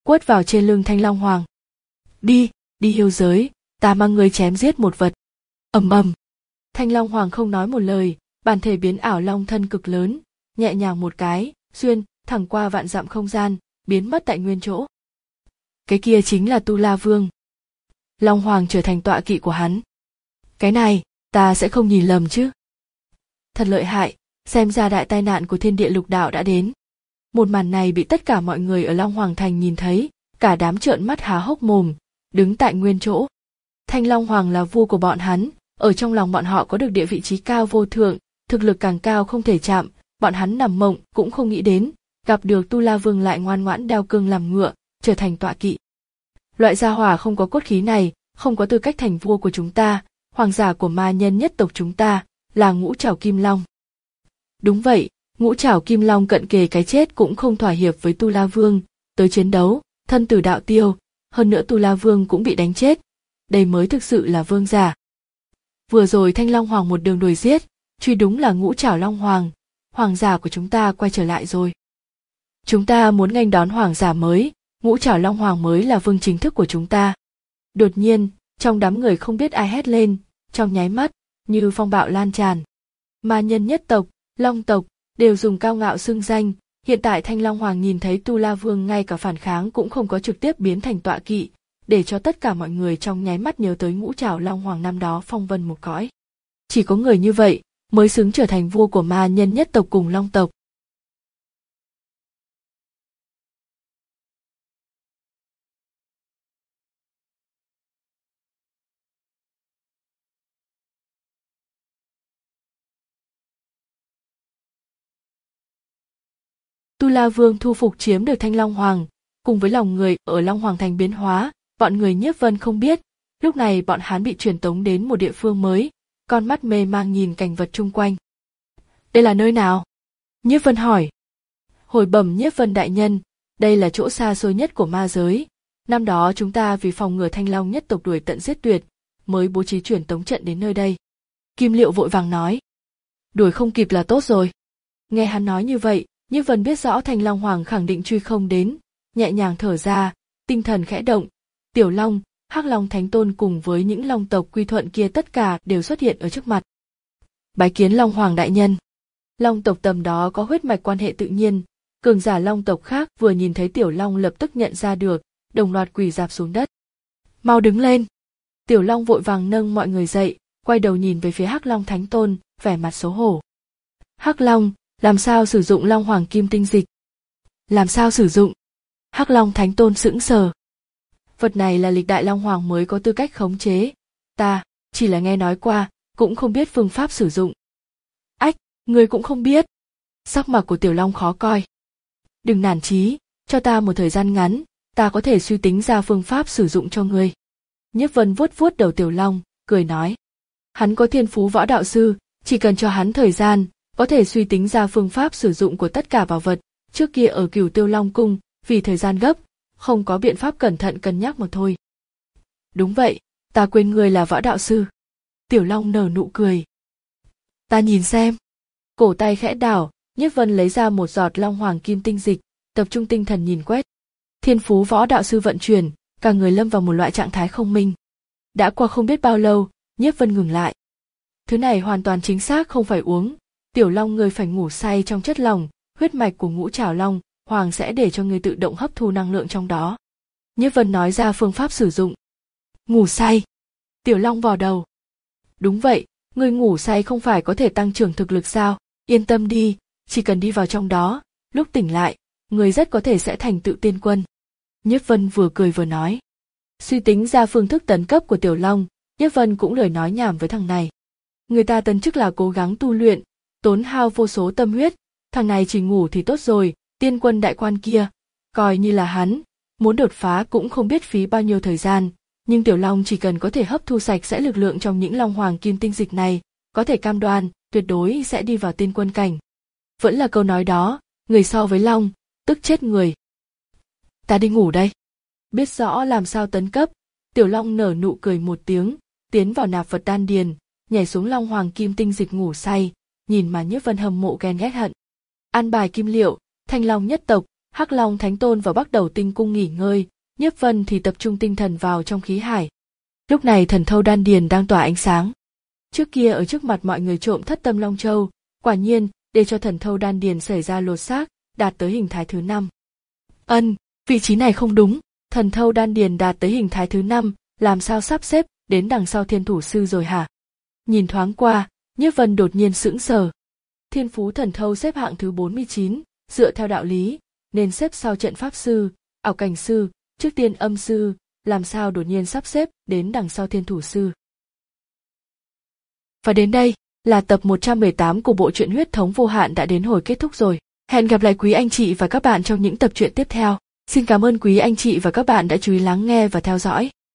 quất vào trên lưng Thanh Long Hoàng. Đi, đi yêu giới, ta mang ngươi chém giết một vật. Ầm ầm. Thanh Long Hoàng không nói một lời, bản thể biến ảo long thân cực lớn, nhẹ nhàng một cái, xuyên thẳng qua vạn dặm không gian, biến mất tại nguyên chỗ. Cái kia chính là Tu La Vương. Long Hoàng trở thành tọa kỵ của hắn. Cái này, ta sẽ không nhìn lầm chứ? Thật lợi hại, xem ra đại tai nạn của thiên địa lục đạo đã đến. Một màn này bị tất cả mọi người ở Long Hoàng Thành nhìn thấy, cả đám trợn mắt há hốc mồm, đứng tại nguyên chỗ. Thanh Long Hoàng là vua của bọn hắn, ở trong lòng bọn họ có được địa vị trí cao vô thượng, thực lực càng cao không thể chạm, bọn hắn nằm mộng cũng không nghĩ đến, gặp được Tu La Vương lại ngoan ngoãn đeo cương làm ngựa, trở thành tọa kỵ. Loại gia hỏa không có cốt khí này, không có tư cách thành vua của chúng ta, hoàng giả của ma nhân nhất tộc chúng ta, là Ngũ Trảo Kim Long. Đúng vậy, Ngũ Trảo Kim Long cận kề cái chết cũng không thỏa hiệp với Tu La Vương, tới chiến đấu, thân tử đạo tiêu, hơn nữa Tu La Vương cũng bị đánh chết. Đây mới thực sự là vương giả. Vừa rồi Thanh Long Hoàng một đường đuổi giết, truy đúng là Ngũ Trảo Long Hoàng, hoàng giả của chúng ta quay trở lại rồi. Chúng ta muốn nghênh đón hoàng giả mới, Ngũ Trảo Long Hoàng mới là vương chính thức của chúng ta. Đột nhiên, trong đám người không biết ai hét lên, trong nháy mắt, như phong bạo lan tràn. Ma nhân nhất tộc, Long tộc, đều dùng cao ngạo xưng danh, hiện tại Thanh Long Hoàng nhìn thấy Tu La Vương ngay cả phản kháng cũng không có, trực tiếp biến thành tọa kỵ, để cho tất cả mọi người trong nháy mắt nhớ tới Ngũ Trảo Long Hoàng năm đó phong vân một cõi. Chỉ có người như vậy mới xứng trở thành vua của ma nhân nhất tộc cùng Long tộc. Tu La Vương thu phục chiếm được Thanh Long Hoàng, cùng với lòng người ở Long Hoàng Thành biến hóa, bọn người Nhiếp Vân không biết, lúc này bọn hắn bị truyền tống đến một địa phương mới, con mắt mê mang nhìn cảnh vật chung quanh. Đây là nơi nào? Nhiếp Vân hỏi. Hồi bẩm Nhiếp Vân đại nhân, đây là chỗ xa xôi nhất của ma giới. Năm đó chúng ta vì phòng ngừa Thanh Long nhất tộc đuổi tận giết tuyệt, mới bố trí truyền tống trận đến nơi đây. Kim Liệu vội vàng nói. Đuổi không kịp là tốt rồi. Nghe hắn nói như vậy, Nhiếp Vân biết rõ Thanh Long Hoàng khẳng định truy không đến, nhẹ nhàng thở ra, tinh thần khẽ động, Tiểu Long, Hắc Long Thánh Tôn cùng với những long tộc quy thuận kia tất cả đều xuất hiện ở trước mặt. Bái kiến Long Hoàng đại nhân. Long tộc tầm đó có huyết mạch quan hệ tự nhiên, cường giả long tộc khác vừa nhìn thấy Tiểu Long lập tức nhận ra được, đồng loạt quỳ rạp xuống đất. Mau đứng lên. Tiểu Long vội vàng nâng mọi người dậy, quay đầu nhìn về phía Hắc Long Thánh Tôn, vẻ mặt xấu hổ. Hắc Long, làm sao sử dụng Long Hoàng Kim Tinh Dịch? Làm sao sử dụng? Hắc Long Thánh Tôn sững sờ. Vật này là lịch đại Long Hoàng mới có tư cách khống chế, ta chỉ là nghe nói qua, cũng không biết phương pháp sử dụng. Ách, ngươi cũng không biết. Sắc mặt của Tiểu Long khó coi. Đừng nản chí, cho ta một thời gian ngắn, ta có thể suy tính ra phương pháp sử dụng cho ngươi. Nhiếp Vân vuốt vuốt đầu Tiểu Long, cười nói. Hắn có thiên phú võ đạo sư, chỉ cần cho hắn thời gian, có thể suy tính ra phương pháp sử dụng của tất cả bảo vật. Trước kia ở Cửu Tiêu Long Cung, vì thời gian gấp, không có biện pháp cẩn thận cân nhắc mà thôi. Đúng vậy, ta quên ngươi là võ đạo sư. Tiểu Long nở nụ cười. Ta nhìn xem. Cổ tay khẽ đảo, Nhiếp Vân lấy ra một giọt Long Hoàng Kim Tinh Dịch, tập trung tinh thần nhìn quét. Thiên phú võ đạo sư vận chuyển, cả người lâm vào một loại trạng thái không minh. Đã qua không biết bao lâu, Nhiếp Vân ngừng lại. Thứ này hoàn toàn chính xác không phải uống. Tiểu Long ngươi phải ngủ say trong chất lỏng, huyết mạch của Ngũ Trảo Long Hoàng sẽ để cho ngươi tự động hấp thu năng lượng trong đó. Nhiếp Vân nói ra phương pháp sử dụng. Ngủ say. Tiểu Long vò đầu. Đúng vậy, ngươi ngủ say không phải có thể tăng trưởng thực lực sao? Yên tâm đi, chỉ cần đi vào trong đó, lúc tỉnh lại, ngươi rất có thể sẽ thành tựu tiên quân. Nhiếp Vân vừa cười vừa nói. Suy tính ra phương thức tấn cấp của Tiểu Long, Nhiếp Vân cũng lười nói nhảm với thằng này. Người ta tấn chức là cố gắng tu luyện, tốn hao vô số tâm huyết, thằng này chỉ ngủ thì tốt rồi, tiên quân đại quan kia, coi như là hắn, muốn đột phá cũng không biết phí bao nhiêu thời gian, nhưng Tiểu Long chỉ cần có thể hấp thu sạch sẽ lực lượng trong những Long Hoàng Kim Tinh Dịch này, có thể cam đoan, tuyệt đối sẽ đi vào tiên quân cảnh. Vẫn là câu nói đó, người so với Long, tức chết người. Ta đi ngủ đây. Biết rõ làm sao tấn cấp, Tiểu Long nở nụ cười một tiếng, tiến vào nạp vật đan điền, nhảy xuống Long Hoàng Kim Tinh Dịch ngủ say, nhìn mà Nhiếp Vân hâm mộ ghen ghét hận. An bài Kim Liệu, Thanh Long nhất tộc, Hắc Long Thánh Tôn vào Bắc Đầu Tinh Cung nghỉ ngơi, Nhiếp Vân thì tập trung tinh thần vào trong khí hải. Lúc này thần thâu đan điền đang tỏa ánh sáng. Trước kia ở trước mặt mọi người trộm thất tâm long châu, quả nhiên, để cho thần thâu đan điền xảy ra lột xác, đạt tới hình thái thứ năm. Ân, vị trí này không đúng, thần thâu đan điền đạt tới hình thái thứ năm, làm sao sắp xếp đến đằng sau thiên thủ sư rồi hả? Nhìn thoáng qua, Nhiếp Vân đột nhiên sững sờ. Thiên phú thần thâu xếp hạng thứ bốn mươi chín, dựa theo đạo lý, nên xếp sau trận pháp sư, ảo cảnh sư, trước tiên âm sư, làm sao đột nhiên sắp xếp đến đằng sau thiên thủ sư. Và đến đây là tập một trăm mười tám của bộ truyện Huyết thống vô hạn đã đến hồi kết thúc rồi. Hẹn gặp lại quý anh chị và các bạn trong những tập truyện tiếp theo. Xin cảm ơn quý anh chị và các bạn đã chú ý lắng nghe và theo dõi.